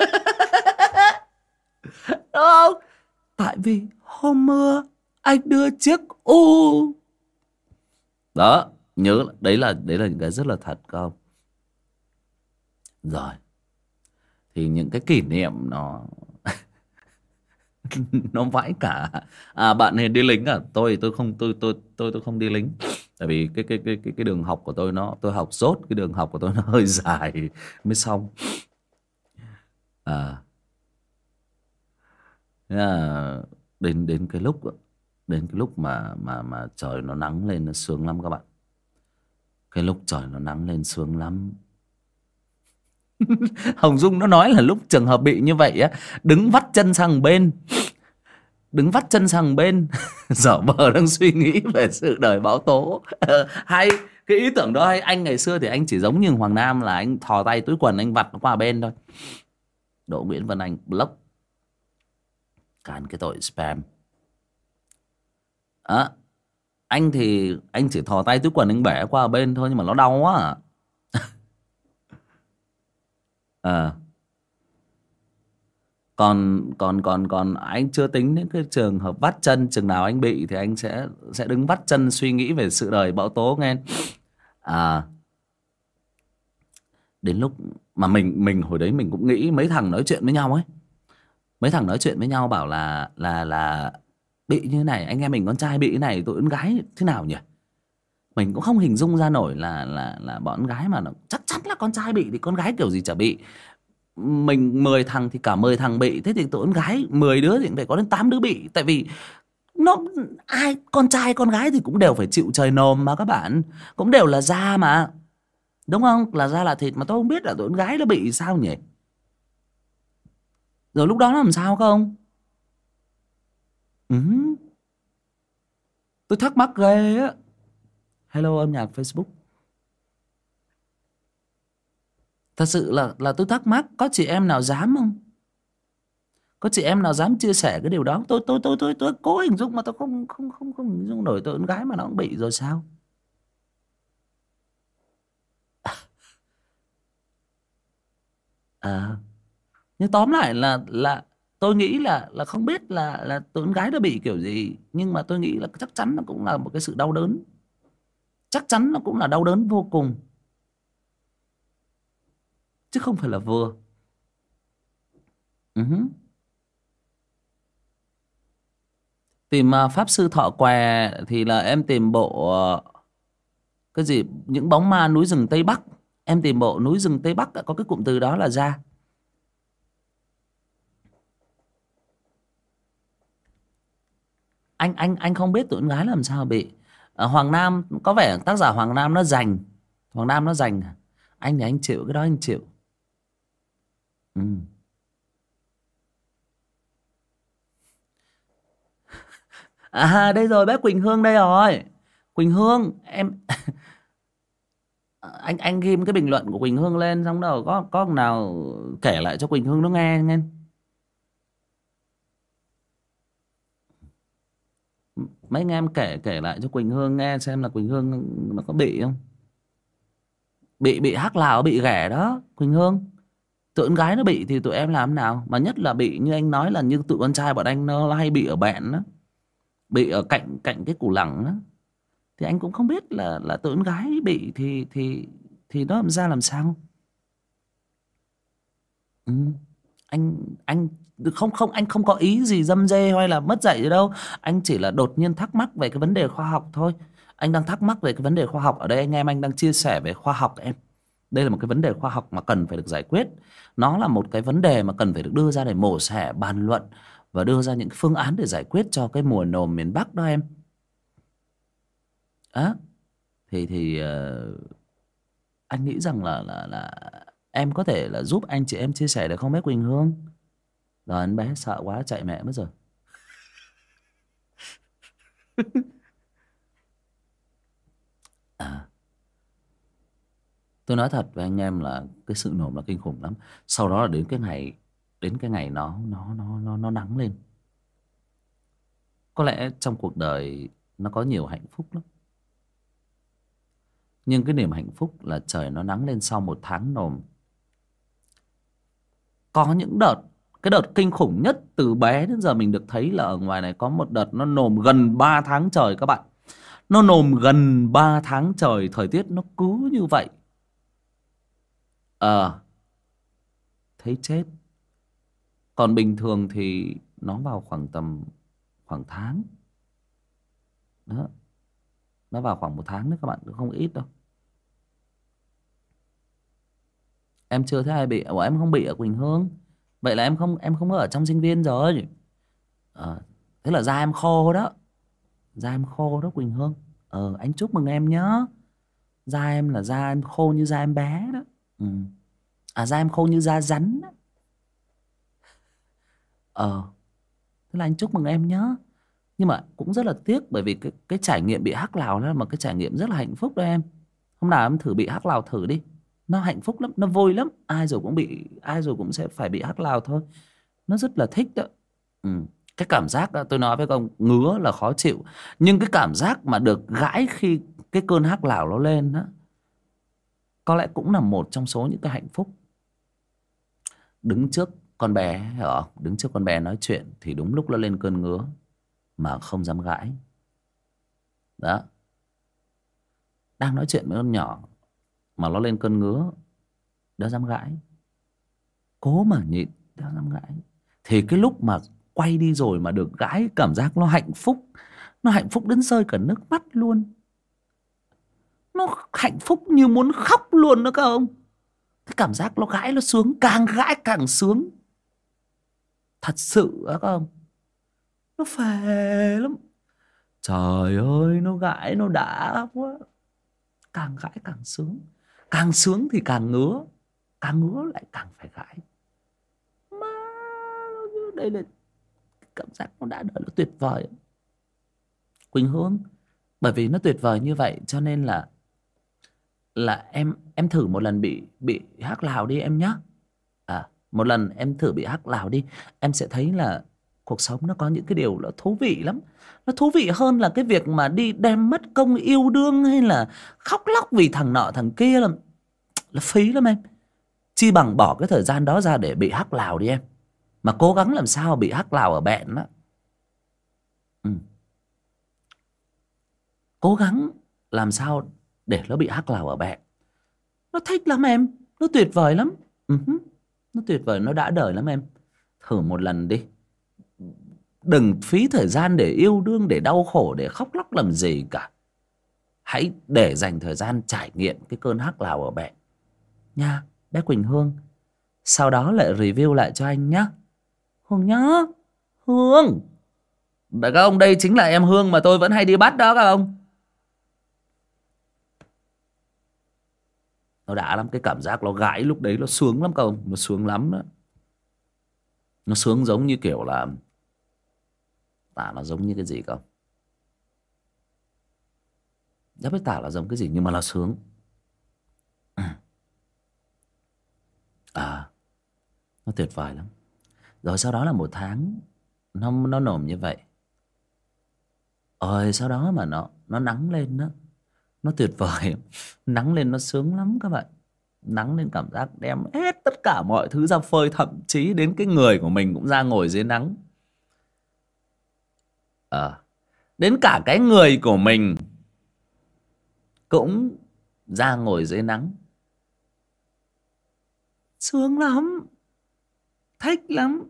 Đúng không? Tại vì hôm mưa anh đưa chiếc u. Đó, nhớ đấy là đấy là những cái rất là thật không? Rồi. Thì những cái kỷ niệm nó nó vãi cả. À, bạn này đi lính à? Tôi tôi không tôi tôi tôi tôi không đi lính. Tại vì cái cái cái cái cái đường học của tôi nó tôi học dốt, cái đường học của tôi nó hơi dài mới xong. À. Thế là đến đến cái lúc đến cái lúc mà mà mà trời nó nắng lên nó sướng lắm các bạn. Cái lúc trời nó nắng lên sướng lắm. Hồng Dung nó nói là lúc trường hợp bị như vậy á, đứng vắt chân sang bên, đứng vắt chân sang bên, dở vờ đang suy nghĩ về sự đời bão tố. Hay cái ý tưởng đó hay. Anh ngày xưa thì anh chỉ giống như Hoàng Nam là anh thò tay túi quần anh vặt nó qua bên thôi. Đỗ Nguyễn Vân Anh block cản cái tội spam. À, anh thì anh chỉ thò tay túi quần anh bẻ qua bên thôi, nhưng mà nó đau quá à. À. Còn còn còn còn anh chưa tính đến cái trường hợp vắt chân. Chừng nào anh bị thì anh sẽ sẽ đứng vắt chân suy nghĩ về sự đời bão tố nghe. À. Đến lúc mà mình mình hồi đấy mình cũng nghĩ mấy thằng nói chuyện với nhau ấy. Mấy thằng nói chuyện với nhau bảo là là là bị như này, anh em mình con trai bị cái này, tụi con gái thế nào nhỉ? Mình cũng không hình dung ra nổi là là là bọn gái mà nó, chắc chắn là con trai bị thì con gái kiểu gì chả bị. Mình mười thằng thì cả mười thằng bị, thế thì tụi con gái mười đứa thì phải có đến tám đứa bị. Tại vì nó ai con trai con gái thì cũng đều phải chịu trời nồm mà các bạn, cũng đều là da mà, đúng không? Là da là thịt mà. Tôi không biết là tụi con gái nó bị sao nhỉ? Rồi lúc đó nó làm sao không? Ừ. Tôi thắc mắc ghê á. Hello âm nhạc Facebook. Thật sự là là tôi thắc mắc. Có chị em nào dám không? Có chị em nào dám chia sẻ cái điều đó? Tôi tôi tôi tôi tôi cố hình dung mà tôi không không không không hình dung nổi. Tụi con gái mà nó cũng bị rồi sao? À, nhưng tóm lại là là tôi nghĩ là là không biết là là tụi con gái nó bị kiểu gì, nhưng mà tôi nghĩ là chắc chắn nó cũng là một cái sự đau đớn. Chắc chắn nó cũng là đau đớn vô cùng, chứ không phải là vừa. Uh-huh. Tìm uh, pháp sư thọ què thì là em tìm bộ uh, cái gì những bóng ma núi rừng Tây Bắc. Em tìm bộ núi rừng Tây Bắc có cái cụm từ đó là ra. Anh anh anh không biết tụi con gái làm sao bị. À, Hoàng Nam có vẻ tác giả Hoàng Nam nó dành. Hoàng Nam nó dành. Anh thì anh chịu cái đó, anh chịu. Ừ. À đây rồi, bé Quỳnh Hương đây rồi. Quỳnh Hương em anh anh ghim cái bình luận của Quỳnh Hương lên, xong đâu có có nào kể lại cho Quỳnh Hương nó nghe nghe. Mấy anh em kể kể lại cho Quỳnh Hương nghe xem là Quỳnh Hương nó có bị không? Bị bị hắc lào, bị ghẻ đó Quỳnh Hương. Tụi con gái nó bị thì tụi em làm nào? Mà nhất là bị như anh nói là như tụi con trai bọn anh nó hay bị ở bẹn đó, bị ở cạnh cạnh cái củ lẳng đó. thì anh cũng không biết là là tụi con gái bị thì thì thì nó làm ra làm sao. Ừ. anh anh không không anh không có ý gì dâm dê hay là mất dạy gì đâu. Anh chỉ là đột nhiên thắc mắc về cái vấn đề khoa học thôi. Anh đang thắc mắc về cái vấn đề khoa học. Ở đây anh em anh đang chia sẻ về khoa học em. Đây là một cái vấn đề khoa học mà cần phải được giải quyết. Nó là một cái vấn đề mà cần phải được đưa ra để mổ xẻ, bàn luận và đưa ra những phương án để giải quyết cho cái mùa nồm miền Bắc đó em. Á, thì thì uh, anh nghĩ rằng là là là em có thể là giúp anh chị em chia sẻ được không bé Quỳnh Hương? Rồi anh bé sợ quá chạy mẹ mất rồi. À, tôi nói thật với anh em là cái sự nồm là kinh khủng lắm. Sau đó là đến cái ngày đến cái ngày nó nó nó nó nó nắng lên. Có lẽ trong cuộc đời nó có nhiều hạnh phúc lắm, nhưng cái niềm hạnh phúc là trời nó nắng lên sau một tháng nồm. Có những đợt, cái đợt kinh khủng nhất từ bé đến giờ mình được thấy là ở ngoài này có một đợt nó nồm gần ba tháng trời các bạn. Nó nồm gần ba tháng trời, thời tiết nó cứ như vậy. Ờ, à, thấy chết. Còn bình thường thì nó vào khoảng tầm khoảng tháng. Đó. Nó vào khoảng một tháng đấy các bạn, không ít đâu. Em chưa thấy ai bị. Ủa, em không bị ở Quỳnh Hương. Vậy là em không em không ở trong sinh viên rồi. À, thế là da em khô đó. Da em khô đó Quỳnh Hương. Ờ, anh chúc mừng em nhá. Da em là da em khô như da em bé đó. Ừ. À, da em khô như da rắn đó. Ờ, thế là anh chúc mừng em nhá. Nhưng mà cũng rất là tiếc, bởi vì cái, cái trải nghiệm bị hắc lào đó là một cái trải nghiệm rất là hạnh phúc đó em. Hôm nào em thử bị hắc lào thử đi. Nó hạnh phúc lắm, nó vui lắm. Ai rồi cũng bị, ai rồi cũng sẽ phải bị hắc lào thôi. Nó rất là thích đó. Ừ. Cái cảm giác đó, tôi nói với ông, ngứa là khó chịu. Nhưng cái cảm giác mà được gãi khi cái cơn hắc lào nó lên đó, có lẽ cũng là một trong số những cái hạnh phúc. Đứng trước con bé, hiểu không? Đứng trước con bé nói chuyện thì đúng lúc nó lên cơn ngứa mà không dám gãi. Đó. Đang nói chuyện với con nhỏ mà nó lên cơn ngứa, đéo dám gãi. Cố mà nhịn, đéo dám gãi. Thì cái lúc mà quay đi rồi mà được gãi, cảm giác nó hạnh phúc. Nó hạnh phúc đến rơi cả nước mắt luôn. Nó hạnh phúc như muốn khóc luôn đó các ông. Cái cảm giác nó gãi nó sướng, càng gãi càng sướng. Thật sự đó các ông. Nó phê lắm. Trời ơi, nó gãi nó đã quá. Càng gãi càng sướng. Càng sướng thì càng ngứa. Càng ngứa lại càng phải gãi. Mà đây là cảm giác nó đã đợi, nó tuyệt vời. Quỳnh Hương, bởi vì nó tuyệt vời như vậy cho nên là là em em thử một lần bị bị hắc lào đi em nhé. À, một lần em thử bị hắc lào đi, em sẽ thấy là cuộc sống nó có những cái điều nó thú vị lắm. Nó thú vị hơn là cái việc mà đi đem mất công yêu đương hay là khóc lóc vì thằng nọ thằng kia, là là phí lắm em. Chi bằng bỏ cái thời gian đó ra để bị hắc lào đi em. Mà cố gắng làm sao bị hắc lào ở bẹn đó. Ừ. Cố gắng làm sao để nó bị hắc lào ở bẹn. Nó thích lắm em. Nó tuyệt vời lắm. Uh-huh. Nó tuyệt vời, nó đã đời lắm em. Thử một lần đi. Đừng phí thời gian để yêu đương, để đau khổ, để khóc lóc làm gì cả. Hãy để dành thời gian trải nghiệm cái cơn hắc lào ở bẹn nha bé Quỳnh Hương. Sau đó lại review lại cho anh nhá. Hương nhá. Hương. Đấy các ông, đây chính là em Hương mà tôi vẫn hay đi bắt đó các ông. Nó đã lắm, cái cảm giác nó gãi lúc đấy nó sướng lắm các ông. Nó sướng lắm đó. Nó sướng giống như kiểu là tả nó giống như cái gì không, đã biết tả là giống cái gì nhưng mà nó sướng. À, nó tuyệt vời lắm. Rồi sau đó là một tháng nó nó nồm như vậy. Rồi sau đó mà nó nó nắng lên đó, nó tuyệt vời. Nắng lên nó sướng lắm các bạn. Nắng lên cảm giác đem hết tất cả mọi thứ ra phơi, thậm chí đến cái người của mình cũng ra ngồi dưới nắng. Ờ, à, đến cả cái người của mình cũng ra ngồi dưới nắng. Sướng lắm, thích lắm.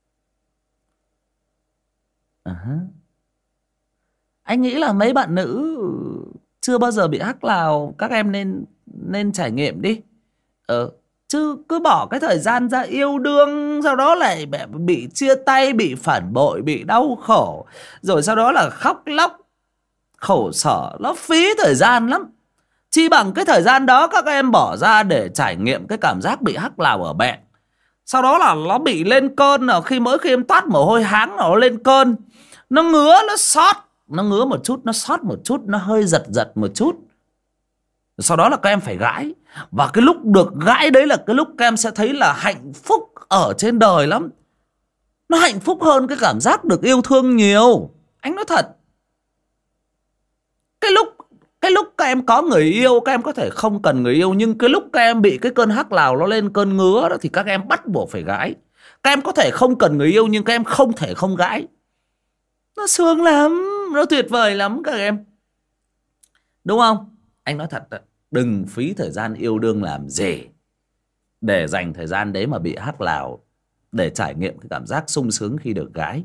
Uh-huh. Anh nghĩ là mấy bạn nữ chưa bao giờ bị hắc lào, các em nên nên trải nghiệm đi. Ờ, chứ cứ bỏ cái thời gian ra yêu đương, sau đó lại bị chia tay, bị phản bội, bị đau khổ, rồi sau đó là khóc lóc khổ sở, nó phí thời gian lắm. Chi bằng cái thời gian đó các em bỏ ra để trải nghiệm cái cảm giác bị hắc lào ở bẹn. Sau đó là nó bị lên cơn, là khi mỗi khi em toát mồ hôi háng nó lên cơn, nó ngứa, nó xót, nó ngứa một chút, nó xót một chút, nó hơi giật giật một chút. Sau đó là các em phải gãi. Và cái lúc được gãi đấy là cái lúc các em sẽ thấy là hạnh phúc ở trên đời lắm. Nó hạnh phúc hơn cái cảm giác được yêu thương nhiều. Anh nói thật. Cái lúc Cái lúc các em có người yêu, các em có thể không cần người yêu, nhưng cái lúc các em bị cái cơn hắc lào nó lên cơn ngứa đó, thì các em bắt buộc phải gãi. Các em có thể không cần người yêu, nhưng các em không thể không gãi. Nó sướng lắm, nó tuyệt vời lắm các em. Đúng không? Anh nói thật đó, đừng phí thời gian yêu đương làm gì để dành thời gian đấy mà bị hắc lào, để trải nghiệm cái cảm giác sung sướng khi được gái.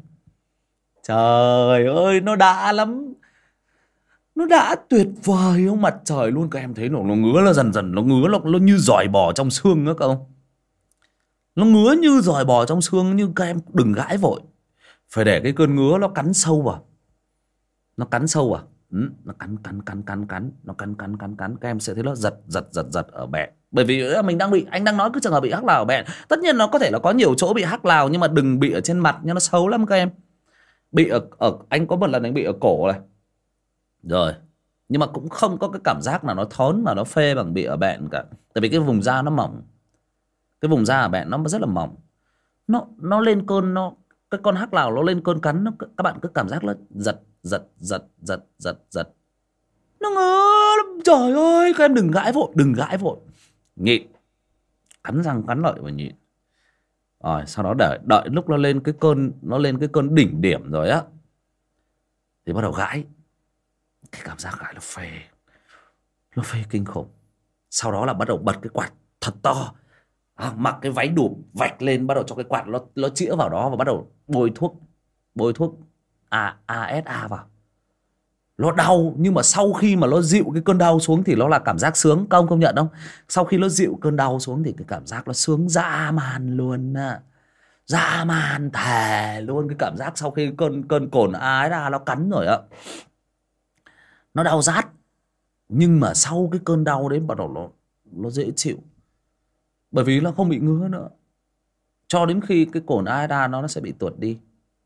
Trời ơi, nó đã lắm. Nó đã tuyệt vời không mặt trời luôn. Các em thấy nó, nó ngứa, nó dần dần nó ngứa, nó, nó như giòi bò trong xương đó các ông. Nó ngứa như giòi bò trong xương, nhưng các em đừng gãi vội. Phải để cái cơn ngứa nó cắn sâu vào. Nó cắn sâu vào. Ừ, nó cắn cắn cắn cắn cắn, nó cắn cắn cắn cắn, các em sẽ thấy nó giật giật giật giật ở bẹn. Bởi vì mình đang bị, anh đang nói cái trường hợp bị hắc lào ở bẹn. Tất nhiên nó có thể là có nhiều chỗ bị hắc lào, nhưng mà đừng bị ở trên mặt nha, nó xấu lắm các em. Bị ở, ở anh có một lần anh bị ở cổ này. Rồi, nhưng mà cũng không có cái cảm giác nào nó thốn mà nó phê bằng bị ở bẹn cả. Tại vì cái vùng da nó mỏng. Cái vùng da ở bẹn nó rất là mỏng. Nó nó lên cơn, nó cái con hắc lào nó lên cơn cắn, nó, các bạn cứ cảm giác nó giật giật giật giật giật giật. Nó ngứa lắm, trời ơi. Các em đừng gãi vội, đừng gãi vội. Nhịn, cắn răng cắn lợi và nhịn. Rồi sau đó đợi đợi lúc nó lên cái cơn, nó lên cái cơn đỉnh điểm rồi á, thì bắt đầu gãi. Cái cảm giác gãi nó phê, nó phê kinh khủng. Sau đó là bắt đầu bật cái quạt thật to, à, mặc cái váy đùm vạch lên, bắt đầu cho cái quạt nó nó chĩa vào đó, và bắt đầu bôi thuốc bôi thuốc a ét a vào. Nó đau, nhưng mà sau khi mà nó dịu cái cơn đau xuống thì nó là cảm giác sướng. Các ông công nhận không? Sau khi nó dịu cơn đau xuống thì cái cảm giác nó sướng dã man luôn á, dã man thề luôn. Cái cảm giác sau khi cơn cơn cồn a ét a nó cắn rồi á, nó đau rát, nhưng mà sau cái cơn đau đấy bắt đầu nó nó dễ chịu, bởi vì nó không bị ngứa nữa, cho đến khi cái cồn a ét a nó nó sẽ bị tuột đi.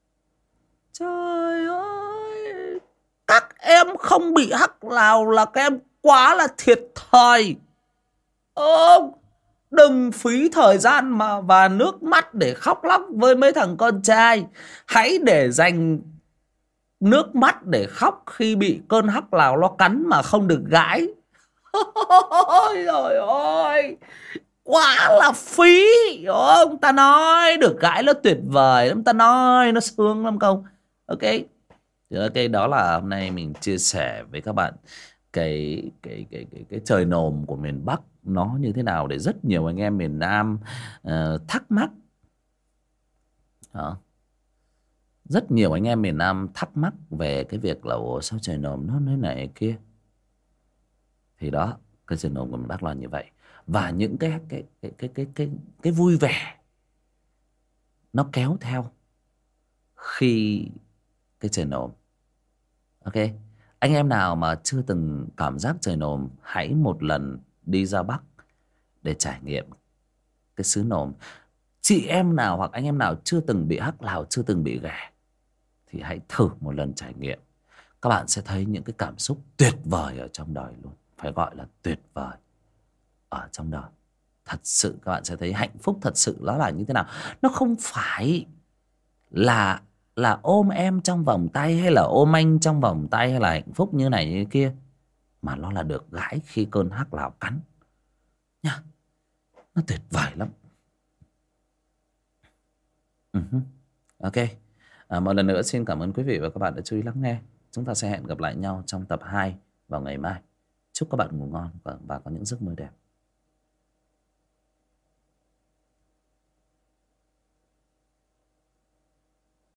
Trời ơi, các em không bị hắc lào là các em quá là thiệt thòi. Ô, đừng phí thời gian mà và nước mắt để khóc lóc với mấy thằng con trai. Hãy để dành nước mắt để khóc khi bị cơn hắc lào nó cắn mà không được gãi. Ôi trời ơi, quá là phí. Ông ta nói được gãi nó tuyệt vời lắm, ta nói nó sướng lắm không? Ok. Ok, đó là hôm nay mình chia sẻ với các bạn cái cái cái cái cái trời nồm của miền Bắc nó như thế nào, để rất nhiều anh em miền Nam uh, thắc mắc. Đó. Rất nhiều anh em miền Nam thắc mắc về cái việc là ủa sao trời nồm nó thế này kia. Thì đó, cái trời nồm của miền Bắc là như vậy. Và những cái cái cái cái cái cái cái vui vẻ nó kéo theo khi cái trời nồm. Ok, anh em nào mà chưa từng cảm giác trời nồm, hãy một lần đi ra Bắc để trải nghiệm cái xứ nồm. Chị em nào hoặc anh em nào chưa từng bị hắc lào, chưa từng bị ghẻ, thì hãy thử một lần trải nghiệm. Các bạn sẽ thấy những cái cảm xúc tuyệt vời ở trong đời luôn. Phải gọi là tuyệt vời ở trong đời. Thật sự các bạn sẽ thấy hạnh phúc thật sự nó là như thế nào. Nó không phải là là ôm em trong vòng tay, hay là ôm anh trong vòng tay, hay là hạnh phúc như này như kia, mà nó là được gãi khi cơn hắc lào cắn nha. Nó tuyệt vời lắm. Uh-huh. Ok, à, một lần nữa xin cảm ơn quý vị và các bạn đã chú ý lắng nghe. Chúng ta sẽ hẹn gặp lại nhau trong tập hai vào ngày mai. Chúc các bạn ngủ ngon và, và có những giấc mơ đẹp.